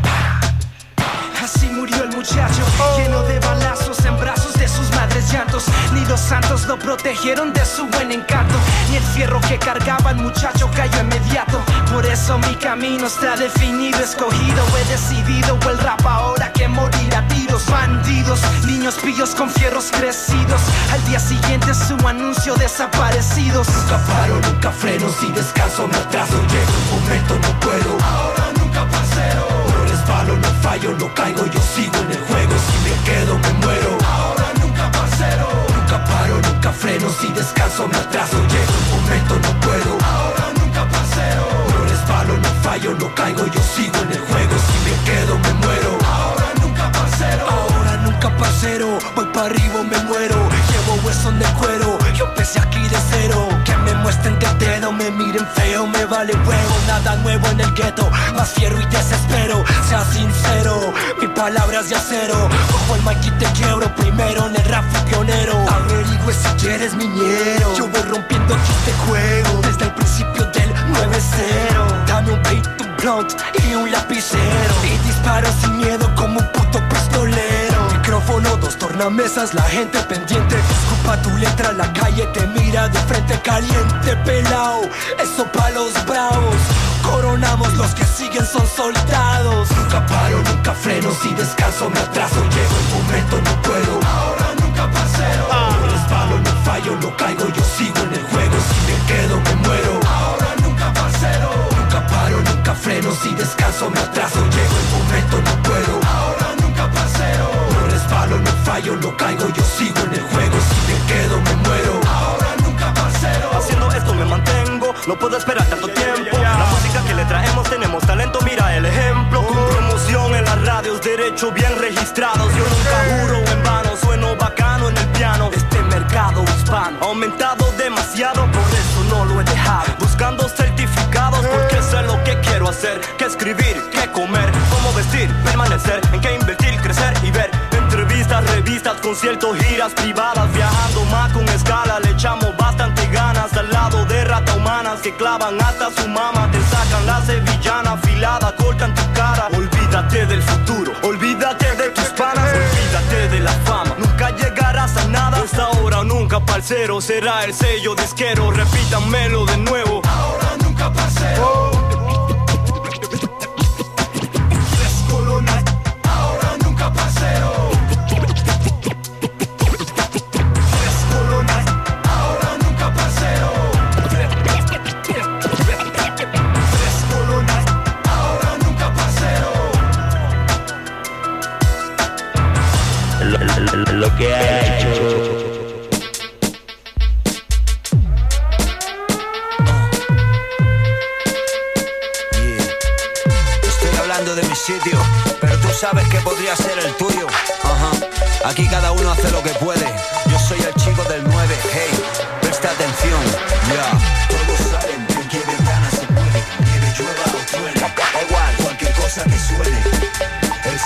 Speaker 11: Así murió el muchacho, lleno de balazos en brazos de sus madres llantos. Ni los santos lo protegieron de su buen encanto, ni el fierro que cargaba el muchacho cayó inmediato. Por eso mi camino está definido, escogido. He decidido el rap ahora que morir a tiros. Bandidos, niños pillos con fierros crecidos. Al día siguiente su anuncio desaparecidos.
Speaker 4: Nunca paro, nunca freno, si descanso me atraso. Llega un momento, no puedo. Ahora nunca, parcero. No resbalo, no fallo, no caigo, yo sigo en el juego. Si me quedo, me muero. Ahora nunca, parcero. Nunca paro, nunca freno, si descanso me atraso. Llega un momento, no puedo. Ahora nunca, parcero. No resbalo, no fallo, no caigo, yo sigo en el juego. Si me quedo, me muero. Ahora nunca, parcero. Ahora nunca, parcero. Voy para arriba, me muero. Llevo huesos de cuero, yo empecé aquí de cero. Que me muestren de dedo, me miren feo, me vale huevo. Nada nuevo en el gueto, más fiero y desespero. Sea sincero, mi palabra es de acero. Cojo el mic y te quiebro, primero en el rap fui pionero. Averigüe si eres miñero. Yo voy rompiendo aquí este juego desde el principio del 9-0. Dame un beat, un blunt y un lapicero. Y disparo sin miedo como un puto pistolero. Micrófono, 2 tornamesas, la gente pendiente. Escupa tu letra, la calle te mira de frente caliente, pelao. Eso pa' los bravos. Coronamos, los que siguen son soldados. Nunca paro, nunca freno, si descanso me atraso. Llego el momento, no puedo. Ahora nunca, parcero. No resbalo, no fallo, no caigo, yo sigo en el juego. Si me quedo, me muero. Ahora nunca, parcero. Nunca paro, nunca freno, si descanso me atraso. Llego el momento, no puedo. Ahora nunca, parcero. No resbalo, no fallo, no caigo, yo sigo en el juego. Si me quedo, me muero. Ahora nunca, parcero.
Speaker 15: Haciendo esto me mantengo, no puedo esperar tanto tiempo. La música que le traemos, tenemos talento, mira el ejemplo. Con promoción en las radios, derechos bien registrados. Yo nunca juro en vano, sueno bacano en el piano. Este mercado hispano ha aumentado demasiado, por eso no lo he dejado. Buscando certificados, porque sé lo que quiero hacer. Que escribir, que comer, cómo vestir, permanecer, en qué invertir, crecer y ver. Entrevistas, revistas, conciertos, giras privadas. Viajando más con escala, le echamos bastante ganas. Al lado de ratas humanas que clavan hasta su mama. Te sacan la sevillana afilada, cortan tu cara. Olvídate del futuro, olvídate de tus panas. Olvídate de la fama, nunca llegarás a nada. Es ahora o nunca, parcero, será el sello disquero. Repítanmelo de nuevo.
Speaker 4: Ahora nunca, parcero. Ahora nunca, parcero. Ahora nunca, parcero. Ahora nunca, parcero.
Speaker 22: Lo que ha hecho.
Speaker 17: De mi sitio, pero tú sabes que podría ser el tuyo. Aquí cada uno hace lo que puede. Yo soy el chico del 9, hey, presta atención, Todos saben en qué ventana se puede. Nieve, llueva o truene, da igual, cualquier cosa que suene. El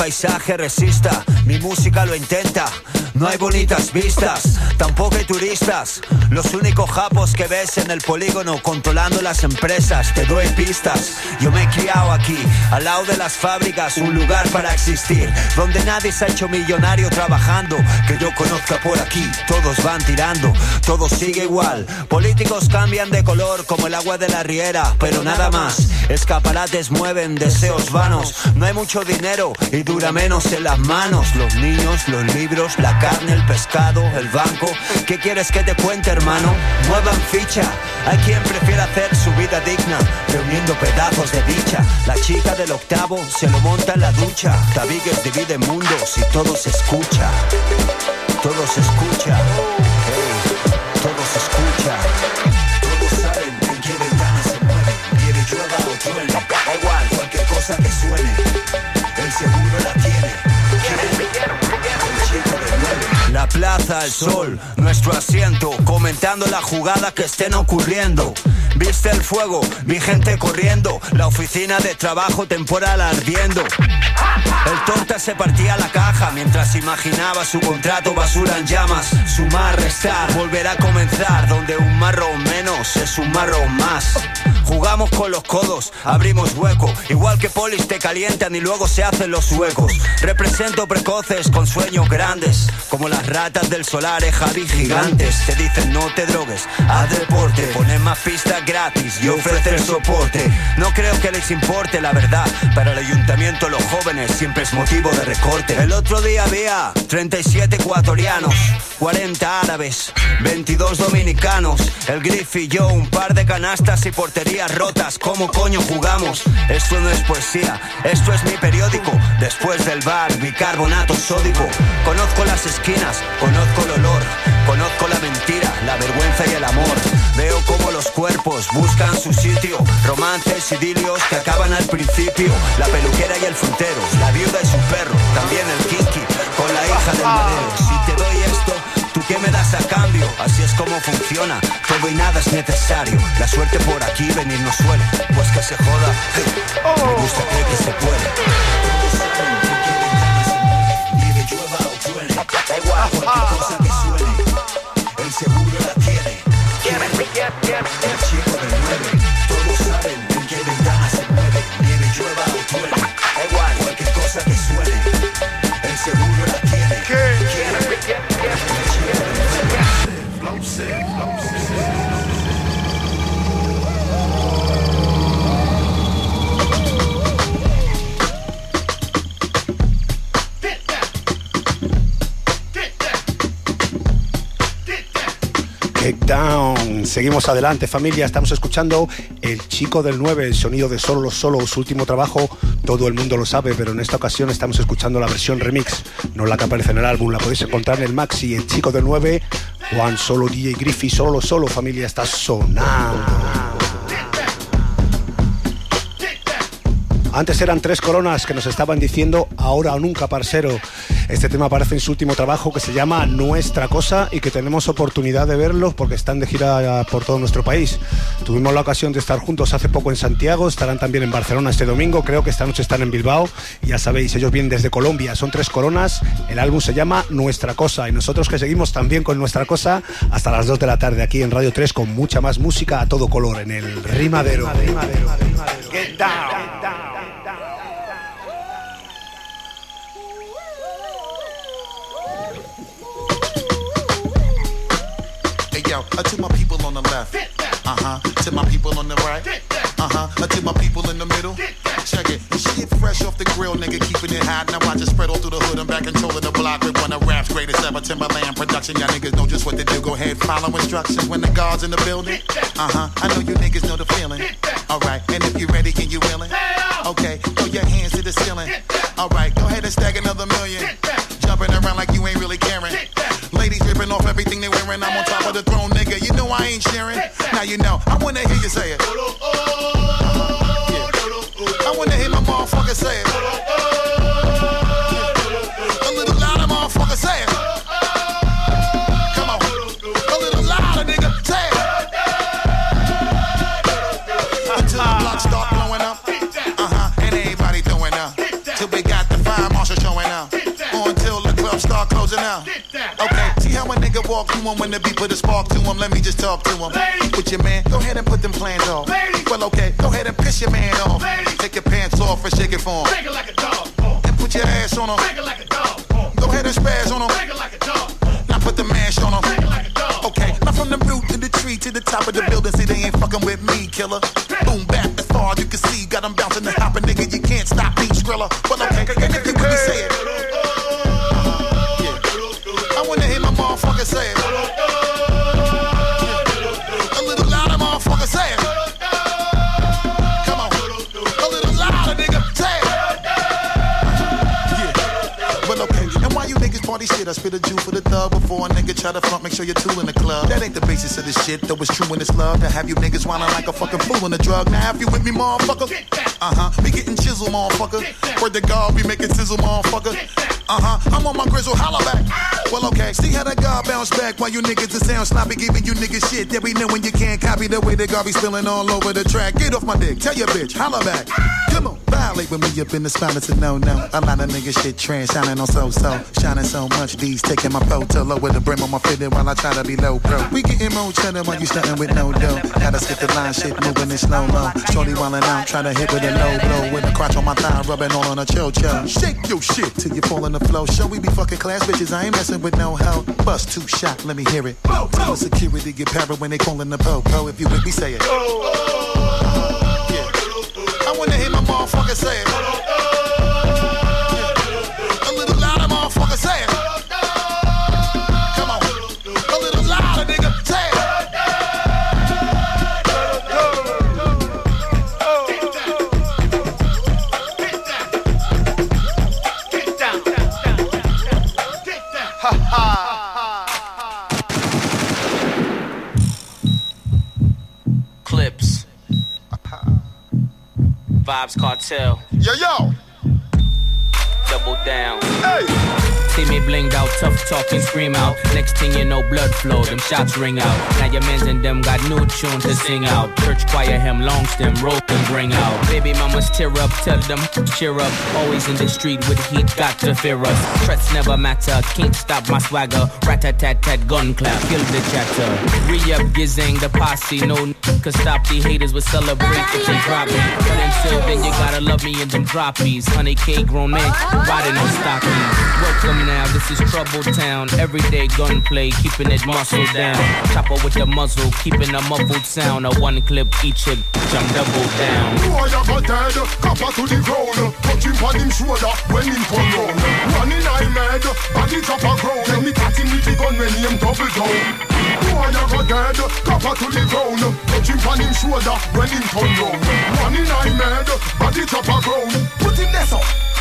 Speaker 17: paisaje resista, mi música lo intenta. No hay bonitas vistas, tampoco hay turistas. Los únicos japos que ves en el polígono controlando las empresas. Te doy pistas, yo me he criado aquí, al lado de las fábricas, un lugar para existir, donde nadie se ha hecho millonario trabajando. Que yo conozca por aquí, todos van tirando, todo sigue igual. Políticos cambian de color como el agua de la riera, pero nada más. Escaparates mueven deseos vanos. No hay mucho dinero y dura menos en las manos. Los niños, los libros, la carne, el pescado, el banco. ¿Qué quieres que te cuente, hermano? Muevan ficha. Hay quien prefiere hacer su vida digna reuniendo pedazos de dicha. La chica del octavo se lo monta en la ducha. Tabiques dividen mundos y todo se escucha. Todo se escucha. Hey, todo se escucha. Todos saben en qué ventana se mueve. Quiere llueva o truene. Da igual, cualquier cosa que suene. El seguro la tiene. La plaza, el sol, nuestro asiento, comentando la jugada que estén ocurriendo. Viste el fuego, vi gente corriendo, la oficina de trabajo temporal ardiendo. El torta se partía la caja mientras imaginaba su contrato basura en llamas. Sumar, restar, volverá a comenzar, donde un marrón menos es un marrón más. Jugamos con los codos, abrimos hueco, igual que polis te calientan y luego se hacen los huecos. Represento precoces con sueños grandes, como las ratas del solar, Javi gigantes. Te dicen no te drogues, haz deporte, poner más pistas gratis y ofrecer soporte. No creo que les importe la verdad, para el ayuntamiento los jóvenes siempre es motivo de recorte. El otro día había 37 ecuatorianos, 40 árabes, 22 dominicanos, el Griff y yo, un par de canastas y porterías rotas. ¿Cómo coño jugamos? Esto no es poesía, esto es mi periódico. Después del bar, bicarbonato sódico. Conozco las esquinas, conozco el olor, conozco la mentira, la vergüenza y el amor. Veo cómo los cuerpos buscan su sitio, romances, idilios que acaban al principio. La peluquera y el frutero, la viuda y su perro, también el kinky con la hija del madero. Si te doy esto, ¿tú qué me das a cambio? Así es como funciona, todo y nada es necesario. La suerte por aquí venir no suele, pues que se joda. Me gusta creer que se puede. Todos saben que quieren ganas en mueve. Nieve, llueva o truene. Da igual, cualquier cosa que suene. El seguro la tiene. El chico del 9. Todos saben en qué ventana se mueve. Nieve, llueva o truene. Da igual, cualquier cosa que suene. El seguro la tiene.
Speaker 5: Get down. Seguimos adelante, familia. Estamos escuchando El Chico del 9, el sonido de Solo los Solos, su último trabajo. Todo el mundo lo sabe, pero en esta ocasión estamos escuchando la versión remix, no la que aparece en el álbum. La podéis encontrar en el Maxi. El Chico del 9, Juan Solo, DJ Griffy, Solo los Solos, familia. Está sonando. Antes eran 3 Coronas que nos estaban diciendo ahora o nunca, parcero. Este tema aparece en su último trabajo que se llama Nuestra Cosa y que tenemos oportunidad de verlos porque están de gira por todo nuestro país. Tuvimos la ocasión de estar juntos hace poco en Santiago, estarán también en Barcelona este domingo, creo que esta noche están en Bilbao. Y ya sabéis, ellos vienen desde Colombia, son 3 Coronas, el álbum se llama Nuestra Cosa y nosotros que seguimos también con Nuestra Cosa hasta las 2 de la tarde aquí en Radio 3 con mucha más música a todo color en el Rimadero. Get down.
Speaker 8: To my people on the left, to my people on the right, to my people in the middle. Check it, shit fresh off the grill, nigga, keeping it hot. Now I just spread all through the hood, I'm back controlling the block with one of rap's greatest ever. Timberland production, y'all niggas know just what to do. Go ahead, follow instructions when the guard's in the building. I know you niggas know the feeling. Alright, and if you ready, can you willing? Okay, throw your hands to the ceiling. Alright, go ahead and stack another million. Jumping around like you ain't really caring. Ladies ripping off everything they wearing. I'm on top of the throne, nigga. You know I ain't sharing. Now you know. I wanna hear you say it. Yeah. I wanna hear my motherfucker say it. A little louder, motherfucker, say it. Come on. A little louder, nigga. Say it. Until the block start blowing up. And everybody throwing up. Till we got the fire marshal walk through him when the beat put a spark to him. Let me just talk to him. With your man, go ahead and put them plans off. Well, okay, go ahead and piss your man off. Take your pants off and shake it for him.
Speaker 10: Shake it like a dog.
Speaker 8: And put your ass on him.
Speaker 10: Shake it like a dog.
Speaker 8: Go ahead and spaz on him.
Speaker 10: Shake it like a dog.
Speaker 8: Now put the mash on him.
Speaker 10: Shake it like a dog.
Speaker 8: Okay, now from the root to the tree to the top of the building, see they ain't fucking with me, killer. Boom, back as far as you can see, got them bouncing and hopping, nigga, you can't stop me, Skrilla. Well, okay, and if you with me, say it. Yeah. I wanna hear my motherfucker say it. A little louder, motherfucker, say it. Come on, a little louder, nigga, say it. Yeah. Well, okay, and why you niggas party shit? I spit a Jew for the thug before a nigga try to front. Make sure you're tool in the club. That ain't the basis of this shit, though it's true in this love to have you niggas whining like a fucking fool in a drug. Now if you with me, motherfucker, we getting chisel, motherfucker. Word to God, we making sizzle, motherfucker. I'm on my grizzle, holla back. Well, okay, see how that God bounce back while you niggas that sound sloppy, giving you niggas shit that we know when you can't copy the way that God be spilling all over the track. Get off my dick, tell your bitch, holla back. Come on, violate with me up in the spine, it's a no-no. A lot of niggas shit trans, shining on so-so. Shining so much, D's taking my photo. Lower the brim on my fitted while I try to be low pro. We getting more cheddar while you stunting with no dough. Gotta skip the line, shit moving in slow-mo. Shorty wildin' out, try to hit with a low blow. With a crotch on my thigh, rubbing all on a cho-cho. Shake your shit till you fall on the flow. Show we be fucking class bitches, I ain't messing with no hoe. Bust 2 shot, let me hear it. Tell security get para when they callin' the po-po. If you with me, say it. Yeah. I wanna hear my motherfucker say it. A little louder, motherfucker, say it. Come on. A little louder, nigga, say it.
Speaker 18: Clips. Vibes Cartel.
Speaker 10: Yo, yo.
Speaker 18: Double down.
Speaker 10: Hey.
Speaker 18: See me blinged out, tough talking, scream out. Next thing you know, blood flow, them shots ring out. Now your mans and them got new tune to sing out. Church choir, him, long stem, roll and bring out. Baby mamas tear up, tell them, cheer up. Always in the street with heat, got to fear us. Threats never matter, can't stop my swagger. Rat-a-tat-tat, gun clap, kill the chatter. Re-up, gizang, the posse, no could stop the haters, will celebrate if they drop me. But until then, you gotta love me in them droppies. 100K grown men, riding on stockies. Welcome now, this is Trouble Town. Everyday gunplay, keeping it muscle down. Chopper with the muzzle, keeping a muffled sound. A one clip each hit, jump double down.
Speaker 10: Boy, I got dead, copper to the ground. Touch him on him shoulder when him come round. Running I mad, body chopper ground. Let me catch him with the gun when him double down. Boy, I got dead, copper to the ground. Touch him on him shoulder when him come round. Running I mad, body chopper ground. Put him there, so.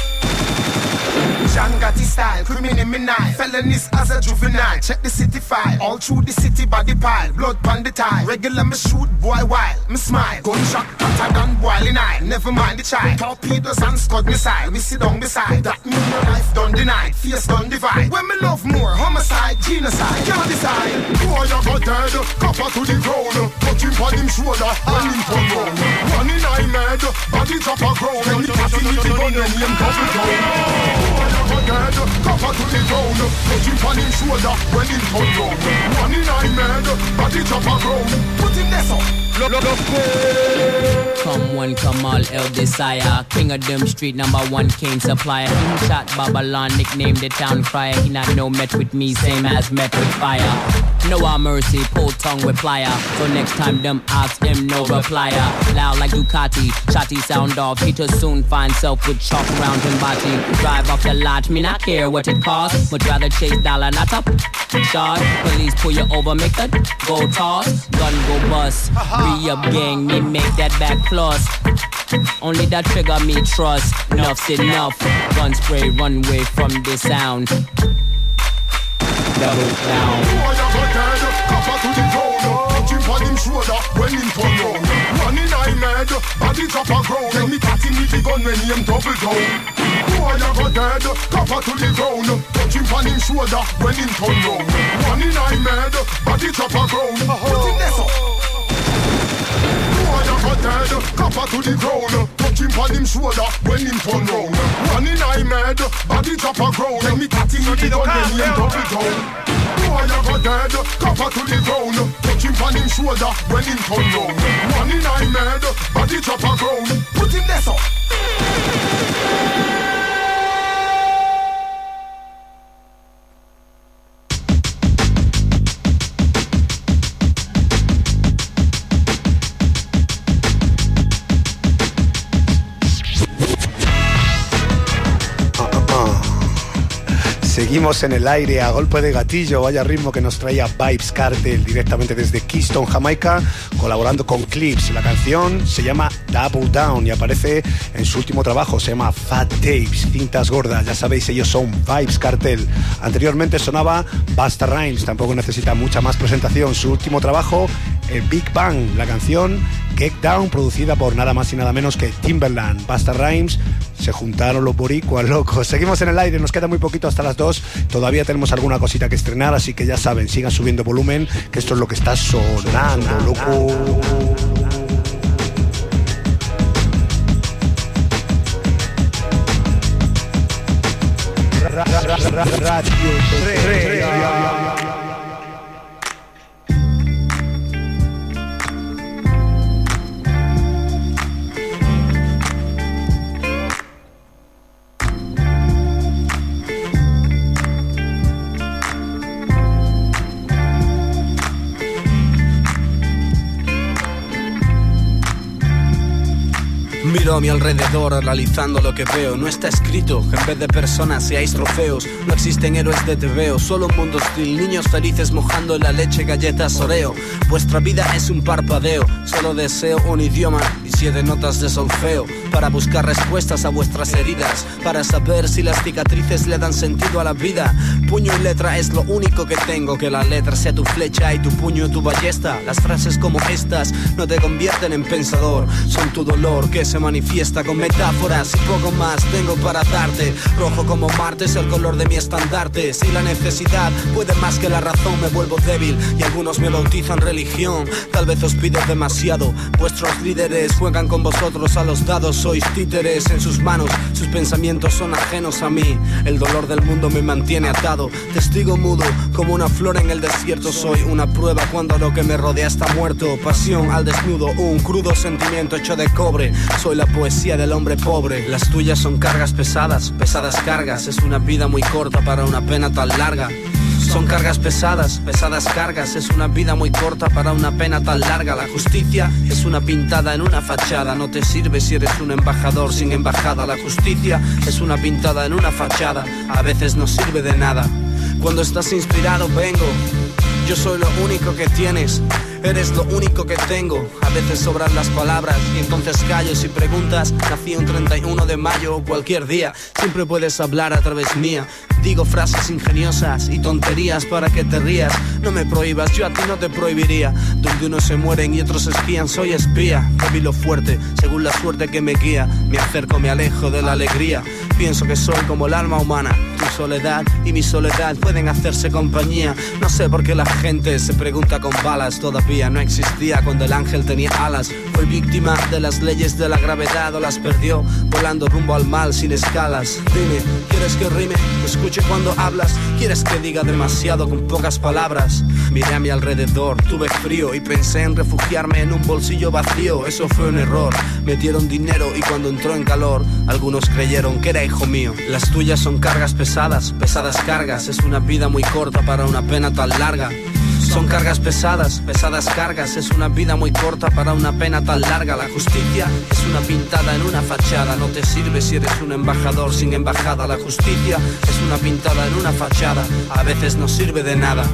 Speaker 11: John got his style, criminal midnight. Felonies as a juvenile, check the city file. All through the city body pile, blood pan the tile. Regular me shoot, boy wild, me smile. Gunshot, hotter than boiling eye. Never mind the child, torpedoes and scud missile. We sit down beside, that mean your life done denied. Fierce done divide, when me love more, homicide, genocide. Can't decide.
Speaker 10: Boy, I got dead, copper to the ground. Touch him on him shoulder when him come round. Running I mad, body chopper ground. Let me catch him with the gun when him double down. Dead, copper to the ground. Touch him on him shoulder when him come round. Running I mad, body chopper ground. Put him there, so.
Speaker 18: Come one, come all, El Desire. King of them street, #1 cane supplier. King shot Babylon, nicknamed the town crier. He not no met with me, same as met with fire. No our mercy, pull tongue with plier. So next time them ask him, no replier. Loud like Ducati, shotty sound off. He too soon find self with chalk around him body. Drive off the lot, me not care what it costs. Would rather chase dollar, not up shot. Police pull you over, make that go toss. Gun go bust. Re-up gang, me make that back plus. Only that trigger me trust. Enough's enough. Gun spray, run away from the sound. Double down.
Speaker 10: Copper to the ground. Touch him on him shoulder when him come round. Running I mad, body chopper ground. Let me catch him with the gun when him double down. Boy, I got dead, copper to the ground. Touch him on him shoulder when him come round. Running I mad, body chopper ground. Put him there, so. Boy, I got dead, copper to the ground. Touch him on him shoulder when him turn round. One in I mad, body chop a ground. Let me tatty me the gun, then him double down. Boy you go dead, cover to the ground. Touch him on him shoulder when him turn round. One in I mad, body chop a ground. Put him there so.
Speaker 5: Seguimos en el aire a golpe de gatillo, vaya ritmo que nos traía Vybz Kartel directamente desde Kingston, Jamaica, colaborando con Clips. La canción se llama Double Down y aparece en su último trabajo, se llama Fat Tapes, cintas gordas, ya sabéis, ellos son Vybz Kartel. Anteriormente sonaba Busta Rhymes, tampoco necesita mucha más presentación, su último trabajo, el Big Bang, la canción Get Down, producida por nada más y nada menos que Timbaland. Busta Rhymes, se juntaron los boricuas locos. Seguimos en el aire, nos queda muy poquito hasta las 2. Todavía tenemos alguna cosita que estrenar, así que ya saben, sigan subiendo volumen, que esto es lo que está sonando, loco. Radio 3.
Speaker 3: Miro a mi alrededor analizando lo que veo. No está escrito que en vez de personas seáis trofeos. No existen héroes de TVO, solo un mundo hostil. Niños felices mojando en la leche galletas Oreo. Vuestra vida es un parpadeo. Solo deseo un idioma y 7 notas de solfeo para buscar respuestas a vuestras heridas, para saber si las cicatrices le dan sentido a la vida. Puño y letra es lo único que tengo, que la letra sea tu flecha y tu puño tu ballesta. Las frases como estas no te convierten en pensador, son tu dolor que se manifiesta con metáforas y poco más tengo para darte. Rojo como Marte es el color de mi estandarte. Si la necesidad puede más que la razón, me vuelvo débil y algunos me bautizan religión. Tal vez os pido demasiado, vuestros líderes juegan con vosotros a los dados. Sois títeres en sus manos, sus pensamientos son ajenos a mí. El dolor del mundo me mantiene atado, testigo mudo como una flor en el desierto. Soy una prueba cuando lo que me rodea está muerto. Pasión al desnudo, un crudo sentimiento hecho de cobre. Soy la poesía del hombre pobre. Las tuyas son cargas pesadas, pesadas cargas. Es una vida muy corta para una pena tan larga. Son cargas pesadas, pesadas cargas. Es una vida muy corta para una pena tan larga. La justicia es una pintada en una fachada. No te sirve si eres un embajador sin embajada. La justicia es una pintada en una fachada. A veces no sirve de nada. Cuando estás inspirado vengo. Yo soy lo único que tienes. Eres lo único que tengo. A veces sobran las palabras y entonces callo. Si preguntas, nací un 31 de mayo o cualquier día. Siempre puedes hablar a través mía. Digo frases ingeniosas y tonterías para que te rías. No me prohíbas, yo a ti no te prohibiría. Donde unos se mueren y otros espían, soy espía. Débil o fuerte, según la suerte que me guía. Me acerco, me alejo de la alegría. Pienso que soy como el alma humana. Tu soledad y mi soledad pueden hacerse compañía. No sé por qué la gente se pregunta con balas. Todavía no existía cuando el ángel tenía alas. Fue víctima de las leyes de la gravedad o las perdió volando rumbo al mal sin escalas. Dime, ¿quieres que rime? Escuche cuando hablas. ¿Quieres que diga demasiado con pocas palabras? Miré a mi alrededor, tuve frío y pensé en refugiarme en un bolsillo vacío. Eso fue un error. Metieron dinero y cuando entró en calor, algunos creyeron que era hijo mío. Las tuyas son cargas pesadas, pesadas cargas. Es una vida muy corta para una pena tan larga. Son cargas pesadas, pesadas cargas. Es una vida muy corta para una pena tan larga. La justicia es una pintada en una fachada. No te sirve si eres un embajador sin embajada. La justicia es una pintada en una fachada. A veces no sirve de nada.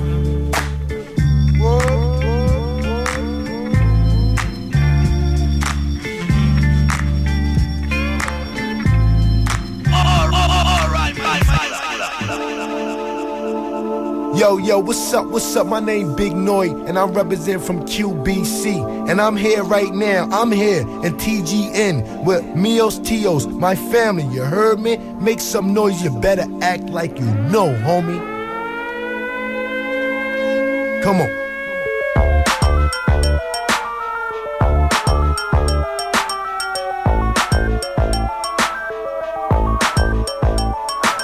Speaker 20: Yo, what's up, my name Big Noy, and I represent from QBC, and I'm here right now, I'm here in TGN, with Mios Tios, my family, you heard me? Make some noise, you better act like you know, homie. Come on.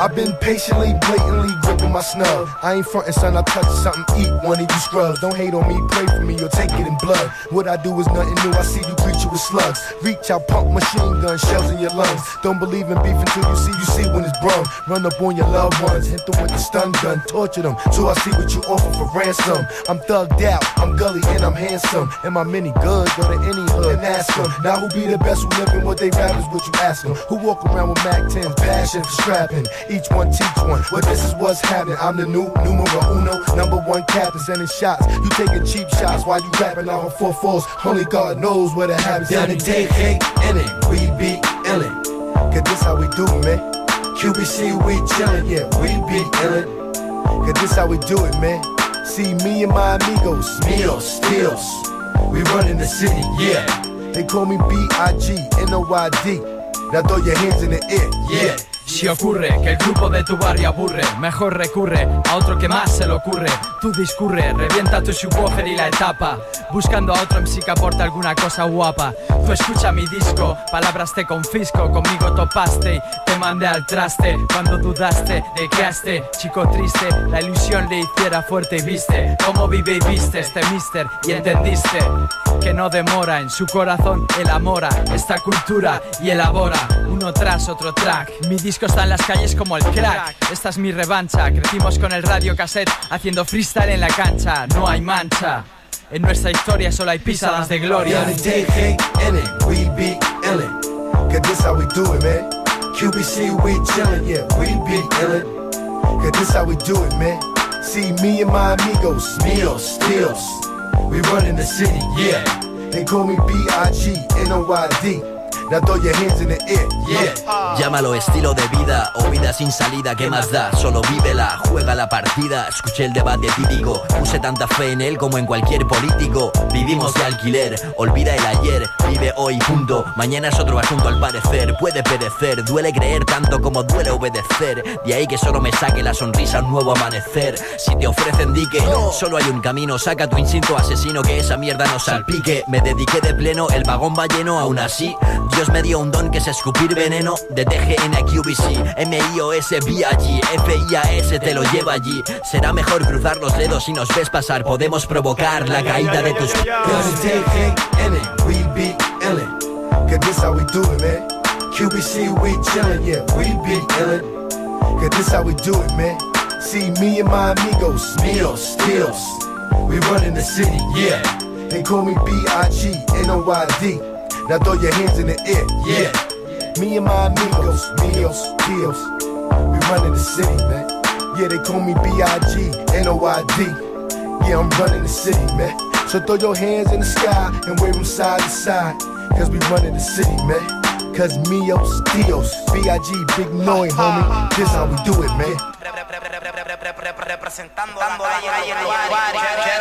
Speaker 20: I've been patiently, blatantly gripping my snub. I ain't frontin', son, I touch something, eat one of you scrubs. Don't hate on me, pray for me, or take it in blood. What I do is nothing new, I see you greet you with slugs. Reach out, pump machine gun, shells in your lungs. Don't believe in beef until you see when it's brung. Run up on your loved ones, hit them with the stun gun, torture them, till I see what you offer for ransom. I'm thugged out, I'm gully and I'm handsome. And my mini good, go to any hood and ask them. Now who be the best who living what they rap is what you ask them. Who walk around with Mac 10s, passion for scrapping. Each one teach one, well this is what's happening. I'm the new numero uno, number one captain, sending shots. You taking cheap shots while you rapping out on 4-4s. Only God knows what it happens. Down the day, hey, in it, we be illin'. Cause this how we do it, man. QBC, we chillin', yeah, we be illin'. Cause this how we do it, man. See me and my amigos, Mios, Steels. We running the city, yeah. They call me B-I-G-N-O-Y-D. Now throw your hands in the air, yeah.
Speaker 6: Si ocurre que el grupo de tu barrio aburre, mejor recurre a otro que más se le ocurre. Tú discurre, revienta tu subwoofer y la etapa, buscando a otro MC que aporte alguna cosa guapa. Tú escucha mi disco, palabras te confisco, conmigo topaste y te mandé al traste. Cuando dudaste de que a este chico triste la ilusión le hiciera fuerte y viste cómo vive y viste este mister y entendiste que no demora en su corazón, elabora esta cultura y elabora uno tras otro track. Mi disco está en las calles como el crack, esta es mi revancha. Crecimos con el radio cassette haciendo freestyle en la cancha. No hay mancha, en nuestra historia solo hay pisadas de gloria.
Speaker 20: We be illin'. Cause this how we do it, man. QBC, we chillin', yeah, we be illin'. Cause this how we do it, man. See me and my amigos, Mios, Steels. We running the city, yeah. They call me B-I-G-N-O-Y-D. Now throw your hands in the air, yeah.
Speaker 7: Llámalo estilo de vida o vida sin salida, ¿qué más da? Solo vívela, juega la partida. Escuché el debate típico, puse tanta fe en él como en cualquier político. Vivimos de alquiler, olvida el ayer, vive hoy, punto. Mañana es otro asunto al parecer, puede perecer. Duele creer tanto como duele obedecer. De ahí que solo me saque la sonrisa un nuevo amanecer. Si te ofrecen dique, solo hay un camino. Saca tu instinto asesino, que esa mierda no salpique. Me dediqué de pleno, el vagón va lleno, aún así Dios me dio un don que es escupir veneno. De TGN a QBC, M-I-O-S, B-I-G, F-I-A-S, te lo lleva allí. Será mejor cruzar los dedos si nos ves pasar. Podemos provocar la caída de tus...
Speaker 20: We be illin'. Cause this how we do it, man. QBC, we chillin', yeah, we be illin'. Cause this how we do it, man. See me and my amigos, Mios, Steels. We running the city, yeah. They call me B-I-G-N-O-Y-D. Now throw your hands in the air, yeah. Me and my amigos, Mios, Steels. We running the city, man. Yeah, they call me B-I-G-N-O-Y-D. Yeah, I'm running the city, man. So throw your hands in the sky and wave them side to side. Cause we running the city, man. Cause Mios, Steels, B-I-G, Big Noise, homie. This how we do it, man.
Speaker 21: Representando la calle en los bares.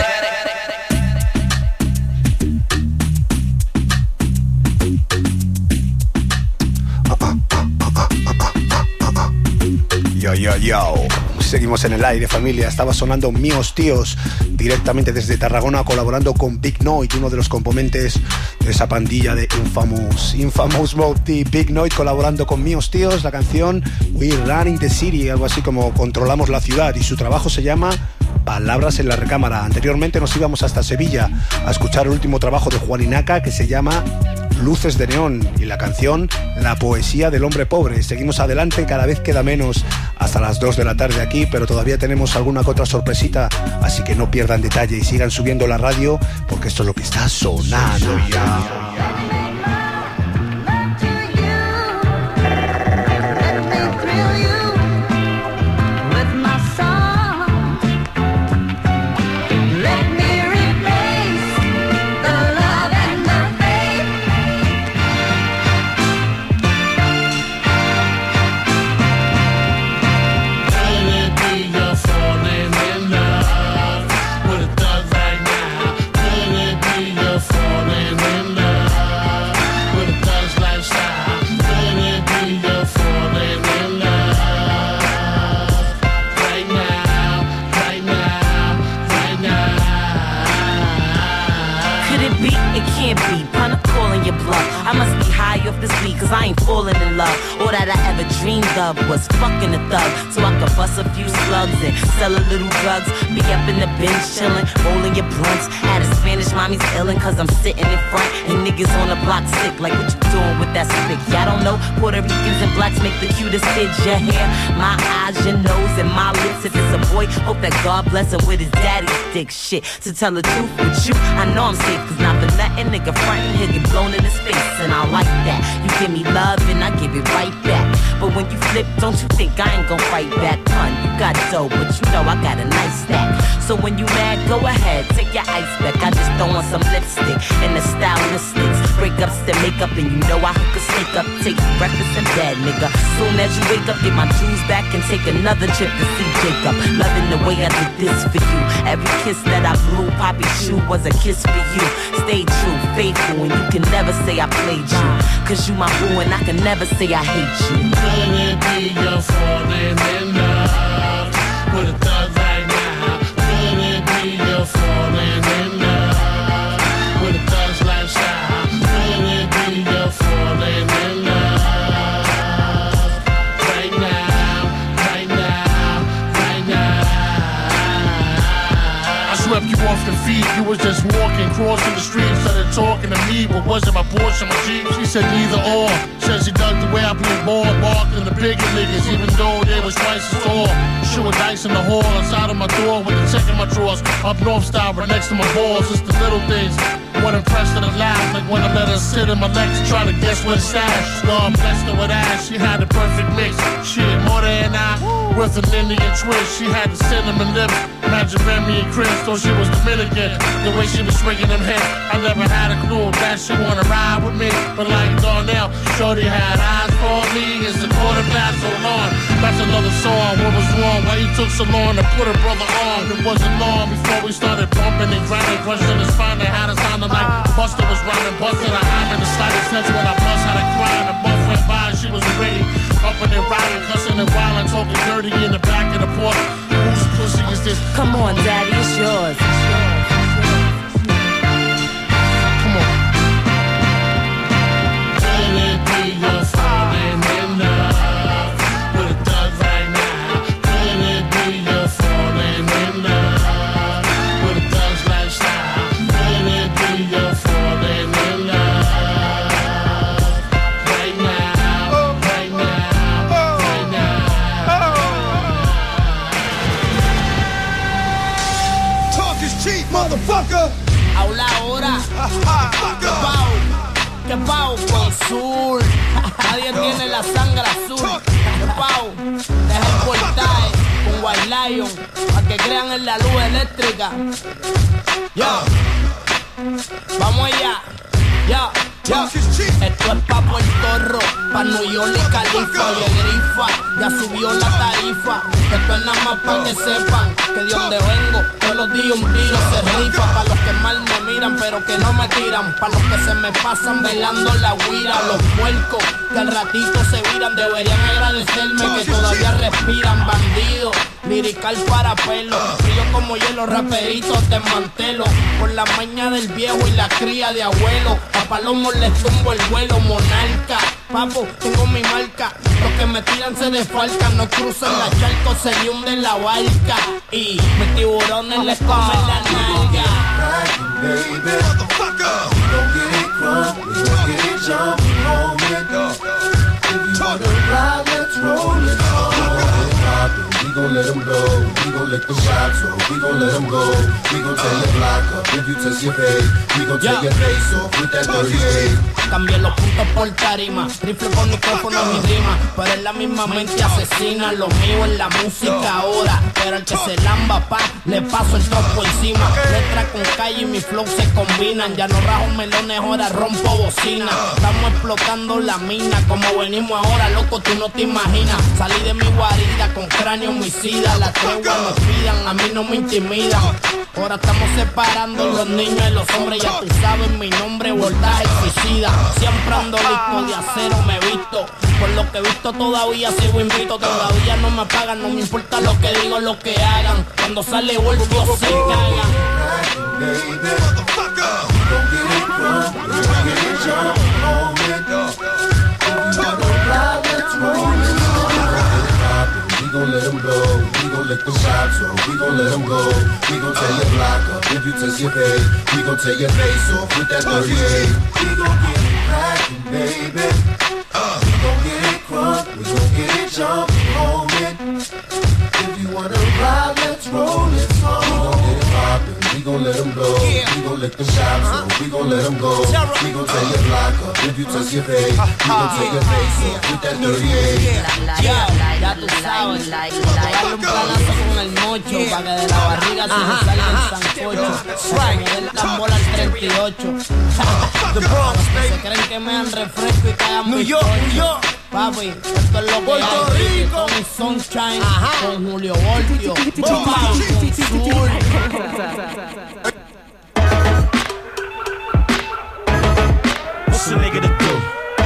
Speaker 5: Yo. Seguimos en el aire, familia. Estaba sonando Míos Tíos directamente desde Tarragona, colaborando con Big Noise, uno de los componentes de esa pandilla de Infamous Mob T. Big Noise colaborando con Míos Tíos, la canción We Running the City, algo así como Controlamos la Ciudad, y su trabajo se llama Palabras en la Recámara. Anteriormente nos íbamos hasta Sevilla a escuchar el último trabajo de Juan Inaca, que se llama Luces de Neón, y la canción La Poesía del Hombre Pobre. Seguimos adelante, cada vez queda menos hasta las 2 de la tarde aquí, pero todavía tenemos alguna que otra sorpresita, así que no pierdan detalle y sigan subiendo la radio, porque esto es lo que está sonando ya.
Speaker 24: I ain't
Speaker 2: falling in love. All that I ever dreamed of was fucking a thug, so I could bust a few slugs and sell a little drugs. Be up in the bench chillin', rolling your blunts. Had a Spanish mommy's illin' cause I'm sitting in front, and niggas on the block sick. Like what you doing with that stick? Y'all don't know Puerto Ricans and blacks make the cutest kids. Your hair, my eyes, your nose, and my lips. If it's a boy, hope that God bless him with his daddy's dick. Shit, to tell the truth with you, I know I'm safe, cause not for nothing, nigga frontin', he'll get blown in his face, and I like that. You give me love and I give it right back. But when you flip, don't you think I ain't gon' fight back? Pun, you got dough, but you know I got a nice stack. So when you mad, go ahead, take your ice back. I just throw on some lipstick and the stylistics. Breakups to make up, and you know I hook a snake up. Take breakfast in bed, nigga. Soon as you wake up, get my jewels back and take another trip to see Jacob. Loving the way I did this for you. Every kiss that I blew, Poppy's shoe was a kiss for you. Stay true, faithful, and you can never say I played you. Cause you my boo and I can never say I hate you.
Speaker 1: Could it be you're falling in love with a thug right now? Could it be you're falling in love with a thug's lifestyle? Could it be you're falling in love right now, right now, right now? I swept you off the feet, you was just walking, crossing the street, started talking to me, but wasn't my Porsche, my Jeep? She said neither or. Said she dug the way I played ball, barking the bigger niggas, even though they was twice as tall. She was dice in the hall, outside of my door, with a check in my drawers, up north style, right next to my balls. It's the little things, what impressed her to laugh, like when I let her sit in my legs, try to guess where the stash. God blessed her with ass, she had the perfect mix. Shit, more than I, with an Indian twist. She had the cinnamon lips, Magic Remy and Chris, thought she was Dominican. The way she was swinging them hips, I never had a clue that she wanna ride with me. But like Darnell, Shorty had eyes for me. It's a quarter past so long. That's another song. What was wrong? Why you took so long to put a brother on? It wasn't long before we started bumping and grinding, crushing his spine. They had us sounding like Buster was rhyming, busting a hyme in the slightest sense when I bust had a crying. And both went by, she was already up and riding, cussing and wilding, talking dirty in the back of the porch. Whose pussy is this?
Speaker 2: Come on, daddy, it's yours.
Speaker 1: Come on. Could it be you're falling in love with a thug right now? Could it be you're falling in love with a thug's lifestyle? Could it be you're falling in love right now, right now, right now?
Speaker 10: Talk is cheap, motherfucker.
Speaker 2: Habla ahora. Que pau con sur. Nadie tiene la sangre azul. Que pau, deja el portaje con White Lion, pa' que crean en la luz eléctrica. Yo, vamos allá. Yo, esto es pa' Puerto Rico, pa' New York y Califa. Oye, grifa, ya subió la tarifa. Esto es nada más pa' que sepan que de donde vengo, todos los días un tiro se rifa. Pa' los que mal me miran, pero que no me tiran. Pa' los que se me pasan velando la guira. Los puercos que al ratito se viran, deberían agradecerme que todavía respiran. Bandidos, lirical para pelo, frío como hielo, raperitos desmantelo. Por la maña del viejo y la cría de abuelo, a Palomo les tumbo el vuelo. Monarca, papo, tengo mi marca. Los que me tiran se desfalcan, no cruzan la charco, se hunden la barca. Y mis tiburones les comen la nalga.
Speaker 4: Baby, motherfucker, we gon' get it crunk, we gon' get it jump, roll it. If you wanna ride, let's roll it. We gon' let them go, we gon' lick them shots off, we gon' let them go. We gon' tear your block up if you touch your face. We gon' take your face off with that 38.
Speaker 2: Cambié los puntos por tarima, rifle con micrófono y rima, pero en la misma mente asesina. Lo mío es la música ahora, pero el que se lamba pa, le paso el tropo encima. Letra con calle y mi flow se combinan, ya no rajo melones, ahora rompo bocina. Estamos explotando la mina, como venimos ahora, loco, tú no te imaginas. Salí de mi guarida con cráneo homicida, la tregua nos pidan, a mí no me intimidan. Ahora estamos separando los niños y los hombres, ya tú sabes mi nombre, voltaje suicida. Siempre ando listo, de acero me he visto. Por lo que he visto todavía sigo invicto. Todavía no me pagan, no me importa lo que digo, lo que hagan. Cuando sale Wolfio se cagan.
Speaker 4: Baby, gon' lick them chops off, we gon' let them go. We gon' tear your block up if you touch your pay. We gon' tear your face off with that 38. We gon' get it crackin', baby. We gon' get it crunk, we gon' get it jumpin', homie. If you wanna ride, let's roll it slow. We gon' get it poppin', we gon' let them go. We gon' lick them chops off, we gon' let them go. We gon' tear your block up if you touch your face. We gon' tear your face off with that 38.
Speaker 2: Ya tú sabes, darle un palazo con el mocho pa' que de la barriga se me salga el sancocho. Pa' que me den las bolas al 38. The Bronx, se creen que me dan refresco y cagan New York, New York. Papi, esto es lo que
Speaker 1: Puerto
Speaker 2: hay.
Speaker 1: Rico.
Speaker 2: Con Sunshine, con Julio Voltio.
Speaker 9: What's a nigga to do?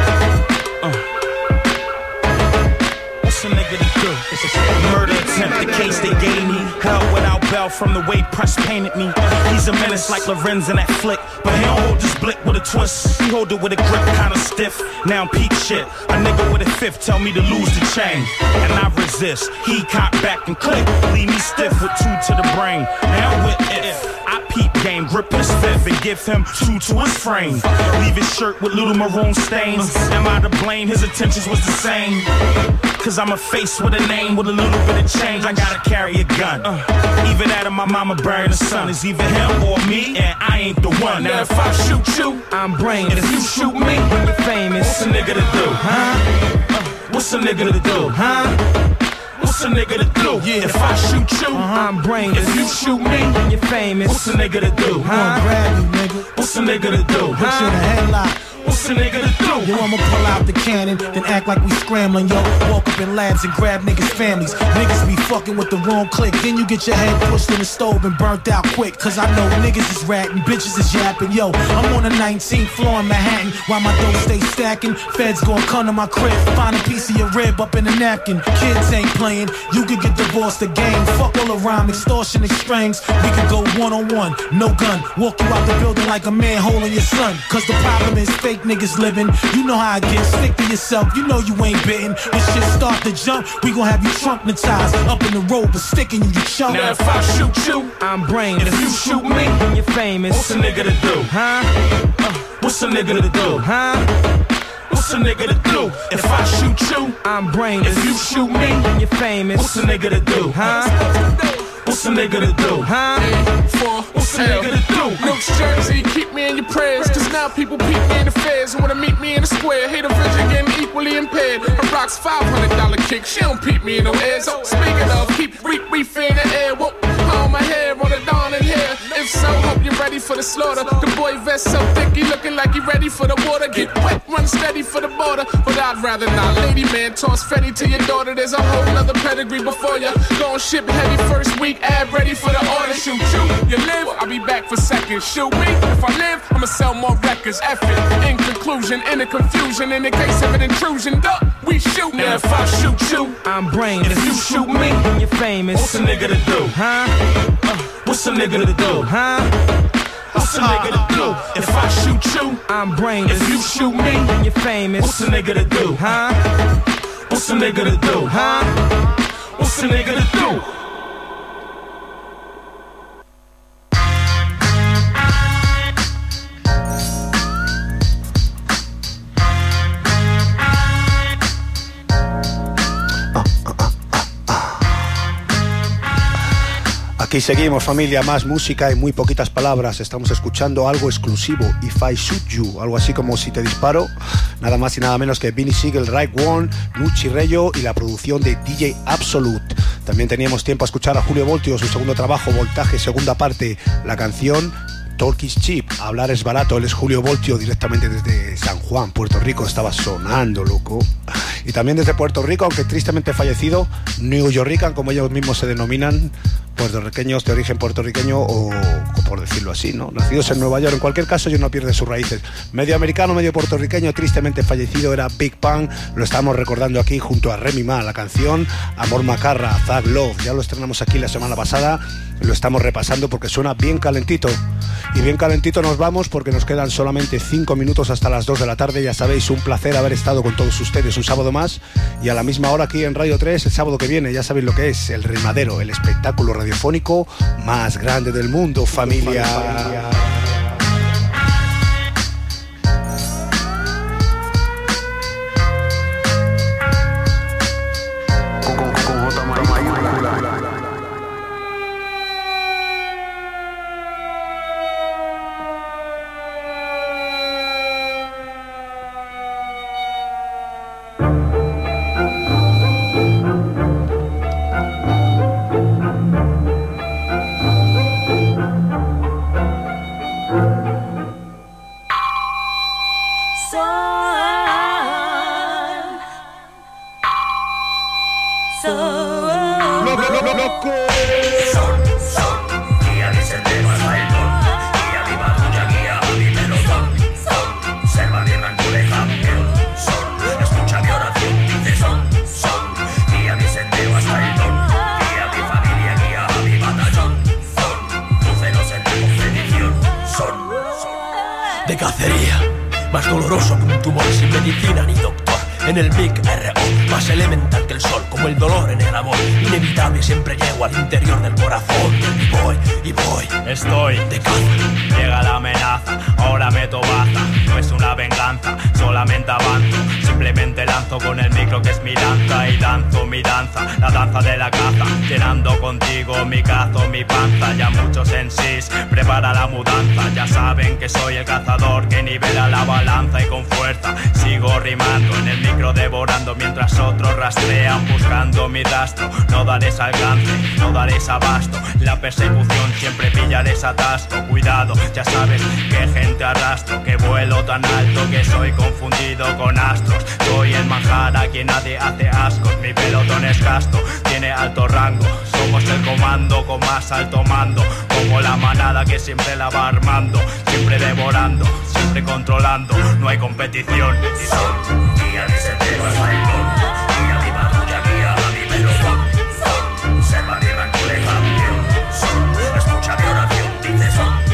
Speaker 9: What's a nigga to do? Murder attempt, the case they gave me. Hell without bail from the way press painted me. He's a menace like Lorenz in that flick, but he don't hold this blick with a twist. He hold it with a grip kinda stiff. Now I'm peak shit. A nigga with a fifth tell me to lose the chain, and I resist. He cop back and click, leave me stiff with 2 to the brain. Now with if I peep game, grip his fifth and give him 2 to his frame. Leave his shirt with little maroon stains. Am I to blame? His intentions was the same. Cause I'm a face with a name with a little bit of change. I gotta carry a gun. Either that or my mama burying the son. It's either him or me, and I ain't the one. Now if I shoot you, I'm brain. If you shoot me, when you're famous, what's a nigga to do, huh? What's a nigga to do, huh? What's a nigga to do? Yeah. If I shoot you, I'm brain. If you shoot me, when you're famous, what's a nigga to do, huh?
Speaker 16: Grab you, nigga.
Speaker 9: What's a nigga to do,
Speaker 16: Put you in a headlock.
Speaker 9: What's a nigga to do?
Speaker 16: Yo, I'ma pull out the cannon, then act like we scrambling, yo. Walk up in labs and grab niggas' families. Niggas be fucking with the wrong click. Then you get your head pushed in the stove and burnt out quick. Cause I know niggas is ratting, bitches is yapping. Yo, I'm on the 19th floor in Manhattan while my dough stay stacking. Feds gon' come to my crib, find a piece of your rib up in a napkin. Kids ain't playing, you could get divorced again. Fuck all the rhyme, extortion and strings. We could go one-on-one, no gun. Walk you out the building like a man holding your son. Cause the problem is fake niggas living. You know how I get, stick to yourself. You know you ain't bitten. When shit start to jump, we gon' have you trumpetized up in the road, but sticking you chump.
Speaker 9: Now if I shoot you, I'm brain. If you shoot me, when you're famous, what's a nigga to do, huh? What's a nigga to do, huh? What's a nigga to do? If I shoot you, I'm brain. If you shoot me, when you're famous, what's a nigga to do, huh? What's a nigga to do, huh? What's a nigga to do?
Speaker 23: Milk's Jersey, keep me in your prayers. Cause now people peep me in the feds and wanna meet me in the square. Hate a vision getting equally impaired. Her rock's $500 kick, she don't peep me in no air. So speaking of, keep reefer in the air. Whoop, on my hair, on the dawn in here. If so, hope you're ready for the slaughter. The boy vest so thick, he looking like he ready for the water. Get wet, run steady for the border. But I'd rather not. Lady man, toss Fetty to your daughter. There's a whole nother pedigree before ya. Gon' ship heavy first week, ab ready for the order. Shoot you, you live, I'll be back for seconds. Shoot me, if I live, I'ma sell more records. F it, in conclusion, in the confusion. In the case of an intrusion, duck, we shoot.
Speaker 9: Now if I shoot you, I'm brain. If you shoot me, when you're famous, what's a nigga to do, huh? What's a nigga to do, huh? What's a nigga to do? If I shoot you, I'm brain. If you shoot me, when you're famous, what's a nigga to do, huh? What's a nigga to do, huh? What's a nigga to do?
Speaker 5: Aquí seguimos, familia, más música y muy poquitas palabras. Estamos escuchando algo exclusivo, If I Shoot You, algo así como Si Te Disparo, nada más y nada menos que Vinny Siegel, Right One, Nucci Reyo y la producción de DJ Absolute. También teníamos tiempo a escuchar a Julio Voltio, su segundo trabajo, Voltaje, segunda parte, la canción Talk is Cheap, hablar es barato. Él es Julio Voltio, directamente desde San Juan, Puerto Rico, estaba sonando, loco. Y también desde Puerto Rico, aunque tristemente fallecido, New Yorkican, como ellos mismos se denominan, puertorriqueños de origen puertorriqueño o por decirlo así, ¿no? Nacidos en Nueva York. En cualquier caso, ellos no pierden sus raíces. Medio americano, medio puertorriqueño, tristemente fallecido, era Big Pun. Lo estamos recordando aquí junto a Remy Ma, la canción Amor Macarra, Thug Love. Ya lo estrenamos aquí la semana pasada, lo estamos repasando porque suena bien calentito. Y bien calentito nos vamos porque nos quedan solamente 5 minutos hasta las 2 de la tarde. Ya sabéis, un placer haber estado con todos ustedes un sábado más. Y a la misma hora aquí en Radio 3, el sábado que viene, ya sabéis lo que es El Rimadero, el espectáculo radiofónico más grande del mundo, familia.
Speaker 12: De cacería, más doloroso que un tumor sin medicina ni doctor. En el Big R.O., más elemental que el sol, como el dolor en el amor. Inevitable, siempre llego al interior del corazón. Y voy, estoy de caza.
Speaker 13: Llega la amenaza, ahora meto baza. No es una venganza, solamente avanzo. Simplemente lanzo con el micro que es mi lanza. Y danzo mi danza, la danza de la caza. Llenando contigo mi cazo, mi panza. Ya muchos en sí, prepara la mudanza. Ya saben que soy el cazador que nivela la balanza. Y con fuerza sigo rimando en el micro devorando mientras otros rastrean buscando mi rastro. No daréis alcance, no daréis abasto. La persecución siempre pillaréis atasco. Cuidado, ya sabes que gente arrastro. Que vuelo tan alto que soy confundido con astros. Soy el manjar a quien nadie hace ascos. Mi pelotón es casto, tiene alto rango. Somos el comando con más alto mando. Como la manada que siempre la va armando. Siempre devorando, siempre controlando. No hay competición. Y son guía mi sendero hasta el gol. Guía mi patrulla, guía a mi pelotón. Observa mi rango de campeón. Escucha mi oración, dice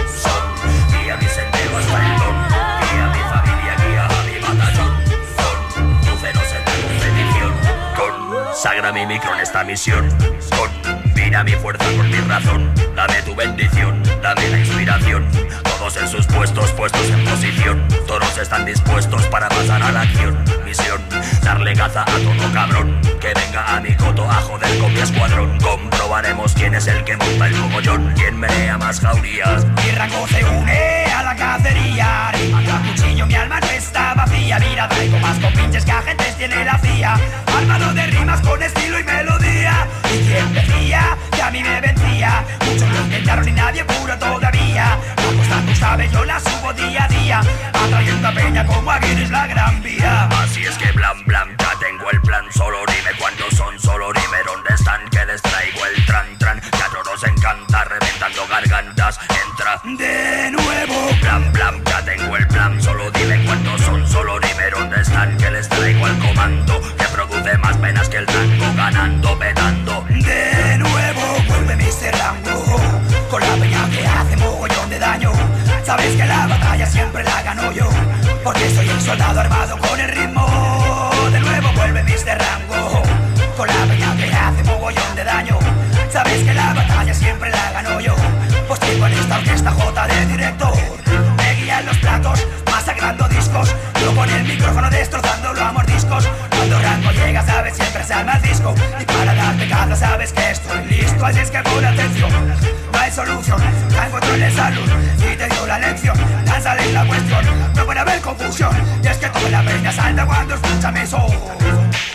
Speaker 13: son. Guía mi sendero hasta el gol. Guía mi familia, guía a mi batallón. Cruceros en la competición. Consagra mi micro en esta misión. Combina mi fuerza con mi razón. Dame tu bendición, dame la inspiración. Todos en sus puestos, puestos en posición. Todos están dispuestos para pasar a la acción. Misión, darle caza a todo cabrón. Que venga a mi coto a joder con mi escuadrón. Comprobaremos quién es el que monta el mogollón. Quién menea más jaurías. Mi rango se une a la cacería. Rimando a cuchillo, mi alma no está vacía. Mira, traigo más compinches que agentes tiene la CIA. Armado de rimas con estilo y melodía. Y quien decía que a mí me vencía. Muchos lo intentaron y nadie pudo todavía. La costa tú sabes, yo la subo día a día. Atrayendo a peña como a Guinness la gran vía. Así es que blan blan, ya tengo el plan. Solo dime cuántos son, solo dime dónde están. Que les traigo el tran tran. Que a todos encanta, reventando gargantas. Entra de nuevo. Blan blan, ya tengo el plan. Solo dime cuántos son, solo dime dónde están. Que les traigo al comando. Que produce más penas que el tango. Ganando, petando. De nuevo, vuelve mi rango. Con la peña que hace mogollón de daño. Sabes que la batalla siempre la gano yo. Porque soy el soldado armado con el ritmo. De nuevo vuelve Mr. Rango. Con la peña que hace mogollón de daño. Sabes que la batalla siempre la gano yo. Pues tengo en esta orquesta J de director. Me guían los platos, masacrando discos. Yo con el micrófono destrozándolo a mordiscos. Cuando Rango llega sabes siempre se arma el disco. Y para darte caza sabes que estoy listo. Así es que pon atención, no hay solución. Rango entró en salud y te dio la lección. Lánzale la cuestión, no puede haber confusión. Y es que toda la peña salta cuando escucha mi son.